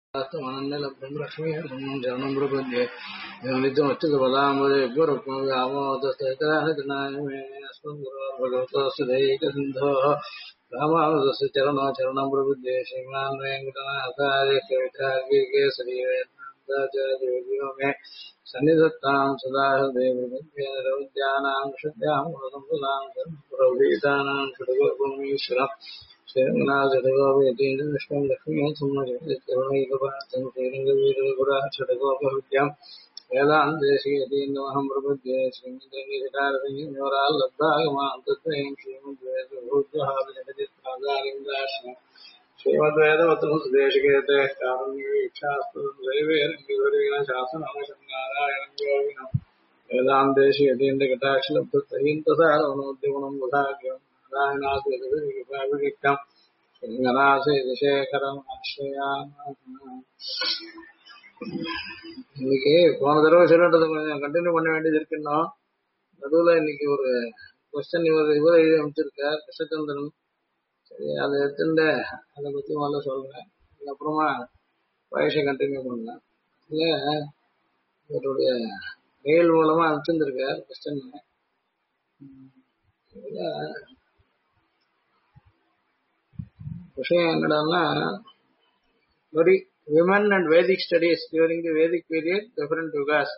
मनन्यलब्धं लक्ष्मी जनं प्रपद्ये नित्यमच्युतपदाम्बुजे गुरुक्मव्यामोदस्तैतरानितनाय मे अस्मद्गुरोर्भगवतोऽस्य दैकसिन्धोः रामानुजस्य चरणो चरणं प्रपद्ये श्रीमान् वेङ्कटनाथार्य कवितार्किकेसरी वेदान्ताचार्यो मे सन्निधत्तां सदा हृदये प्रपद्ये निरवद्यानां शुद्ध्यां गुणसम्पदां सर्वप्रभीतानां षड्गोपमीश्वरम् श्रीरङ्गनाथगोपेतीन्द्रविष्णुं लक्ष्मीसंमजयकरुणैकपात्रं श्रीरङ्गवीरगुराक्षटगोपविद्यां वेदान्तेशीयतीन्द्रमहं प्रपद्ये श्रीमद्रङ्गिकारणयोराल्लब्धागमान् तत्त्वयं श्रीमद्वेदभूतहारजगदित्रागारिन्द्राश्रमं श्रीमद्वेदवतुदेशिकेते कारुण्यवीक्षास्पदं दैवेरङ्गिवरेण शासनाशनारायणं योगिनं वेदान्तेशीयतीन्द्रकटाक्षलब्धत्तहीन्तसारवनोद्यमनं वधाग्यम् நாராயணாதிகம் சிங்கராசேகரம் இன்னைக்கு போன தடவை சொல்லிட்டது கொஞ்சம் கண்டினியூ பண்ண வேண்டியது இருக்குன்னா நடுவில் இன்னைக்கு ஒரு கொஸ்டின் இவர் எழுதி அமைச்சிருக்கார் கிருஷ்ணச்சந்திரன். சரி, அதை எடுத்துட்டு அதை பத்தி முதல்ல சொல்றேன், அதுக்கப்புறமா வயசை கண்டினியூ பண்ணேன். இல்ல இவருடைய மெயில் மூலமா அனுப்பிச்சிருந்திருக்கார் கொஸ்டின். விஷயம் என்னடான்னா, very women and Vedic studies during the Vedic period, different yugas.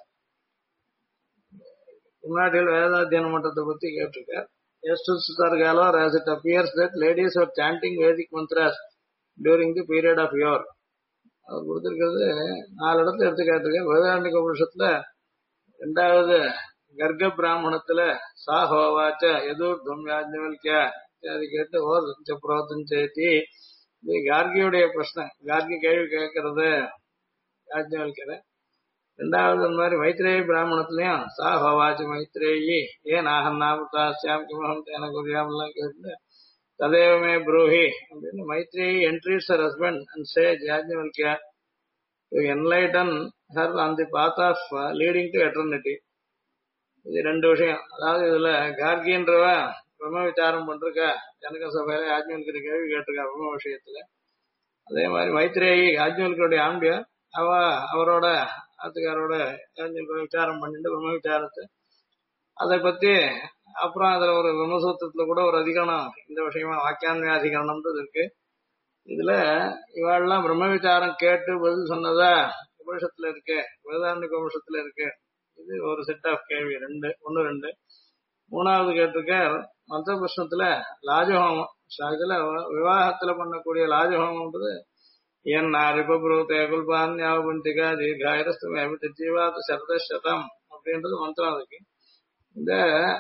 முன்னாடியில் வேதாத்தியனம் மன்றத்தை பத்தி கேட்டிருக்கார். Galor, as it appears that ladies were chanting Vedic mantras during the period of Yor. அவர் கொடுத்திருக்கிறது 4 இடத்துல எடுத்து கேட்டிருக்கார். வேதாரண்யக உபனிஷத்துல 2வது கர்க பிராமணத்துல சாஹோவாச்ச எதூர்தம் யாஜ்ஞவல்க்ய அது கேட்டு ஓர் புரோத்தம் சேத்தி இது கார்கியுடைய பிரச்சனை. கார்கி கேள்வி கேட்கறது யாஜ்ஞவல்கிற. 2வது அந்த மாதிரி மைத்ரேயி பிராமணத்திலையும் சாஹோவாச்சு மைத்ரேயி ஏன் ஆஹன்னாமுதாஸ்யாம் கிமஹம் தேன குறியாமெல்லாம் கேட்டு ததேவமே ப்ரூஹி அப்படின்னு Maitreyi entreats her husband and sage Yajnavalkya to enlighten her on the path of leading to eternity. இது 2 விஷயம். அதாவது இதுல கார்கின்றவ பிரம்ம விசாரம் பண்றக்க ஜனக சபையில யாஜ்ஞவல்கிற கேள்வி கேட்டிருக்கா பிரம்ம விஷயத்துல. அதே மாதிரி மைத்ரேயி யாஜ்ஞவல்கருடைய ஆம்பியா அவரோட ஆத்துக்காரோட யாஜ்ஞவல்கரை விசாரம் பண்ணிட்டு பிரம்ம விசாரத்தை அதை பத்தி அப்புறம் அதுல ஒரு பிரம்மசூத்திரத்துல கூட ஒரு அதிகரணம் இந்த விஷயமா வாக்கியான்மய அதிகரணம்ன்றது இருக்கு. இதுல இவாள்லாம் பிரம்ம விசாரம் கேட்டு பதில் சொன்னதா உபனிஷத்துல இருக்கு, வேதாரண்யக உபனிஷத்துல இருக்கு. இது ஒரு செட் ஆஃப் கேள்வி. 1 2. 3வது கேட்டிருக்க மந்திர பிரஷ்னத்துல லாஜஹோமம். இதுல விவாகத்துல பண்ணக்கூடிய லாஜஹோமம்ன்றது என் ரிபுரூதே குல்பான்யாவபந்திகா தீர்காயிரஸ்து ஜீவாத் சரதசதம் அப்படின்றது மந்திரம் இருக்கு. இந்த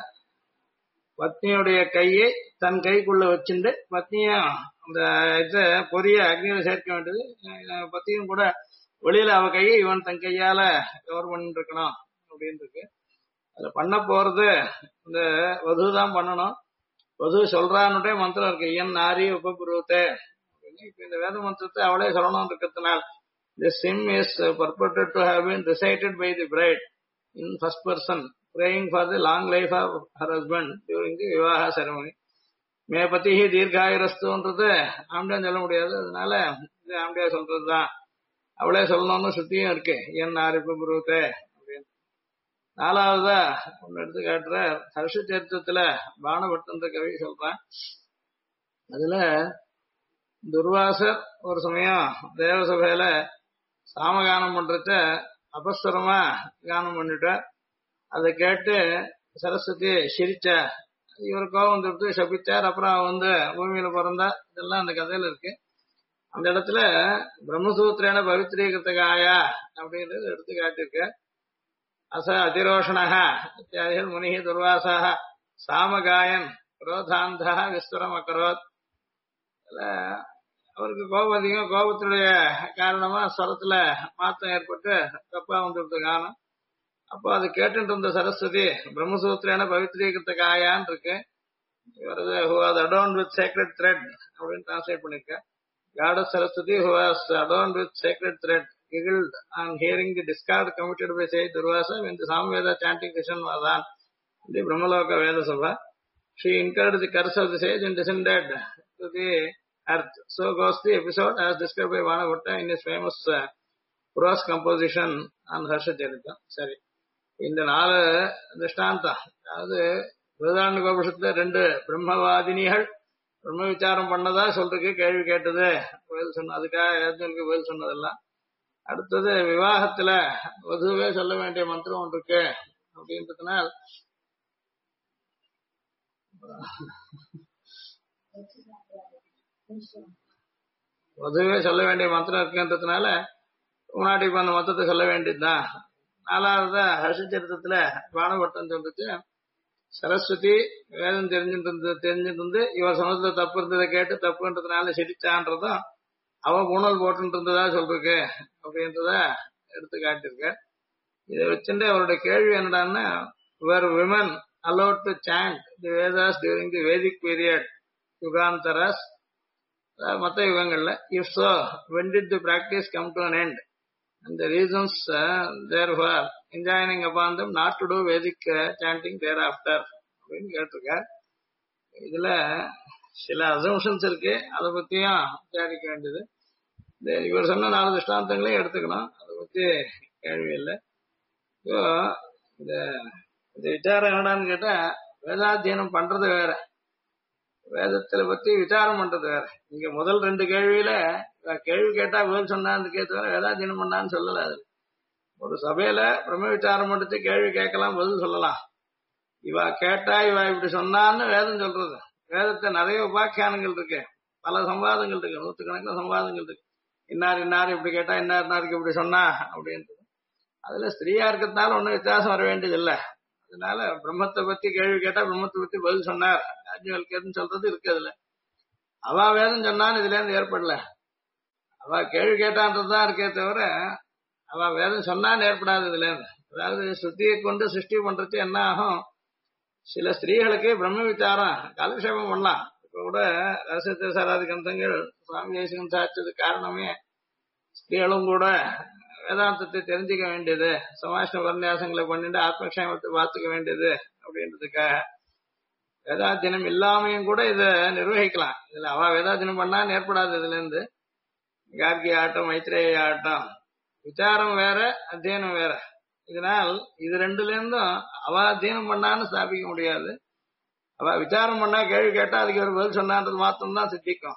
பத்னியுடைய கையை தன் கைக்குள்ள வச்சுட்டு பத்னியும் அந்த இதை பொரிய அக்னியில சேர்க்க வேண்டியது. பத்தியும் கூட வெளியில அவ கையை இவன் தன் கையால கவர் பண்ணிட்டு இருக்கணும் அப்படின்னு இருக்கு. அதுல பண்ண போறது இந்த வது தான் பண்ணணும். வது சொல்றான்னுட்டே மந்திரம் இருக்கு, என் நாரி உபபுருவத்தே. இப்ப இந்த வேத மந்திரத்தை அவளே சொல்லணும் இருக்கிறதுனால this hymn is purported to have been recited by the bride in first person, praying for the long life of her husband during the vivaha ceremony. மே பத்திஹி தீர்காயிரஸ்துன்றது ஆம்பியா சொல்ல முடியாது, அதனால இது ஆம்பியா சொல்றதுதான். அவளே சொல்லணும்னு சுத்தியும் இருக்கு, என் நாரி உபபுருவத்தே. 4வதா ஒன்னு எடுத்து காட்டுற ஹர்ஷ சரித்திரத்துல பானபட்டன்ற கவி சொல்றான். அதுல துர்வாசர் ஒரு சமயம் தேவசபையில சாமகானம் பண்றத அபஸ்வரமா கானம் பண்ணிட்டார். அதை கேட்டு சரஸ்வதி சிரிச்சா. இவர் கோபம் வந்துட்டு சபிச்சார். அப்புறம் அவன் பூமியில பிறந்தா. இதெல்லாம் அந்த கதையில இருக்கு. அந்த இடத்துல பிரம்மசூத்திரேன பவித்ரீகிருத்தகாயா அப்படின்றது எடுத்து காட்டிருக்க. அச அதிரோஷணக இத்தியாதிகள் முனிஹி துர்வாசாக சாமகாயன் குரோதாந்தா விஸ்வரம் அக்கரோத். அவருக்கு கோபம் அதிகம். கோபத்துடைய காரணமா ஸ்வரத்துல மாற்றம் ஏற்பட்டு தப்பா வந்துட்டு காணும். அப்போ அதை கேட்டு இருந்த சரஸ்வதி பிரம்மசூத்திரேன பவித்ரீகிருத்த காயான் இருக்கு. இவரது who was adorned with sacred thread அப்படின்னு டிரான்ஸ்லேட் பண்ணிருக்க. Goddess Saraswati who was adorned with sacred thread giggled on hearing the discard committed by sage Durvasa when the Samveda chanting session was on the Brahmaloka Veda Sabha. She incurred the curse of the sage and descended to the earth. So goes the episode as described by Vanavatta in his famous prose composition on Harsha-charita. சரி, இந்த 4 திருஷ்டாந்தம், அதாவது பிரதானுபனிஷத்துல 2 பிரம்மவாதினிகள் பிரம்ம விசாரம் பண்ணதா சொல்றதுக்கு கேள்வி கேட்டது பதில் சொன்ன, அதுக்காக ஏற்கனவே பதில் சொன்னதெல்லாம். அடுத்தது விவாகத்துல வதுவே சொல்ல வேண்டிய மந்திரம் ஒன்று இருக்கு அப்படின்றதுனால் வதுவே சொல்ல வேண்டிய மந்திரம் இருக்குன்றதுனால முன்னாடி இப்ப அந்த மொத்தத்தை சொல்ல வேண்டியதுதான். 4வது ஹர்ஷச்சரித்தத்துல பானபட்டம் சொல்லிச்சு, சரஸ்வதி வேதம் தெரிஞ்சிட்டு இவர் சொன்னதுல தப்பு இருந்ததை கேட்டு தப்புன்றதுனால சிரிச்சான்றதும் அவ ஊழல் போட்டு இருந்ததா சொல்றக்கு அப்படின்றத எடுத்து காட்டிருக்க. இதை வச்சுட்டு அவருடைய கேள்வி என்னடான்னா, were women allowed to chant the Vedas during the Vedic period, Yugantaras, மற்ற யுகங்கள்ல, if so, when did the practice come to an end? And the reasons therefore enjoining upon them not to do Vedic chanting thereafter அப்படின்னு கேட்டிருக்கார். இதுல சில assumptions இருக்கு, அதை பத்தியும் விசாரிக்க வேண்டியது. இவர் சொன்ன 4 திருஷ்டாந்தங்களையும் எடுத்துக்கணும், அதை பத்தி கேள்வி இல்லை. இப்போ இந்த விசாரம் என்னடான்னு கேட்டா, வேதாத்தியனம் பண்றது வேற, வேதத்துல பத்தி விசாரம் பண்றது வேற. இங்க முதல் 2 கேள்வியில கேள்வி கேட்டா பதில் சொன்னான்னு கேட்டவர வேதாத்தியனம் பண்ணான்னு சொல்லல. அது ஒரு சபையில பிரம்ம விசாரம் பண்ணிட்டு கேள்வி கேட்கலாம், பதில் சொல்லலாம். இவ கேட்டா இவ இப்படி சொன்னான்னு வேதம் சொல்றது. வேதத்தை நிறைய உபாக்கியானங்கள் இருக்கு, பல சம்வாதங்கள் இருக்கு, 100கணக்கில் சம்வாதங்கள் இருக்கு. இன்னார் இப்படி கேட்டா இன்னாருக்கு இப்படி சொன்னா அப்படின்றது. அதுல ஸ்திரீயா இருக்கிறதுனால ஒன்னும் வித்தியாசம் வர வேண்டியது இல்லை. அதனால பிரம்மத்தை பத்தி கேள்வி கேட்டா பிரம்மத்தை பத்தி பதில் சொன்னார் யாஜ்ஞவல்கியர்னு சொல்றது இருக்கு. அதுல அவ வேதம் சொன்னான்னு இதுல இருந்து ஏற்படல, அவ கேள்வி கேட்டான்றதுதான் இருக்கே தவிர அவ வேதம் சொன்னான்னு ஏற்படாது இதுல இருந்து. அதாவது ஸ்ருதியை கொண்டு சிருஷ்டி பண்றது என்ன ஆகும், சில ஸ்திரீகளுக்கு பிரம்ம விசாரம் காலக்ஷேபம் பண்ணலாம். இப்ப கூட ரசத்தை சாராதி கந்தங்கள் சுவாமி தேசிகன் சாச்சது காரணமே ஸ்திரீகளும் கூட வேதாந்தத்தை தெரிஞ்சுக்க வேண்டியது, சமாஷ்ண உபன்யாசங்களை பண்ணிட்டு ஆத்மக்ஷேமத்தை பார்த்துக்க வேண்டியது அப்படின்றதுக்காக வேதாத்தியனம் இல்லாமையும் கூட இதை நிர்வகிக்கலாம். இதுல அவ வேதாத்தியனம் பண்ணா ஏற்படாது. இதுல இருந்து கார்கி ஆட்டம், மைத்ரேய ஆட்டம், விசாரம் வேற அத்தியனம் வேற. இதனால் இது 2ல இருந்தும் அவ அத்தியனம் பண்ணான்னு ஸ்தாபிக்க முடியாது. அவ விசாரம் பண்ணா கேள்வி கேட்டா அதுக்கு ஒரு பதில் சொன்னான்றது மாத்திரம்தான் சித்திக்கும்.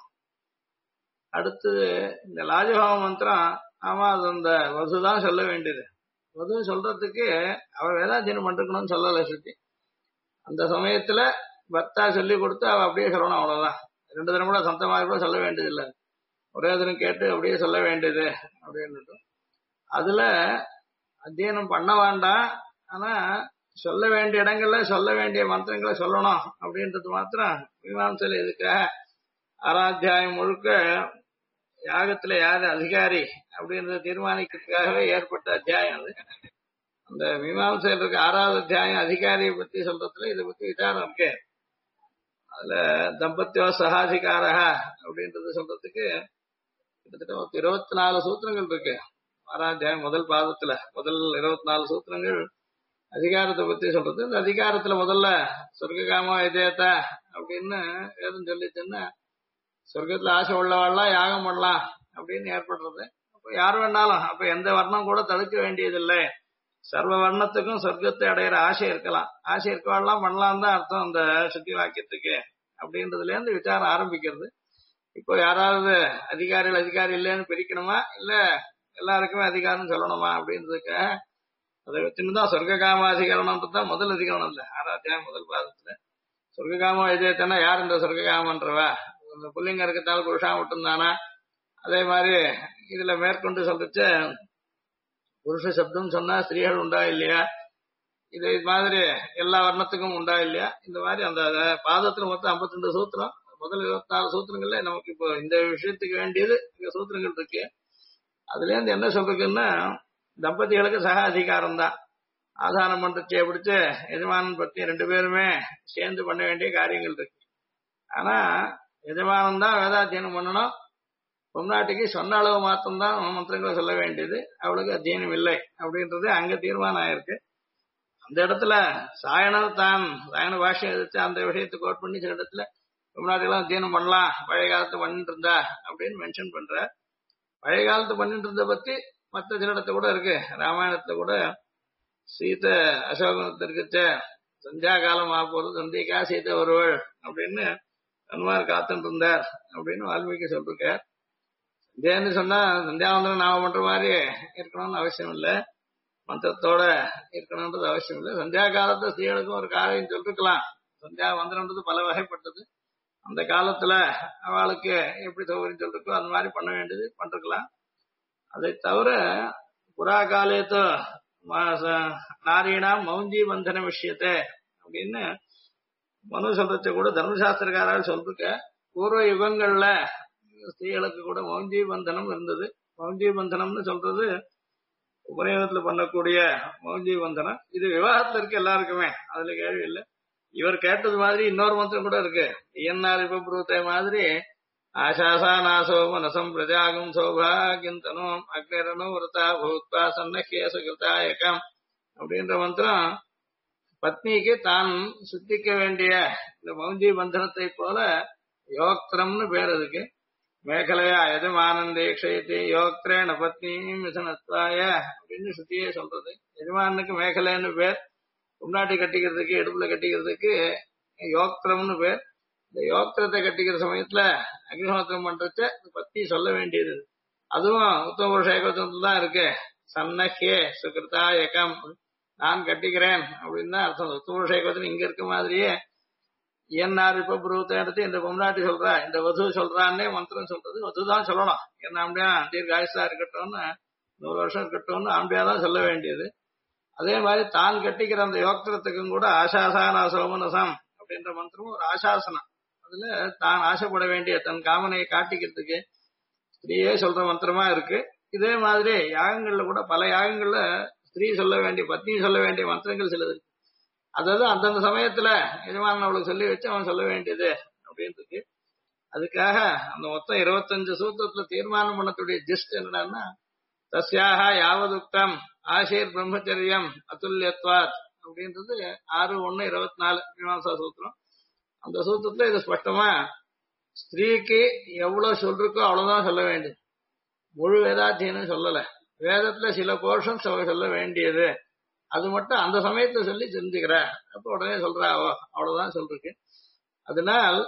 அடுத்தது இந்த லாஜபாவ மந்திரம், ஆமா அது அந்த வசுதான் சொல்ல வேண்டியது. வசு சொல்றதுக்கு அவ வேதாத்தியனம் பண்ணிருக்கணும்னு சொல்லல சுத்தி. அந்த சமயத்துல பர்த்தா சொல்லி கொடுத்து அவ அப்படியே சொல்லணும், அவ்வளவுதான். 2 தினம் கூட சொந்தமாக கூட சொல்ல வேண்டியது இல்லை, ஒரே தினம் கேட்டு அப்படியே சொல்ல வேண்டியது அப்படின்னு. அதுல அத்தியனம் பண்ண வேண்டாம், ஆனா சொல்ல வேண்டிய இடங்கள்ல சொல்ல வேண்டிய மந்திரங்களை சொல்லணும் அப்படின்றது மாத்திரம் மீமாம்சையில எதுக்காக 6ஆம் அத்தியாயம் முழுக்க யாகத்துல யாரு அதிகாரி அப்படின்றத தீர்மானிக்கிறதுக்காகவே ஏற்பட்ட அத்தியாயம் அது. அந்த மீமாம்சையில் இருக்க 6வது அத்தியாயம் அதிகாரியை பத்தி சொல்றதுல இதை பத்தி விசாரம் இருக்கு. அதுல தம்பத்தியோ சகாதிகாரா அப்படின்றது சொல்றதுக்கு கிட்டத்தட்ட 24 சூத்திரங்கள் இருக்கு. 6ஆம் அத்தியாயம் முதல் பாதத்துல முதல் 24 சூத்திரங்கள் அதிகாரத்தை பத்தி சொல்றது. இந்த அதிகாரத்துல முதல்ல சொர்க்ககாமோ எதேத்தா அப்படின்னு வேதம் சொல்லிச்சுன்னா, சொர்க்கத்துல ஆசை உள்ளவாள்லாம் யாகம் பண்ணலாம் அப்படின்னு ஏற்படுறது. அப்ப யார் வேணாலும், அப்ப எந்த வர்ணம் கூட தடுக்க வேண்டியதில்லை, சர்வ வர்ணத்துக்கும் சொர்க்கத்தை அடையிற ஆசை இருக்கலாம், ஆசை இருக்கவாள்லாம் பண்ணலாம் தான் அர்த்தம் அந்த சுத்தி வாக்கியத்துக்கு அப்படின்றதுல இருந்து விசாரம் ஆரம்பிக்கிறது. இப்போ யாராவது அதிகாரி இல்லைன்னு பிரிக்கணுமா, இல்ல எல்லாருக்குமே அதிகாரம் சொல்லணுமா அப்படின்றதுக்கு அதை வச்சுதான் சொர்க்ககாம அதிகாரம்ன்றதுதான் முதல் அதிகாரம் இல்லை. 6ஆம் அத்தியாயம் முதல் பாதத்துல சொர்க்ககாமோ எதேத்தனா யார் இந்த சொர்க்ககாமன்றவா, புல்லிங்க இருக்கிறதால புருஷா மட்டும்தானா. அதே மாதிரி இதுல மேற்கொண்டு சொல்லிச்சு புருஷ சப்தம் சொன்னா ஸ்திரீகள் உண்டா இல்லையா, இது மாதிரி எல்லா வர்ணத்துக்கும் உண்டா இல்லையா. இந்த மாதிரி அந்த பாதத்துல மொத்தம் 52 சூத்திரம். முதல் 24 சூத்திரங்கள்ல நமக்கு இப்போ இந்த விஷயத்துக்கு வேண்டியது இங்க சூத்திரங்கள் இருக்கு. அதுல இருந்து என்ன சொல்றதுன்னா, தம்பதிகளுக்கு சக அதிகாரம் தான். ஆதாரம் பண்றச்சே பிடிச்சு எஜமானன் பத்தி 2 பேருமே சேர்ந்து பண்ண வேண்டிய காரியங்கள் இருக்கு. ஆனா எஜமானன் தான் வேதாத்தியனம் பண்ணணும், பொம்நாட்டுக்கு சொன்ன அளவு மாத்திரம்தான் மந்திரங்களை சொல்ல வேண்டியது, அவளுக்கு அத்தியனம் இல்லை அப்படின்றது அங்க தீர்மானம் ஆயிருக்கு. அந்த இடத்துல சாயன பாஷ்யம் எதிர்த்து அந்த விஷயத்தை கோட் பண்ணி சில இடத்துல முன்னாடி எல்லாம் அத்தியனம் பண்ணலாம், பழைய காலத்து பண்ணிட்டு இருந்தா அப்படின்னு மென்ஷன் பண்ற. பழைய காலத்து பண்ணிட்டு இருந்த பத்தி மற்ற சில இடத்துல கூட இருக்கு. ராமாயணத்துல கூட சீதை அசோகத்திற்கு சந்தியா காலம் ஆக போறது, சந்தியக்கா சீதை வருவள் அப்படின்னு அனுமார் காத்துட்டு இருந்தார் அப்படின்னு வால்மீகி சொல்லிருக்கார். சந்தியான்னு சொன்னா சந்தியாவந்தனம் நாம பண்ற மாதிரி இருக்கணும்னு அவசியம் இல்லை, மந்திரத்தோட இருக்கணும்ன்றது அவசியம் இல்லை. சந்தியா காலத்துல ஸ்திரீகளுக்கும் ஒரு காரியம் சொல்லிருக்கலாம். சந்தியா வந்தனம்ன்றது பல வகைப்பட்டது. அந்த காலத்துல அவளுக்கு எப்படி சௌகரியம் சொல்லிருக்கோ அந்த மாதிரி பண்ண வேண்டியது பண்ணிருக்கலாம். அதை தவிர புறா காலேத்து நாரீணா மௌஞ்சி பந்தன விஷயத்தை அப்படின்னு மனு சொல்றத கூட தர்மசாஸ்திரக்காரர் சொல்லிருக்க. பூர்வ யுகங்கள்ல ஸ்திரீகளுக்கு கூட மௌஞ்சி பந்தனம் இருந்தது. மௌஞ்சி பந்தனம்னு சொல்றது உபநயனத்துல பண்ணக்கூடிய மௌஞ்சி பந்தனம். இது விவாகத்துல இருக்கு எல்லாருக்குமே, அதுல கேள்வி இல்லை. இவர் கேட்டது மாதிரி இன்னொரு மந்திரம் கூட இருக்கு. ஐயன்னார் இப்ப மாதிரி ஆசாசா நாசோம நசம் பிரஜாகும் சௌபாகியந்தனும் அக்னிரனும் விரதா பூத்வா சன்னகேச கிருதாயகம் அப்படின்ற மந்திரம் பத்னிக்கு தான் சுத்திக்க வேண்டிய இந்த மௌஞ்சி பந்தனத்தை போல யோக்திரம்னு பேர் அதுக்கு. மேகலையா எஜமானந்தே க்ஷயத்தி யோக்திரேன பத்னி மிசனத்வாய அப்படின்னு சுத்தியே சொல்றது. எஜமானுக்கு மேகலைன்னு பேர், முன்னாடி கட்டிக்கிறதுக்கு இடுப்புல கட்டிக்கிறதுக்கு யோக்திரம்னு பேர். இந்த யோக்திரத்தை கட்டிக்கிற சமயத்துல அக்னிஹோத்திரம் பண்றச்ச பத்தி சொல்ல வேண்டியது. அதுவும் உத்தம புருஷ ஏகவசத்துல தான் இருக்கு. சன்னஹே சுகிருதாயகம், நான் கட்டிக்கிறேன் அப்படின்னு தான் அர்த்தம். உத்தம புருஷ ஏகவசம் இங்க இருக்க மாதிரியே என்னார் இப்ப புருவத்தை இந்த பொம்னாட்டி சொல்றா, இந்த வது சொல்றான்னே மந்திரம் சொல்றது. வதுதான் சொல்லணும். என்ன ஆம்பியா தீர்காயுசா இருக்கட்டும்னு 100 வருஷம் இருக்கட்டும்னு ஆம்பியாதான் சொல்ல வேண்டியது. அதே மாதிரி தான் கட்டிக்கிற அந்த யோக்திரத்துக்கும் கூட ஆசாசான சோமனசம் அப்படின்ற மந்திரமும் ஒரு ஆசாசனம். அதுல தான் ஆசைப்பட வேண்டிய தன் காமனையை காட்டிக்கிறதுக்கு ஸ்திரீயே சொல்ற மந்திரமா இருக்கு. இதே மாதிரி யாகங்கள்ல கூட பல யாகங்கள்ல ஸ்திரீ சொல்ல வேண்டிய பத்னி சொல்ல வேண்டிய மந்திரங்கள் சிலது இருக்கு. அதாவது அந்தந்த சமயத்துல எஜமானன் அவளுக்கு சொல்லி வச்சு அவன் சொல்ல வேண்டியது அப்படின்னு இருக்கு. அதுக்காக அந்த மொத்தம் 25 சூத்திரத்துல தீர்மானம் பண்ணக்கூடிய ஜிஸ்ட் என்னன்னா, தஸ்யாக யாவதுக்தம் ஆசீர் பிரம்மச்சரியம் அதுல்யத்வாத் அப்படின்றது 6:1:24 மீமாம்சா சூத்திரம். அந்த சூத்திரத்துல இது ஸ்பஷ்டமா ஸ்திரீக்கு எவ்வளவு சொல்லிருக்கோ அவ்வளவுதான் சொல்ல வேண்டியது. முழு வேதாத்தியன்னு சொல்லல. வேதத்துல சில போர்ஷன் சொல்ல வேண்டியது, அது மட்டும் அந்த சமயத்துல சொல்லி தெரிஞ்சுக்கிற, அப்ப உடனே சொல்றாவோ அவ்வளவுதான் சொல்லிருக்கு. அதனால்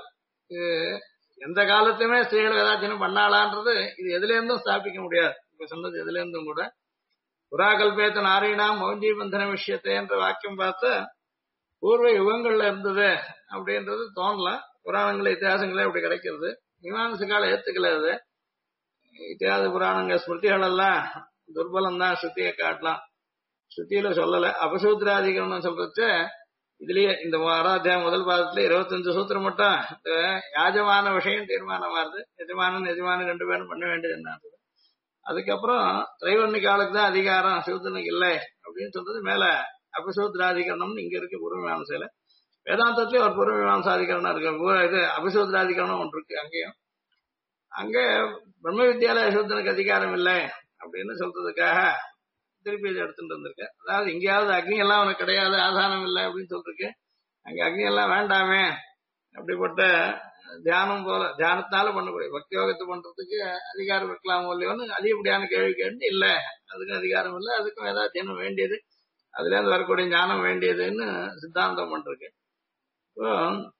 எந்த காலத்துமே ஸ்திரீகள் வேதாத்தியனம் பண்ணாளான்றது இது எதுல இருந்தும் ஸ்தாபிக்க முடியாது. இப்ப சொன்னது எதுல இருந்தும் கூட புறாகல்பேத்த நாரீணா மௌஞ்சி பந்தன விஷயத்தை என்ற வாக்கியம் பார்த்த பூர்வ யுகங்கள்ல இருந்தது அப்படின்றது தோணலாம். புராணங்கள இத்தியாசங்களே அப்படி கிடைக்கிறது. மீமாம்சகால ஏத்துக்கல. அது இத்தியாச புராணங்கள் ஸ்மிருதிகள் எல்லாம் துர்பலம் தான், ஸ்ருதியை காட்டலாம். ஸ்ருதியில சொல்லல. அபசூத்ராதிகரணம் சொல்றச்ச இதுலயே இந்த 6ஆம் முதல் பாதத்துல 25 சூத்திரம் மட்டும் யாஜமான விஷயம் தீர்மானமாறுது. எஜமானன் 2 பேரும் பண்ண வேண்டியது என்ன. அதுக்கப்புறம் திரைவர்ணிக்காலுக்கு தான் அதிகாரம், சூத்திரனுக்கு இல்லை அப்படின்னு சொல்றது மேல அபசூத்ராதிகரணம்னு இங்க இருக்கு பூர்வ மீமாம்சையில. வேதாந்தத்திலேயே ஒரு பூர்வ மீமாம்சாதிகரணம் இருக்கு. இது அபசூத்ராதிகரணம் ஒன்று இருக்கு. அங்கேயும் அங்க பிரம்ம வித்யாலய சூத்திரனுக்கு அதிகாரம் இல்லை அப்படின்னு சொல்றதுக்காக திருப்பி இதை எடுத்துட்டு வந்திருக்கேன். அதாவது இங்கேயாவது அக்னி எல்லாம் உனக்கு கிடையாது, ஆதானம் இல்லை அப்படின்னு சொல்லிருக்கு. அங்க அக்னி எல்லாம் வேண்டாமே, அப்படிப்பட்ட தியானம் போல தியானத்தால பண்ணக்கூடிய பக்தி யோகத்தை பண்றதுக்கு அதிகாரம் இருக்கலாமோ இல்லையோன்னு அதிகப்படியான கேள்வி கேட்டு இல்ல, அதுக்கும் அதிகாரம் இல்லை, அதுக்கும் ஏதாவது தியானம் வேண்டியது, அதுல இருந்து வரக்கூடிய ஞானம் வேண்டியதுன்னு சித்தாந்தம் பண்றேன். இப்போ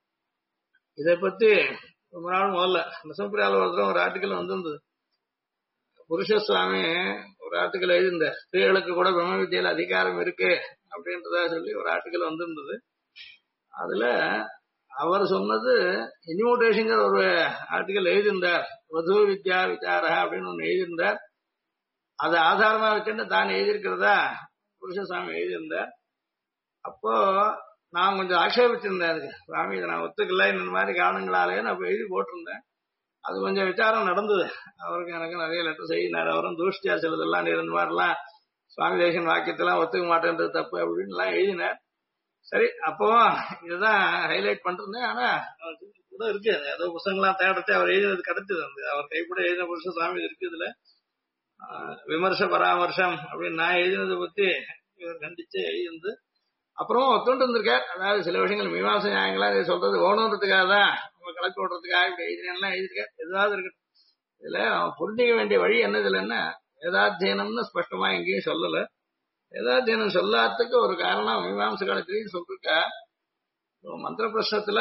இதை பத்தி ரொம்ப நாள் முதல்ல நசம்பிரியால ஒரு ஆர்டிக்கல் வந்திருந்தது. புருஷசுவாமி ஒரு ஆர்டிக்கல் எழுதியிருந்த ஸ்திரீகளுக்கு கூட பிரம்ம வித்தியில அதிகாரம் இருக்கு அப்படின்றத சொல்லி ஒரு ஆர்டிக்கல் வந்திருந்தது. அதுல அவர் சொன்னது இன்விடேஷன் ஒரு ஆர்டிக்கல் எழுதியிருந்தார். வது வித்யா விசாரா அப்படின்னு ஒண்ணு எழுதியிருந்தார். அதை ஆதாரமா வச்சுட்டு தான் எழுதியிருக்கிறதா புருஷசுவாமி எழுதியிருந்தார். அப்போ நான் கொஞ்சம் ஆட்சேபிச்சிருந்தேன். அதுக்கு சுவாமி இதை நான் ஒத்துக்கல, இந்த மாதிரி காரணங்களாலே நான் எழுதி போட்டிருந்தேன். அது கொஞ்சம் விசாரம் நடந்தது. அவருக்கு எனக்கு நிறைய லெட்டர் செய்யினார். அவரும் தூஷ்டியா சிலதெல்லாம் இருந்த மாதிரிலாம் சுவாமி தேசன் வாக்கியத்தெல்லாம் ஒத்துக்க மாட்டேன்றது தப்பு அப்படின்னு எல்லாம் எழுதினார். சரி, அப்போ இதுதான் ஹைலைட் பண்றேன். ஆனா கூட இருக்கு ஏதோ புத்தகங்கள்லாம் தேடத்தை அவர் எழுதினது கிடைச்சது. வந்து அவர் கைப்பட எழுதின புருஷ சுவாமி இருக்கு. இதுல விமர்ச பராமர்சம் அப்படின்னு நான் எழுதினதை பத்தி இவர் கண்டிச்சு எழுதிருந்து அப்புறமா ஒத்துண்டு இருந்திருக்கார். அதாவது சில விஷயங்கள் மீமாசை நியாயங்களா சொல்றது ஓணுன்றதுக்காக தான் கலப்பி விடுறதுக்காக இப்படி எழுதினேன்லாம் எழுதிருக்க ஏதாவது இருக்கு. இதுல அவன் புரிஞ்சிக்க வேண்டிய வழி என்ன இதுலன்னா வேதாத்தியனம்னு ஸ்பஷ்டமா எங்கேயும் சொல்லல. வேதாத்தியனம் சொல்லாததுக்கு ஒரு காரணம் மீமாம்ச காலத்திலையும் சொல்லிருக்கா. மந்திர பிரஷ்னத்துல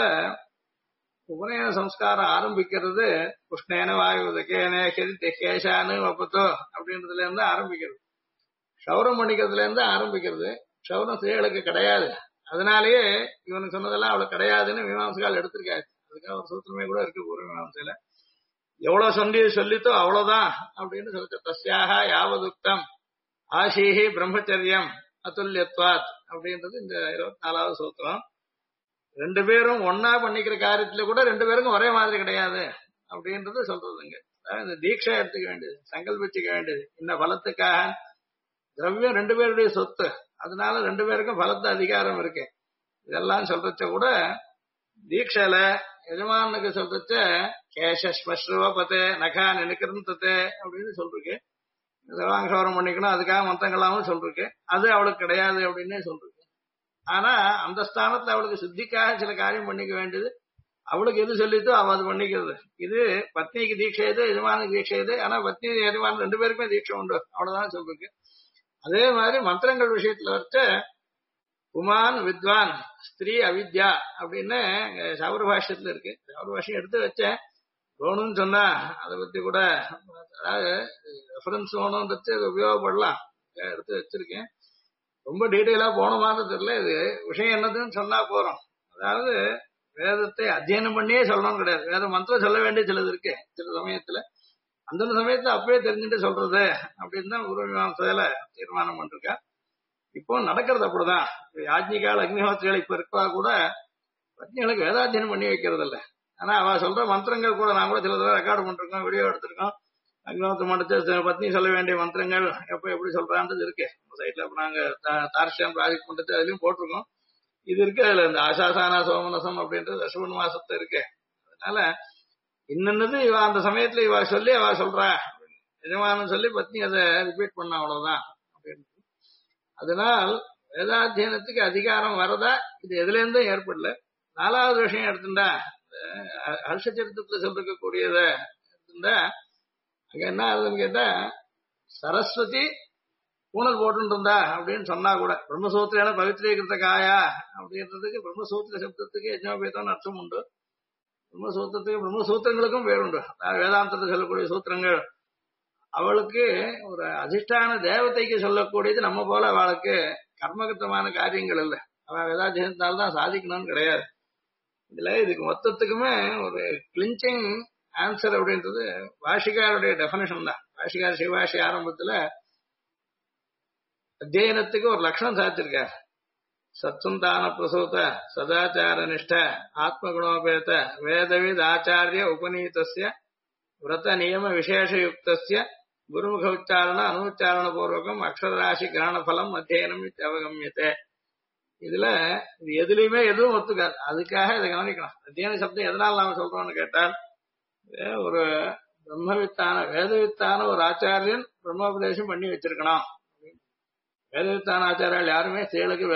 உபநயன சம்ஸ்காரம் ஆரம்பிக்கிறது புஷ்ணேன வாயுதகேனே கேஷானு வப்பத்தோ அப்படின்றதுல இருந்து ஆரம்பிக்கிறது. க்ஷௌரம் பண்ணிக்கிறதுல இருந்து ஆரம்பிக்கிறது. க்ஷௌரம் ஸ்திரீகளுக்கு கிடையாது. அதனாலேயே இவனுக்கு சொன்னதெல்லாம் அவளுக்கு கிடையாதுன்னு மீமாம்சகால் எடுத்திருக்காரு. அதுக்காக ஒரு சூத்திரமே கூட இருக்கு பூர்வ மீமாம்சையில. எவ்வளவு சொல்லித்தோ அவ்வளவுதான் அப்படின்னு சொல்லிட்டு தஸ்யாக யாவதுக்தம் ஆஷீஹி பிரம்மச்சரியம் அதுல்யத்வாத் அப்படின்றது இந்த 24வது சூத்திரம். ரெண்டு பேரும் ஒன்னா பண்ணிக்கிற காரியத்துல கூட ரெண்டு பேருக்கும் ஒரே மாதிரி கிடையாது அப்படின்றது சொல்றதுங்க. இந்த தீட்சை எடுத்துக்க வேண்டியது, சங்கல்பிச்சுக்க வேண்டியது. இந்த பலத்துக்காக திரவியம் ரெண்டு பேருடைய சொத்து, அதனால ரெண்டு பேருக்கும் பலத்து அதிகாரம் இருக்கு. இதெல்லாம் சொல்றச்ச கூட தீட்சையில எஜமானுக்கு சொல்றச்ச கேஷஸ்மஸ்ருவபத்தே நகான் நினைக்கிறதே அப்படின்னு சொல்லிருக்கு. சர்வாங்கோரம் பண்ணிக்கணும் அதுக்காக மந்தங்களாவும் சொல்லிருக்கு. அது அவளுக்கு கிடையாது அப்படின்னே சொல்லிருக்கு. ஆனா அந்த ஸ்தானத்துல அவளுக்கு சுத்திக்காக சில காரியம் பண்ணிக்க வேண்டியது. அவளுக்கு எது சொல்லித்தோ அவ அது பண்ணிக்கிறது. இது பத்னிக்கு தீட்சை எது, எஜமானுக்கு தீட்சை எது. ஆனா பத்னி எஜமான் ரெண்டு பேருக்குமே தீட்சை உண்டு, அவ்வளவுதான் சொல்லிருக்கு. அதே மாதிரி மந்திரங்கள் விஷயத்துல வச்ச புமான் வித்வான் ஸ்திரீ அவித்யா அப்படின்னு சௌர பாஷ்யத்துல இருக்கு. சௌர பாஷ்யம் எடுத்து வச்சேன் வேணும்னு சொன்னா அதை பத்தி கூட அதாவது ரெஃபரன்ஸ் வேணும்ன்றது அது உபயோகப்படலாம், எடுத்து வச்சிருக்கேன். ரொம்ப டீட்டெயிலா போனோமான்னு தெரியல. இது விஷயம் என்னதுன்னு சொன்னா போறோம். அதாவது வேதத்தை அத்தியனம் பண்ணியே சொல்லணும் கிடையாது. வேத மந்திரம் சொல்ல வேண்டிய சிலது இருக்கு சில சமயத்துல. அந்தந்த சமயத்துல அப்பவே தெரிஞ்சுட்டு சொல்றது அப்படின்னு தான் குரு மீமாம்சையில தீர்மானம் பண்ணிருக்கா. இப்போ நடக்கிறது அப்படிதான். யாஜ்ஞிகால் அக்னிஹோத்திரிகள் இப்ப இருக்கா கூட பத்னிகளுக்கு வேதாத்தியனம் பண்ணி வைக்கிறது இல்ல. ஆனா அவ சொல்ற மந்திரங்கள் கூட நான் கூட சில தடவை ரெக்கார்டு பண்ணிருக்கோம், வீடியோ எடுத்திருக்கோம். அக்னிஹோத்திரம் மட்டும் பத்னி சொல்ல வேண்டிய மந்திரங்கள் எப்ப எப்படி சொல்றான்றது இருக்கு சைட்ல. அப்ப நாங்க தார்ஷியம் ப்ராஜெக்ட் பண்றது அதுலயும் போட்டிருக்கோம். இது இருக்கு அதுல இந்த ஆசாசானா சோமனசம் அப்படின்றது அசுவன் மாசத்தை இருக்கு. அதனால இன்னது இவ அந்த சமயத்துல இவ சொல்லி அவ சொல்றா எஜமானு சொல்லி பத்னி அதை ரிப்பீட் பண்ண அவ்வளவுதான் அப்படின்னு. அதனால் வேதாத்தியனத்துக்கு அதிகாரம் வரதா இது எதுல இருந்தும் ஏற்படல. 4வது விஷயம் எடுத்துட்டா ஹர்ஷச்சரித்திரத்துல சொல்லிருக்கக்கூடியத எடுத்துட்டா அங்க என்ன ஆகுதுன்னு கேட்டா சரஸ்வதி பூனல் போட்டு இருந்தா அப்படின்னு சொன்னா கூட பிரம்மசூத்திரான பவித்ரீகிருத்த காயா அப்படின்றதுக்கு பிரம்மசூத்திர சப்தத்துக்கு யஜ்னோபேதம்னு அர்த்தம் உண்டு. பிரம்மசூத்திரத்துக்கு பிரம்மசூத்திரங்களுக்கும் பேருண்டு. வேதாந்தத்தை சொல்லக்கூடிய சூத்திரங்கள் அவளுக்கு ஒரு அதிஷ்டான தேவதைக்கு சொல்லக்கூடியது. நம்ம போல அவளுக்கு கர்மகத்தமான காரியங்கள் இல்லை. அவள் வேதாத்தியனத்தால்தான் சாதிக்கணும்னு கிடையாது. இதுல இதுக்கு மொத்தத்துக்குமே ஒரு கிளிஞ்சிங் ஆன்சர் அப்படின்றது பாஷிகாருடைய டெபினிஷன் தான். பாஷிகார் சிவபாஷி ஆரம்பத்துல அத்தியனத்துக்கு ஒரு லட்சணம் சாத்திருக்கார். சத்சந்தான பிரசூத சதாச்சார நிஷ்ட ஆத்மகுணோபேத வேதவித் ஆச்சாரிய உபநீதஸ்ய விரத நியம விசேஷயுக்தஸ்ய குருமுக உச்சாரண அனுச்சாரண பூர்வகம் அக்ஷரராசி கிரகண பலம் அத்தியனம் அவகமியத்தை. இதுல இது எதுலையுமே எதுவும் ஒத்துக்காது. அதுக்காக இதை கவனிக்கணும். அத்தியன சப்தம் எதனால நாம சொல்றோம்னு கேட்டால் ஒரு பிரம்மவித்தான வேதவித்தான ஒரு ஆச்சாரியன் பிரம்மோபதேசம் பண்ணி வச்சிருக்கணும். வேதவித்தான ஆச்சாரியால் யாருமே செயலுக்கு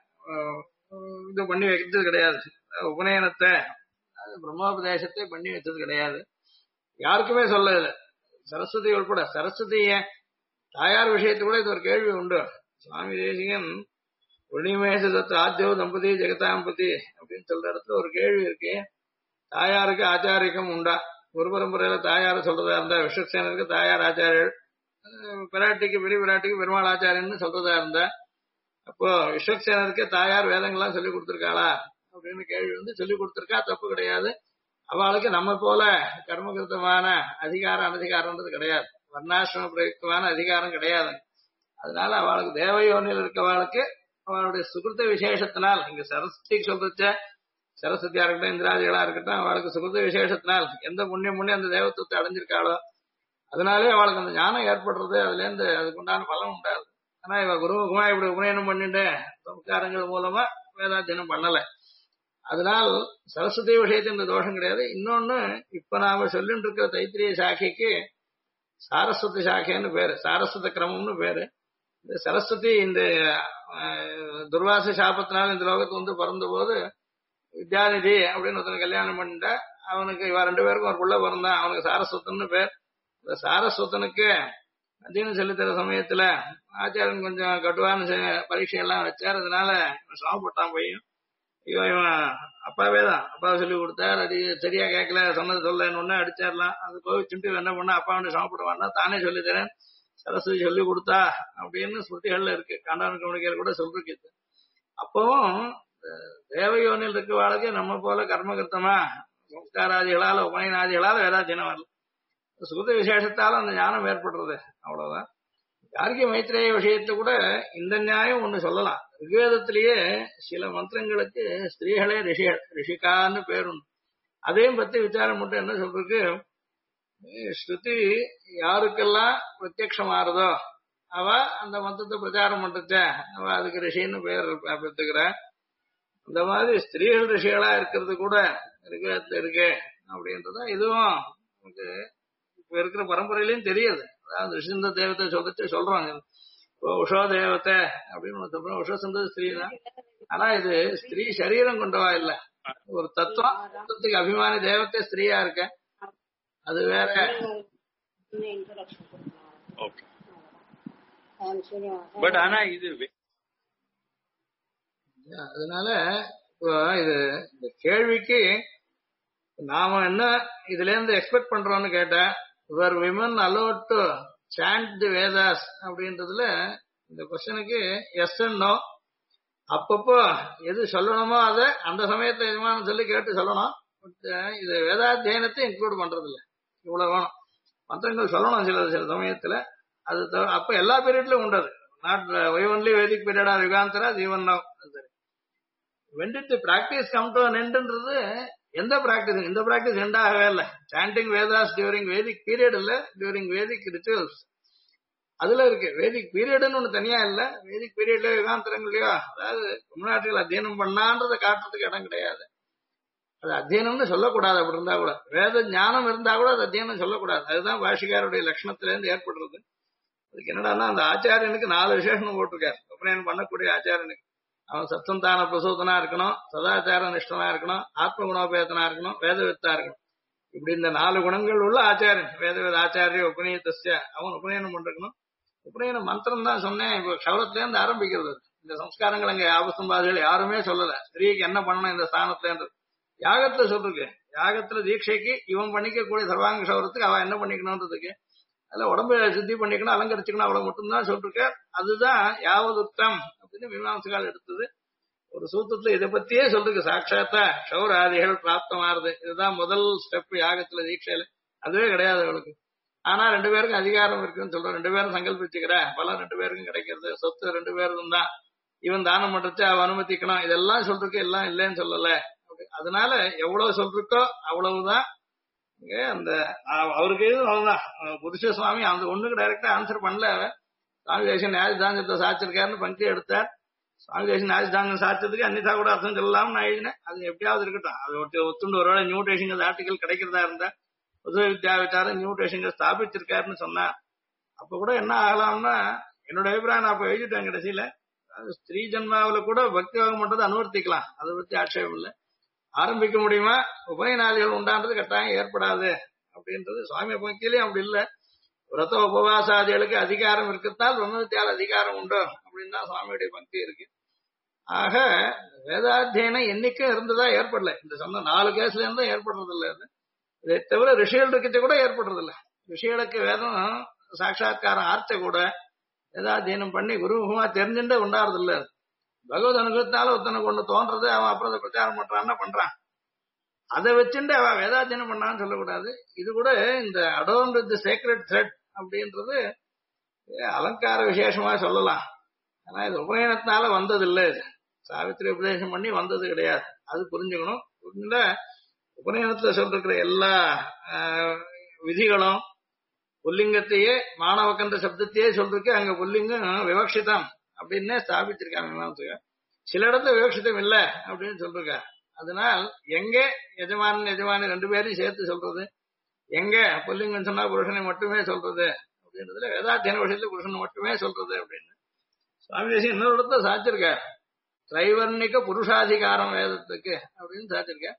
இது பண்ணி வைக்கிறது கிடையாது. உபநயனத்தை பிரம்மோபதேசத்தை பண்ணி வச்சது கிடையாது. யாருக்குமே சொல்ல இல்லை. சரஸ்வதி உட்பட. சரஸ்வதிய தாயார் விஷயத்து கூட இது ஒரு கேள்வி உண்டு. சுவாமி தேசிகன் ஒளிமேச தத்து ஆத்தியோ தம்பதி ஜெகதாம்பதி அப்படின்னு சொல்ற இடத்துல ஒரு கேள்வி இருக்கு. தாயாருக்கு ஆச்சாரியம் உண்டா? குரு பரம்பரையில தாயார் சொல்றதா இருந்தா விஸ்வக்சேனருக்கு தாயார் ஆச்சாரியர், பிராட்டிக்கு பெரிய பிராட்டிக்கு பெருமாள் ஆச்சாரியன்னு சொல்றதா இருந்தா அப்போ விஸ்வக்சேனருக்கு தாயார் வேதங்கள்லாம் சொல்லி கொடுத்திருக்காளா அப்படின்னு கேள்வி வந்து சொல்லி கொடுத்திருக்கா, தப்பு கிடையாது. அவளுக்கு நம்ம போல கர்மகிருத்தமான அதிகாரம் அனதிகாரம்ன்றது கிடையாது. வர்ணாசிரம பிரயுக்தமான அதிகாரம் கிடையாது. அதனால அவளுக்கு தேவயோனியில் இருக்கவாளுக்கு அவளுடைய சுகிருத்த விசேஷத்தினால், இங்க சரஸ்வதிக்கு சொல்றச்ச சரஸ்வதியா இருக்கட்டும் இந்திராதிகளா இருக்கட்டும், அவளுக்கு சுகிருத்த விசேஷத்தினால் எந்த புண்ணியம் அந்த தேவத்துவத்தை அடைஞ்சிருக்காளோ அதனாலே அவளுக்கு அந்த ஞானம் ஏற்படுறது. அதுல இருந்து அதுக்கு உண்டான பலம் உண்டாது. ஆனா இவ குருமுகமா இப்படி உபநயனம் பண்ணிட்டு சம்ஸ்காரங்கள் மூலமா வேதாத்தியனம் பண்ணல. அதனால் சரஸ்வதி விஷயத்து இந்த தோஷம் கிடையாது. இன்னொன்னு இப்ப நாம சொல்லிட்டு இருக்கிற தைத்திரிய சாக்கைக்கு சாரஸ்வதி சாக்கைன்னு பேரு, சாரஸ்வத கிரமம்னு பேரு. இந்த சரஸ்வதி இந்த துர்வாச சாபத்தினால இந்த லோகத்துக்கு வந்து பிறந்த போது வித்யாநிதி அப்படின்னு ஒருத்தனை கல்யாணம் பண்ணிட்டா. அவனுக்கு இவ 2 பேருக்கும் ஒரு புள்ள பிறந்தான், அவனுக்கு சாரஸ்வத்தன்னு பேர். இந்த சாரஸ்வத்தனுக்கு அத்தியனம் சொல்லித்தர சமயத்துல ஆச்சாரியன் கொஞ்சம் கட்டுவான பரீட்சை எல்லாம் வச்சார். அதனால சிரமப்பட்டான் பையன். இவன் அப்பாவே தான், அப்பாவை சொல்லி கொடுத்தார். அது சரியா கேட்கல, சொன்னது சொல்லன்னு ஒண்ணு அடிச்சாரலாம். அது கோவிச்சுட்டு என்ன பண்ணா, அப்பா வந்து சிரமப்படுவான்னா தானே சொல்லி தரேன், சரஸ்வதி சொல்லி கொடுத்தா அப்படின்னு ஸ்மிருதிகள்ல இருக்கு. காண்டான கவனிக்கையில் கூட சொல்லிருக்கு. அப்பவும் தேவயோனில் இருக்க வாழ்க்கை நம்ம போல கர்மகிருத்தமா சம்ஸ்காராதிகளால உபநயனாதிகளால வேதாத்தியனம் வரல. சுருத விசேஷத்தால அந்த ஞானம் ஏற்படுறது, அவ்வளவுதான். யார்கிய மைத்ரேய விஷயத்தை கூட இந்த நியாயம் ஒண்ணு சொல்லலாம். ரிக்வேதத்திலேயே சில மந்திரங்களுக்கு ஸ்திரீகளே ரிஷிகள், ரிஷிகான்னு பேருண்டு. அதையும் பத்தி விசாரம் மட்டும் என்ன சொல்றதுக்கு, ஸ்ருதி யாருக்கெல்லாம் பிரத்யக்ஷமாறுதோ அவ அந்த மந்திரத்தை பிரச்சாரம் பண்றச்ச அவ அதுக்கு ரிஷின்னு பேர் பெற்றுக்கிற. இந்த மாதிரி ஸ்திரீகள் ரிஷிகளா இருக்கிறது கூட ரிக்வேதத்துல இருக்கு அப்படின்றத இதுவும் நமக்கு இப்ப இருக்கிற பரம்பரையிலயும் தெரியுது. அதாவது ரிஷிந்த தேவத்தை சொல்றாங்க. இப்போ உஷோ தேவத்தை அப்படின்னு சொல்றோம். உஷோ சந்தது ஸ்திரீ தான். ஆனா இது ஸ்திரீ சரீரம் கொண்டவா இல்ல, ஒரு தத்துவத்துக்கு அபிமானி தேவத்தை ஸ்திரீயா இருக்க, அது வேற. பட் ஆனா இது அதனால இப்போ இது இந்த கேள்விக்கு நாம என்ன இதுல இருந்து எக்ஸ்பெக்ட் பண்றோம்னு கேட்டா, were women allowed to chant the Vedas அப்படின்றதுல இந்த கொஸ்டனுக்கு எஸ் அண்ட் நோ. அப்பப்போ எது சொல்லணுமோ அதை அந்த சமயத்துல எதுமானம் சொல்லி கேட்டு சொல்லணும். இது வேதாத்தியனத்தை இன்க்ளூட் பண்றது இல்லை. இவ்வளவு வேணும், மந்திரங்கள் சொல்லணும் சில சமயத்துல. அது அப்ப எல்லா பீரியட்லயும் உண்டது. நாட் ஒன்லி வேதிக் பீரியடா யுகாந்தரா ஜீவன் now. when did the practice come to an end ன்றது எந்த பிராக்டிஸ், இந்த பிராக்டிஸ் எண்ட் ஆகவே இல்லை. Chanting Vedas during Vedic period இல்ல, டியூரிங் வேதிக் ரிச்சுவல்ஸ் அதுல இருக்கு. வேதிக் பீரியட்னு ஒண்ணு தனியா இல்ல. வேதிக் பீரியட்லயோ யுகாந்தரங்களையோ அதாவது தமிழ்நாட்டில் அத்தியனம் பண்ணான்றதை காட்டுறதுக்கு இடம் கிடையாது. அது அத்தியனம்னு சொல்லக்கூடாது. அப்படி இருந்தா கூட வேத ஞானம் இருந்தா கூட அது அத்தியனம் சொல்லக்கூடாது. அதுதான் பாஷிகாருடைய லட்சணத்துல இருந்து ஏற்படுறது. அதுக்கு என்னடான்னா அந்த ஆச்சாரியனுக்கு 4 விசேஷம் போட்டிருக்காரு. உபநயனம் பண்ணக்கூடிய ஆச்சாரியனுக்கு அவன் சத்தந்தான பிரசூதனா இருக்கணும், சதாச்சார நிஷ்டனா இருக்கணும், ஆத்ம குணோபேதனா இருக்கணும், வேதவித்தா இருக்கணும். இப்படி இந்த 4 குணங்கள் உள்ள ஆச்சாரியன் வேத ஆச்சாரிய உபநயத்தஸ்ய அவன் உபநயனம் பண்ணிருக்கணும். உபநயன மந்திரம் தான் சொன்னேன். இப்போ க்ஷௌரத்துல இருந்து ஆரம்பிக்கிறது. இந்த சம்ஸ்காரங்கள் அங்க யாபஸ்தம்பாதிகள் யாருமே சொல்லல. ஸ்திரீக்கு என்ன பண்ணணும் இந்த ஸ்தானத்துல யாகத்துல சொல்லிருக்கு. யாகத்துல தீட்சைக்கு இவன் பண்ணிக்க கூடிய சர்வாங்க க்ஷௌரத்துக்கு அவன் என்ன பண்ணிக்கணும்ன்றதுக்கு அதுல உடம்பு சுத்தி பண்ணிக்கணும், அலங்கரிச்சுக்கணும், அவ்வளவு மட்டும்தான் சொல்லிருக்க. அதுதான் யாவதுத்தம் அப்படின்னு மீமாம்சகால் எடுத்தது. ஒரு சூத்திரத்துல இதை பத்தியே சொல்லிருக்கு. சாட்சாத்தா க்ஷௌராதிகள் பிராப்தமாறுது. இதுதான் முதல் ஸ்டெப் யாகத்துல தீட்சையில. அதுவே கிடையாது அவளுக்கு. ஆனா 2 பேருக்கும் அதிகாரம் இருக்குன்னு சொல்றோம். 2 பேரும் சங்கல்பிச்சுக்கிற பலம் 2 பேருக்கும் கிடைக்கிறது. சொத்து 2 பேருக்கும் தான். இவன் தானம் பண்றச்சு அவ அனுமதிக்கணும். இதெல்லாம் சொல்றதுக்கு எல்லாம் இல்லைன்னு சொல்லல. அதனால எவ்வளவு சொல்றதோ அவ்வளவுதான். அந்த அவருக்கு அவ்வளவுதான். புருஷ சுவாமி அந்த ஒண்ணுக்கு டைரக்டா ஆன்சர் பண்ணல. சுவாமி தேசம் நியாயதாங்கத்தை சாச்சிருக்காருன்னு பங்கி எடுத்தார். சுவாமி தேசம் நியாயதாங்கம் சாச்சதுக்கு அன்னிதா கூட அர்த்தம் சொல்லலாம்னு நான் எழுதினேன். அது எப்படியாவது இருக்கட்டும். அது ஒத்துண்டு ஒருவேளை நியூட்ரேஷன் ஆர்டிகல் கிடைக்கிறதா இருந்தா புது வித்யா விசாரம் நியூட்ரேஷன் ஸ்தாபிச்சிருக்காருன்னு சொன்னா அப்ப கூட என்ன ஆகலாம்னா என்னோட அபிப்பிராயம் நான் அப்ப எழுதிட்டேன். கடைசியில ஸ்திரீ ஜன்மாவில கூட பக்தி யோகம் பண்றது அனுவர்த்திக்கலாம். அதை பத்தி ஆட்சேபம் இல்லை. ஆரம்பிக்க முடியுமா? உபயநாளிகள் உண்டான்றது கட்டாயம் ஏற்படாது அப்படின்றது சுவாமி பக்தியிலேயும் அப்படி இல்லை. விரத உபவாசாதிகளுக்கு அதிகாரம் இருக்கத்தால் பிரம்மத்தியால் அதிகாரம் உண்டு அப்படின்னு தான் சுவாமியுடைய பக்தி இருக்கு. ஆக வேதாத்தியனம் என்னைக்கும் இருந்ததா ஏற்படல. இந்த சொன்ன 4 கேஸ்ல இருந்தும் ஏற்படுறது இல்லை. இதை தவிர ரிஷிகள் இருக்கிறது கூட ஏற்படுறது இல்லை. ரிஷிகளுக்கு வேதம் சாட்சா்காரம் ஆர்த்த கூட வேதாத்தியனம் பண்ணி குருமுகமா தெரிஞ்சுட்டே உண்டாறது இல்லை. பகவத் அனுகிரகத்தால ஒருத்தனுக்கு ஒண்ணு தோன்றது, அவன் அப்புறம் அதை பிரச்சாரம் பண்றான்னா பண்றான். அதை வச்சுட்டு அவன் வேதாத்தியனம் பண்ணான்னு சொல்லக்கூடாது. இது கூட இந்த அடோன் வித் சேக்ரெட் த்ரெட் அப்படின்றது அலங்கார விசேஷமா சொல்லலாம். ஆனா இது உபநயனத்தினால வந்தது இல்லை. இது சாவித்திரி உபதேசம் பண்ணி வந்தது கிடையாது. அது புரிஞ்சுக்கணும். புரிஞ்சுல உபநயனத்துல சொல்லிருக்கிற எல்லா விதிகளும் புல்லிங்கத்தையே மாணவக்கன்ற சப்தத்தையே சொல்றதுக்கு அங்க புல்லிங்கம் விவக்ஷிதம் அப்படின்னே ஸ்தாபிச்சிருக்காங்க. சில இடத்துல விவக்ஷிதம் இல்லை அப்படின்னு சொல்லிருக்க. அதனால் எங்க எஜமானன் எஜமானி 2 பேரையும் சேர்த்து சொல்றது, எங்க புல்லிங்கம் சொன்னா புருஷனை மட்டுமே சொல்றது அப்படின்றதுல வேதாத்தியன விஷயத்துல புருஷனை மட்டுமே சொல்றது அப்படின்னு சுவாமி தேசியம் இன்னொரு இடத்துல சாச்சிருக்கார். திரைவர்ணிக புருஷாதிகாரம் வேதத்துக்கு அப்படின்னு சாச்சிருக்கார்.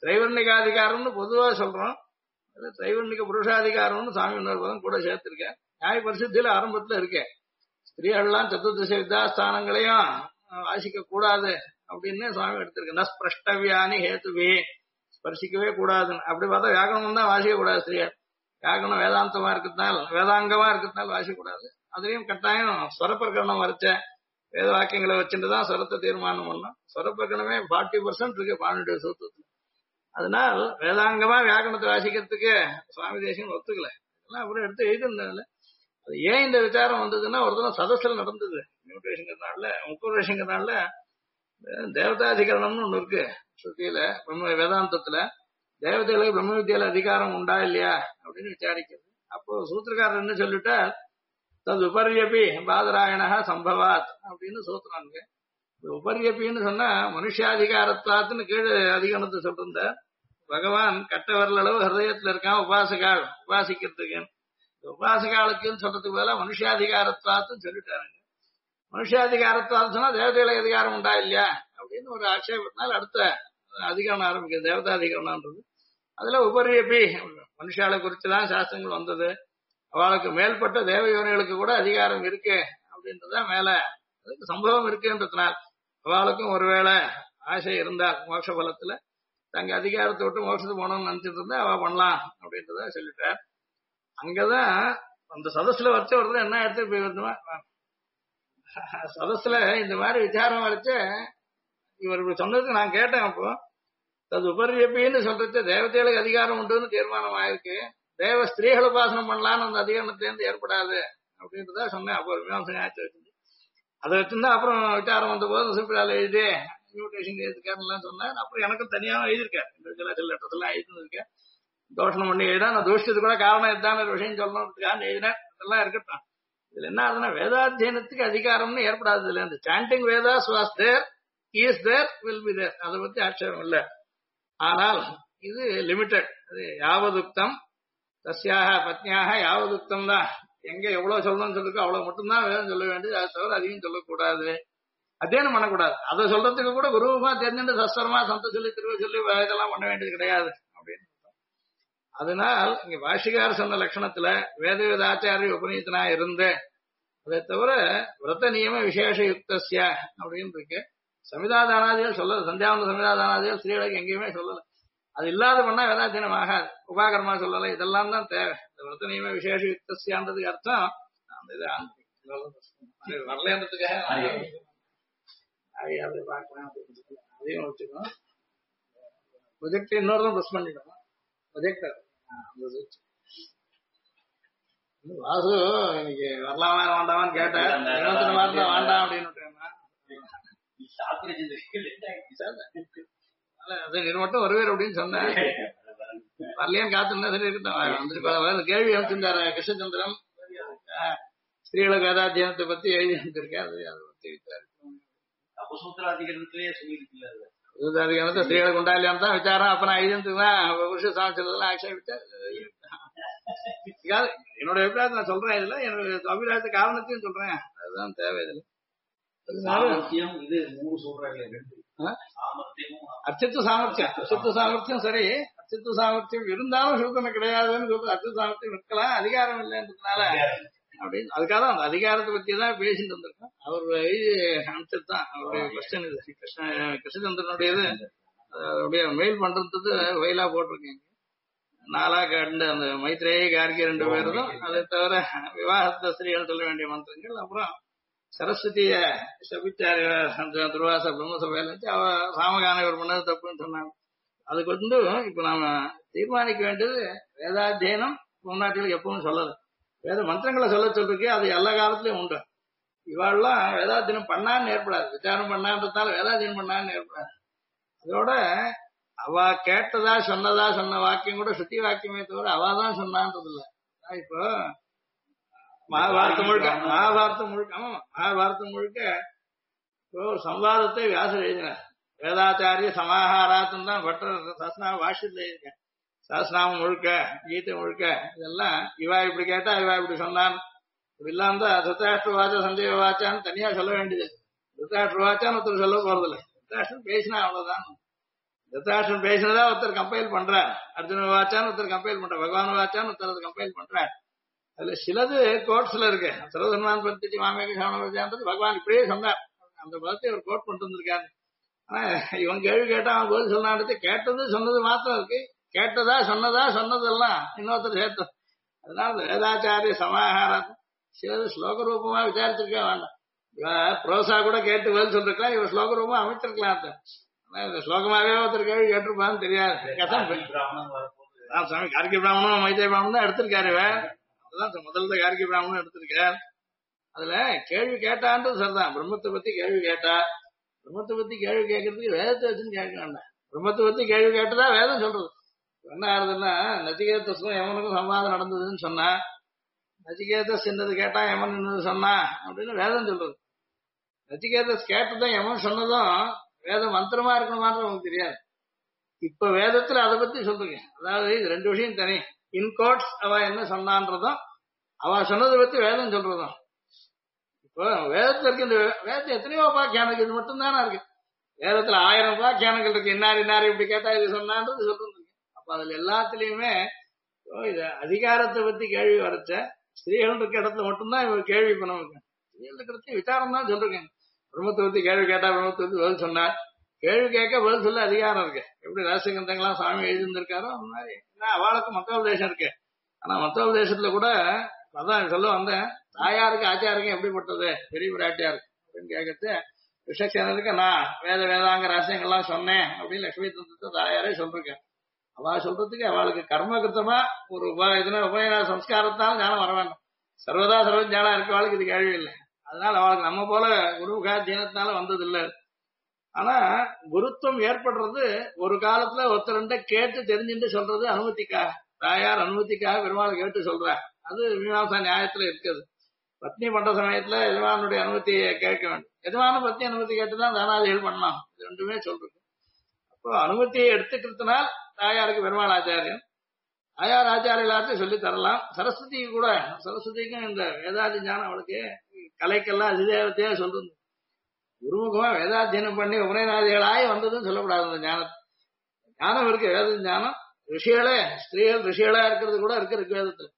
திரைவர்ணிகாதிகாரம்னு பொதுவா சொல்றோம். அது திரைவர்ணிக புருஷாதிகாரம்னு சாமி இன்னொரு பதம் கூட சேர்த்திருக்கேன். நியாய பரிசுத்தில ஆரம்பத்துல இருக்கேன். ஸ்திரீகள்லாம் சதுர்தச வித்யாஸ்தானங்களையும் வாசிக்க கூடாது அப்படின்னு சுவாமி எடுத்திருக்கு. நஸ்பிரஷ்டவியானி ஹேத்துவே, ஸ்பர்சிக்கவே கூடாதுன்னு. அப்படி பார்த்தா வியாகரணம் தான் வாசிக்க கூடாது. ஸ்திரீகள் வியாகரணம் வேதாந்தமா இருக்கிறதுனால, வேதாங்கமா இருக்கிறதுனால வாசிக்க கூடாது. அதுலயும் கட்டாயம் ஸ்வரப்பிரகரணம் வரைச்ச வேத வாக்கியங்களை வச்சுட்டு தான் ஸ்வரத்தை தீர்மானம் பண்ணோம். ஸ்வரப்பிரகரணமே 40% இருக்கு பாண்டிய சூத்திரத்துல. அதனால் வேதாங்கமா வியாகரணத்தை வாசிக்கிறதுக்கு சுவாமி தேசியம் ஒத்துக்கல. இதெல்லாம் அப்புறம் எடுத்து எழுதிருந்தாங்கல்ல. அது ஏன் இந்த விசாரம் வந்ததுன்னா, ஒரு தடவை சதஸ்ல நடந்தது. நியூட்ரேஷங்கிறதுனால 30 வருஷங்கிறதுனால தேவதாதிகரணம்னு ஒண்ணு இருக்கு ஸ்ருதியில, வேதாந்தத்துல. தேவதைகளுக்கு பிரம்ம வித்தியால அதிகாரம் உண்டா இல்லையா அப்படின்னு விசாரிக்கிறது. அப்போ சூத்திரக்காரர் என்ன சொல்லிட்டா, தது உபரியபி பாதராயணா சம்பவாத் அப்படின்னு சூத்திராங்க. உபரியபின்னு சொன்னா மனுஷாதிகாரத்தாத்துன்னு கீழே அதிகரணத்தை சொல்லிருந்த பகவான் கட்ட வரலளவு ஹிருதயத்துல இருக்கான் உபாசகால் உபாசிக்கிறதுக்கு. உபாசகாலுக்குன்னு சொல்றதுக்கு பதிலா மனுஷாதிகாரத்தாத்துன்னு சொல்லிட்டாருங்க. மனுஷாதிகாரத்தால் சொன்னா தேவதைகளுக்கு அதிகாரம் உண்டா இல்லையா அப்படின்னு ஒரு ஆட்சேபத்தினால் அடுத்த அதிகாரம் ஆரம்பிக்கிறது, தேவதாதிகரணம்ன்றது. அதுல உபரியபி மனுஷாலை குறிச்சுதான் சாஸ்திரங்கள் வந்தது. அவளுக்கு மேல்பட்ட தேவயோனிகளுக்கு கூட அதிகாரம் இருக்கு அப்படின்றதான் மேல அதுக்கு சம்பவம் இருக்குன்றதுனால் அவளுக்கும் ஒருவேளை ஆசை இருந்தால் மோட்ச பலத்துல தங்க அதிகாரத்தை விட்டு மோட்சத்துக்கு போனோம்னு நினைச்சிட்டு இருந்தா அவ பண்ணலாம் அப்படின்றத சொல்லிட்டார். அங்கதான் அந்த சதஸ்ல வச்ச ஒருத்தர் என்ன எடுத்து போய் வருதுமா, சதஸ்ல இந்த மாதிரி விசாரம் வரைச்ச இவர் இப்படி சொன்னதுக்கு நான் கேட்டேன். அப்போ அது உபரியப்பின்னு சொல்றது தேவதைகளுக்கு அதிகாரம் உண்டுன்னு தீர்மானம் ஆயிருக்கு, தேவ ஸ்திரீகள் உபாசனம் பண்ணலான்னு அந்த அதிகாரத்திலேருந்து ஏற்படாது அப்படின்றத சொன்னேன். அப்போ மீமாம்சம் ஆச்சு வச்சிருந்து அதை வச்சிருந்தா அப்புறம் விசாரம் வந்த போது சிம்பிளால எழுதி இன்விடேஷன் எழுதிருக்காருலாம் சொன்னேன். அப்புறம் எனக்கும் தனியாக எழுதியிருக்கேன், சில லெட்டர்ஸ்லாம் எழுதிருக்கேன். தோஷணம் பண்ணி எழுதா நான் தோஷத்துக்கு கூட காரணம் இதுதான் ஒரு விஷயம் சொல்லணும்னு எழுதினேன். இதெல்லாம் இருக்கட்டும். இதுல என்ன ஆகுதுன்னா வேதாத்தியனத்துக்கு அதிகாரம்னு ஏற்படாது. இதுல இந்த chanting Vedas was there, is there, will be there, அதை பத்தி ஆட்சேபம் இல்லை. ஆனால் இது லிமிட்டட். அது யாவதுக்தம் தஸ்யாக பத்னியாக யாவதுக்தம் தான். எங்க எவ்வளவு சொல்லணும்னு சொல்லிருக்கோ அவ்வளவு மட்டும்தான் வேதம் சொல்ல வேண்டியது, அதை தவிர அதிகம் சொல்லக்கூடாது, அத்தியனம் பண்ணக்கூடாது. அதை சொல்றதுக்கு கூட குருவமா தெரிஞ்சுட்டு சஸ்வரமா சந்த சொல்லி திரும்ப சொல்லி இதெல்லாம் பண்ண வேண்டியது கிடையாது அப்படின்னு. அதனால் இங்க பாஷிகார சொன்ன லட்சணத்துல வேத வேதாச்சாரிய உபநீதனா இருந்து அதை தவிர விரத நியம விசேஷ யுக்தஸ்ய அப்படின்னு இருக்கு. சமிதாதானாதிகள் சொல்லல, சந்தியாவந்த சமிதாதானாதிகள் ஸ்ரீகளுக்கு எங்கேயுமே சொல்லல. அது இல்லாத பண்ணா வேதாத்தியனம் ஆகாது. உபாகரமா சொல்லல, இதெல்லாம் தான் தேவை. இந்த விரத நியம விசேஷ யுக்தஸ்யான்றதுக்கு அர்த்தம் அந்த இது வரலன்றதுக்காக பார்க்கலாம். அதையும் வச்சுக்கணும். ப்ரொஜெக்ட் இன்னொரு ப்ரெஸ் பண்ணிடணும். ப்ரொஜெக்டர் வாசு இன்னைக்கு வரலாமா வேண்டாமான்னு கேட்டேன். 23 மாதம் தான் வேண்டாம் அப்படின்னு அது மட்டும் வருவார் அப்படின்னு சொன்னேன். வரலையான்னு காத்துருந்தா சரி இருக்கட்டும். கேள்வி அமைச்சிருந்தாரு கிருஷ்ணச்சந்திரன், ஸ்ரீகளுக்கு வேதாத்தியனத்தை பத்தி எழுதி அமைச்சிருக்காரு. அதை பத்தி சூத்திராதிகாரத்திலேயே சொல்லியிருக்கல, சூத்திராதிகாரத்தை ஸ்ரீகளுக்கு உண்டா இல்லையான்னு தான் விசாரம். அப்ப நான் எழுதிட்டுதான் புருஷ சாமிச்சதெல்லாம் ஆக்ஷேபிச்சா என்னோட அபிப்பிராயத்தை நான் சொல்றேன். இதுல என்னோட அபிப்பிராயத்தை காரணத்தையும் சொல்றேன். அதுதான் தேவை. இதுல இது 3 சொல்றாங்க. அர்ச்சித்து சாமர்த்தியம், அர்ச்சித்து சாமர்த்தியம் சரி, அர்ச்சித்து சாமர்த்தியம் இருந்தாலும் சூத்திரம் கிடையாதுன்னு சொல்றது. அர்ச்சித்து சாமர்த்தியம் இருக்கலாம், அதிகாரம் இல்லைன்றதுனால அப்படின்னு. அதுக்காக தான் அந்த அதிகாரத்தை பத்தி தான் பேசிட்டு வந்திருக்கோம். அவர் அனுப்பிச்சது தான் அவருடைய கொஸ்டின். இது கிருஷ்ணச்சந்திரனுடையது அவருடைய மெயில் பண்றதுக்கு வயலா போட்டிருக்கேன். 4 கண்டு அந்த மைத்ரேயி கார்கி 2 பேரும், அதை தவிர விவாகத்த ஸ்திரீகள் சொல்ல வேண்டிய மந்திரங்கள், அப்புறம் சரஸ்வதிய சபிச்சார் அந்த துர்வாச பிரம்மசபையில வச்சு அவ சாமகான இவர் பண்ணது தப்புன்னு சொன்னாங்க. அதுக்கு வந்து இப்ப நாம தீர்மானிக்க வேண்டியது வேதாத்தியனம் முன்னாட்டிகளுக்கு எப்பவும் சொல்லல, வேத மந்திரங்களை சொல்றதுக்கு அது எல்லா காலத்திலயும் உண்டு. இவாள்லாம் வேதாத்தியனம் பண்ணான்னு ஏற்படாது, விசாரம் பண்ணான்றதால வேதாத்தியனம் பண்ணான்னு ஏற்படாது. அதோட அவ கேட்டதா சொன்ன வாக்கியம் கூட சுத்தி வாக்கியமே தவிர அவாதான் சொன்னான்றது இல்ல. இப்போ மகாபாரதம் முழுக்க இப்போ ஒரு சம்வாதத்தை வியாசர் எழுதினார். வேதாச்சாரிய சமாஹாராத்துன்னு தான் பட்டர் சஹஸ்ரநாம பாஷ்யத்துல எழுதியிருக்கேன். சஹஸ்ரநாமம் முழுக்க, கீதை முழுக்க இதெல்லாம் இவா இப்படி கேட்டா இவா இப்படி சொன்னான். இப்படி இல்லாம தான் திருத்தாஷ்டிர வாச்சா சஞ்சய வாச்சான்னு தனியா சொல்ல வேண்டியது. திருத்தாஷ்டிர வாச்சான்னு ஒருத்தர் சொல்ல போறதில்லை, திருத்தாஷ்டிரம் பேசினா அவ்வளவுதான். திருதராஷ்டிரன் பேசினதா ஒருத்தர் கம்பைல் பண்றார், அர்ஜுன வாச்சான்னு ஒருத்தர் கம்பைல் பண்றார், பகவான் வாச்சான்னு ஒருத்தர் கம்பைல் பண்றார். அதுல சிலது கோட்ஸ்ல இருக்கு. சர்வதன்மான் பத்தி மாமேக சாணவர்ன்றது பகவான் இப்படியே சொன்னார், அந்த பதத்தை அவர் கோட் பண்ணிட்டு வந்திருக்காரு. ஆனா இவன் கேள்வி கேட்டா அவன் பதில் சொன்னான்றது கேட்டது சொன்னது மாத்திரம் இருக்கு, கேட்டதா சொன்னதெல்லாம் இன்னொருத்தர் சேர்த்தோம். அதனால வேதாச்சாரிய சமாகாரம் சிலது ஸ்லோக ரூபமா விசாரிச்சிருக்க வேண்டாம். புரோசா கூட கேட்டு பதில் சொல்லிருக்கலாம், இவன் ஸ்லோக ரூபமா அமைச்சிருக்கலாம். இந்த ஸ்லோகமாவே ஒருத்தர் கேள்வி கேட்டிருப்பான்னு தெரியாது. சுவாமி கார்கி பிராமணனும் மைத்திய பிராமணன் தான் எடுத்திருக்காரு. அதுதான் முதல்ல கார்கி பிராமணன் எடுத்திருக்காரு. அதுல கேள்வி கேட்டான்றது சரிதான். பிரம்மத்தை பத்தி கேள்வி கேட்டா, பிரம்மத்தை பத்தி கேள்வி கேட்கறதுக்கு வேதத்தை வச்சுன்னு கேட்க வேண்டாம். பிரம்மத்தை பத்தி கேள்வி கேட்டதா வேதம் சொல்றது. என்ன ஆகுதுன்னா, நச்சிகேதஸும் யமனுக்கும் சம்வாதம் நடந்ததுன்னு சொன்னா, நச்சிகேதஸ் என்னது கேட்டா யமன் என்னது சொன்னா அப்படின்னு வேதம் சொல்றது. நச்சிகேதஸ் கேட்டதும் யமன் சொன்னதும் வேத மந்திரமா இருக்கணுமான்னு நமக்கு தெரியாது. இப்ப வேதத்துல அதை பத்தி சொல்றீங்க. அதாவது இது ரெண்டு விஷயம் தனி. இன்கோட்ஸ் அவ என்ன சொன்னான்றதும் அவ சொன்னதை பத்தி வேதம் சொல்றதும். இப்போ வேதத்துல இருக்கு, இந்த வேதத்துல எத்தனையோ உபாக்கியானங்கள் இது மட்டும் தானே இருக்கு. வேதத்துல 1000 உபாக்கியானங்கள் இருக்கு. இன்னார் இப்படி கேட்டா இது சொன்னான்றது சொல்றது. அப்ப அதுல எல்லாத்துலயுமே இது அதிகாரத்தை பத்தி கேள்வி வரைச்ச ஸ்திரீகள் இருக்க இடத்துல மட்டும்தான் இவங்க கேள்வி பண்ண வைக்க. ஸ்திரீகள் இருக்கிறது விசாரம் தான் சொல்றேன். பிரம்மத்தை பத்தி கேள்வி கேட்டா பிரம்மத்தை பத்தி பதில் சொன்னார், கேள்வி கேட்க பதில் சொல்ல அதிகாரம் இருக்கு. எப்படி ரகசியகந்தங்களாம் சுவாமி எழுதியிருந்திருக்காரோ அந்த மாதிரி. ஏன்னா அவளுக்கு மத்தோபதேசம் இருக்கு. ஆனா மத்தோபதேசத்துல கூட அதான் சொல்ல வந்தேன், தாயாருக்கு ஆச்சாருக்கும் எப்படிப்பட்டது பெரிய பிராட்டியாரு அப்படின்னு கேட்கறது. விஷக்சேனருக்கு நான் வேதாங்க ரகசியங்கள்லாம் சொன்னேன் அப்படின்னு லட்சுமி தந்தத்தை தாயாரே சொல்றேன். அவ சொல்றதுக்கு அவளுக்கு கர்மகிருத்தமா ஒரு உபநயன சம்ஸ்காரத்தாலும் ஞானம் வர வேண்டும். சர்வதா சர்வ ஞானம் இருக்கவாளுக்கு இது கேள்வி இல்லை. அதனால அவளுக்கு நம்ம போல குருமுகாத்தியனத்தினால வந்தது இல்லை. ஆனா குருத்துவம் ஏற்படுறது ஒரு காலத்துல ஒருத்தருண்ட கேட்டு தெரிஞ்சுட்டு சொல்றது அனுமதிக்காக. தாயார் அனுமதிக்காக பெருமாள் கேட்டு சொல்ற, அது மீமாசா நியாயத்துல இருக்குது. பத்னி பண்ற சமயத்துல எஜமானுடைய அனுமதியை கேட்க வேண்டும். எஜமான பத்னி அனுமதி கேட்டுதான் தானாதிகள் பண்ணலாம். இது ரெண்டுமே சொல்றது. அப்போ அனுமதியை எடுத்துக்கிறதுனால் தாயாருக்கு பெருமாள் ஆச்சாரியம், தாயார் ஆச்சாரிய எல்லாத்தையும் சொல்லி தரலாம். சரஸ்வதிக்கு கூட, சரஸ்வதிக்கும் இந்த வேதாதி ஞானம் அவளுக்கு கலைக்கெல்லாம் அதிதேவத்தையா சொல்றது. குருமுகமா வேதாத்தியனம் பண்ணி உபநயனாதிகளாய் வந்ததுன்னு சொல்லக்கூடாது. அந்த ஞானம் இருக்கு, வேத ஞானம். ரிஷிகளே ஸ்திரீகள் ரிஷிகளா இருக்கிறது கூட இருக்கு வேதத்துல.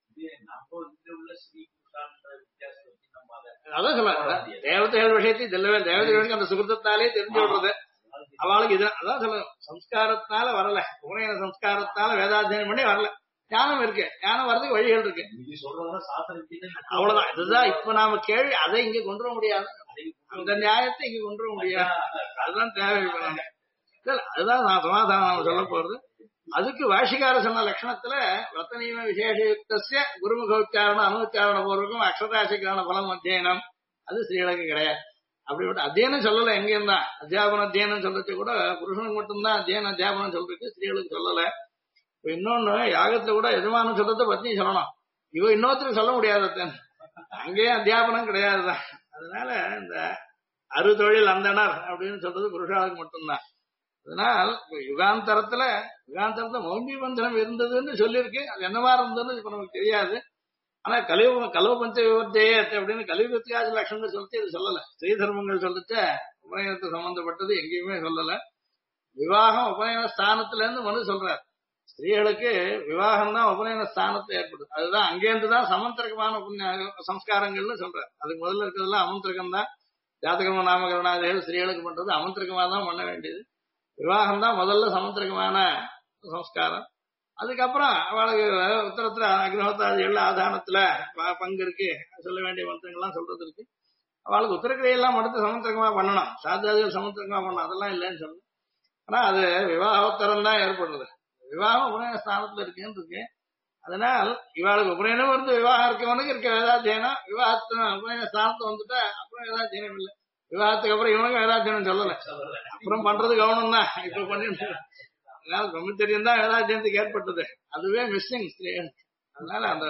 அதான் சொல்ல தேவதைகள் விஷயத்தையும் செல்லவே, தேவதைகளுக்கு அந்த சுகிருத்தாலே தெரிஞ்சு விடுறது. அவளுக்கு இது அதான் சொல்ல, சம்ஸ்காரத்தினால வரல, உபநயன சம்ஸ்காரத்தினால வேதாத்தியனம் பண்ணி வரல. ஞானம் இருக்கு, ஞானம் வர்றதுக்கு வழிகள் இருக்கு. அவ்வளவுதான். இதுதான் இப்ப நாம கேள்வி. அதை இங்க கொண்டு வர முடியாது, அந்த நியாயத்தை இங்க கொண்டு வர முடியாது. அதுதான் தேவை. அதுதான் நான் சமாதானம் நாம சொல்ல போறது. அதுக்கு வாஷிகார சொன்ன லட்சணத்துல ரத்தனீம விசேஷயுக்தஸ்ய குருமுகோச்சாரண அனுச்சாரண பூர்வகம் அக்ஷராசிக்கான பலம் அத்தியனம் அது ஸ்ரீகளுக்கு கிடையாது. அப்படிப்பட்ட அத்தியனம் சொல்லல. எங்கேயும் தான் அத்தியாபன அத்தியனம் சொல்றது கூட புருஷனுக்கு மட்டும்தான் அத்தியாபனம் சொல்றது, ஸ்ரீகளுக்கு சொல்லல. இப்ப இன்னொன்னு யாகத்துல கூட எஜமானம் சொல்றத பத்தி சொல்லணும். இவ இன்னொருத்தருக்கு சொல்ல முடியாது, அங்கேயும் அத்தியாபனம் கிடையாதுதான். அதனால இந்த அறுதொழில் அந்தனர் அப்படின்னு சொல்றது புருஷாவுக்கு மட்டும்தான். அதனால் யுகாந்தரத்துல மௌண்டி பந்தனம் இருந்ததுன்னு சொல்லியிருக்கு. அது என்னவா இருந்ததுன்னு இப்ப நமக்கு தெரியாது. ஆனா கலவு பஞ்ச விவர்த்தையே அப்படின்னு கலியுகத்துக்காக லட்சணம் சொல்லிட்டு இது சொல்லல. ஸ்ரீ தர்மங்கள் சொல்லிச்ச உபநயனத்தை சம்பந்தப்பட்டது எங்கேயுமே சொல்லல. விவாகம் உபநயன ஸ்தானத்துல இருந்து மனு சொல்றாரு. ஸ்திரீகளுக்கு விவாகம் தான் உபநயன ஸ்தானத்தை ஏற்படுது. அதுதான் அங்கேருந்துதான் சமந்திரகமான சம்ஸ்காரங்கள்னு சொல்றாரு. அதுக்கு முதல்ல இருக்கிறதுலாம் அமந்திரகம் தான். ஜாதகம நாமகரணாதிகள் ஸ்திரீகளுக்கு பண்றது அமந்திரகமா தான் பண்ண வேண்டியது. விவாகம் தான் முதல்ல சமந்திரகமான சம்ஸ்காரம். அதுக்கப்புறம் அவளுக்கு உத்தரத்துல அக்னிஹோத்திராதிகள் ஆதானத்துல பங்கு இருக்கு, சொல்ல வேண்டிய மந்திரங்கள்லாம் சொல்றது இருக்கு. அவளுக்கு உத்தரக்கிரையெல்லாம் மட்டும் சமந்திரகமா பண்ணணும், சாதாதிகள் சமந்திரகமா பண்ணணும், அதெல்லாம் இல்லைன்னு சொல்லணும். ஆனா அது விவாகோத்தரம் தான் ஏற்படுறது. விவாகம் உபநயன ஸ்தானத்துல இருக்குன்னு இருக்கு. அதனால் இவாளுக்கு உபநயனம் வந்து விவாகம் இருக்கவனுக்கு இருக்க வேதாத்தியனம், விவாகத்து உபநயன ஸ்தானத்தை வந்துட்டா அப்புறம் வேதாத்தியனம் இல்லை. விவாகத்துக்கு அப்புறம் இவனுக்கும் வேதாத்தியனம் சொல்லல, அப்புறம் பண்றது கவனம் தான். இப்ப பண்ணிட்டு அதனால பிரம்மச்சரியம் தான் வேதாத்தியனத்துக்கு ஏற்பட்டது. அதுவே மிஸ்ஸிங். அதனால அந்த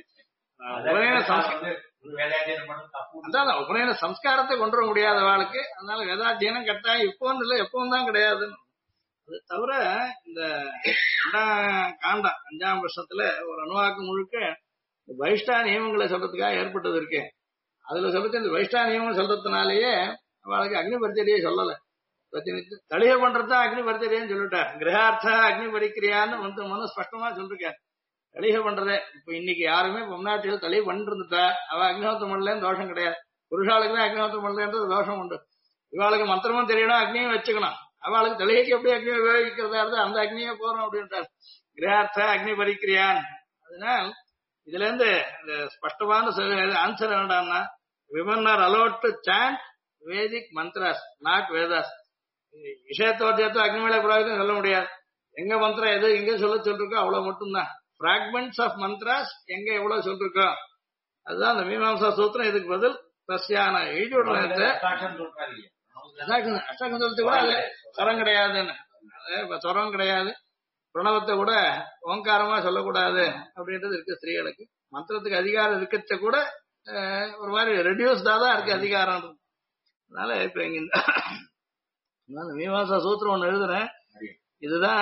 உபநயன சம்ஸ்காரத்தை கொண்டு வர முடியாத வாழ்க்கை. அதனால வேதாத்தியனம் கட்டாயம் இப்பவும் இல்லை, எப்பவும் தான் கிடையாதுன்னு. அது தவிர இந்த காண்டம் 5ஆம் வருஷத்துல ஒரு அணுவாக்கு முழுக்க வைஷ்டா நியமங்களை சொல்றதுக்காக ஏற்பட்டது இருக்கு. அதுல சொல்றது இந்த வைஷ்டா நியமம் சொல்றதுனாலேயே அவளுக்கு அக்னி பரிச்சரியை சொல்லல. தளிகை பண்றதுதான் அக்னி பரிச்சரியன்னு சொல்லிட்டார். கிரகார்த்தா அக்னி பரிக்கிரியான்னு மனு ஸ்பஷ்டமா சொல்லிருக்காரு. தளிகை பண்றதே இப்ப இன்னைக்கு யாருமே பொம்நாட்டிகள் தளிகை பண்ணிருந்துட்டா அவ அக்னிஹோத்திரம் பண்ணலன்னு தோஷம் கிடையாது. புருஷாளுக்கு தான் அக்னிஹோத்திரம் பண்ணலன்றது தோஷம் உண்டு. இவாளுக்கு மந்திரமும் தெரியணும், அக்னியும் வச்சுக்கணும். அவளுக்கு தளிகைக்கு எப்படி அக்னி உபயோகிக்கிறதா இருந்தா அந்த அக்னியே போறோம் அப்படின்ட்டார். கிரகார்த்தா அக்னி பரிக்கிரியான். அதனால் இதுல இருந்து இந்த ஸ்பஷ்டமான ஆன்சர் என்னடான்னா, women are allowed to chant Vedic mantras not Vedas. விஷயத்தோட சேர்த்து அக்னிமேல புராகிதம் சொல்ல முடியாது. எங்க மந்திரம் எது எங்க சொல்லிருக்கோ அவ்வளவு மட்டும்தான். பிராக்மெண்ட்ஸ் ஆஃப் மந்த்ராஸ் எங்க எவ்வளவு சொல்லிருக்கோ அதுதான் அந்த மீமாம்சா சூத்திரம். இதுக்கு பதில் தஸ்யான எழுதி விடல. அஷ்டாக்கம் சொல்றது கூட அது சொரம் கிடையாதுன்னு, சொரம் கிடையாது. பிரணவத்தை கூட ஓங்காரமா சொல்லக்கூடாது அப்படின்றது இருக்கு ஸ்திரீகளுக்கு. மந்திரத்துக்கு அதிகாரம் இருக்கிறத கூட ஒரு மாதிரி ரெடியூஸ்டா தான் இருக்கு அதிகாரம். அதனால இப்ப இங்க மீமாசா சூத்திரம் ஒண்ணு எழுதுறேன். இதுதான்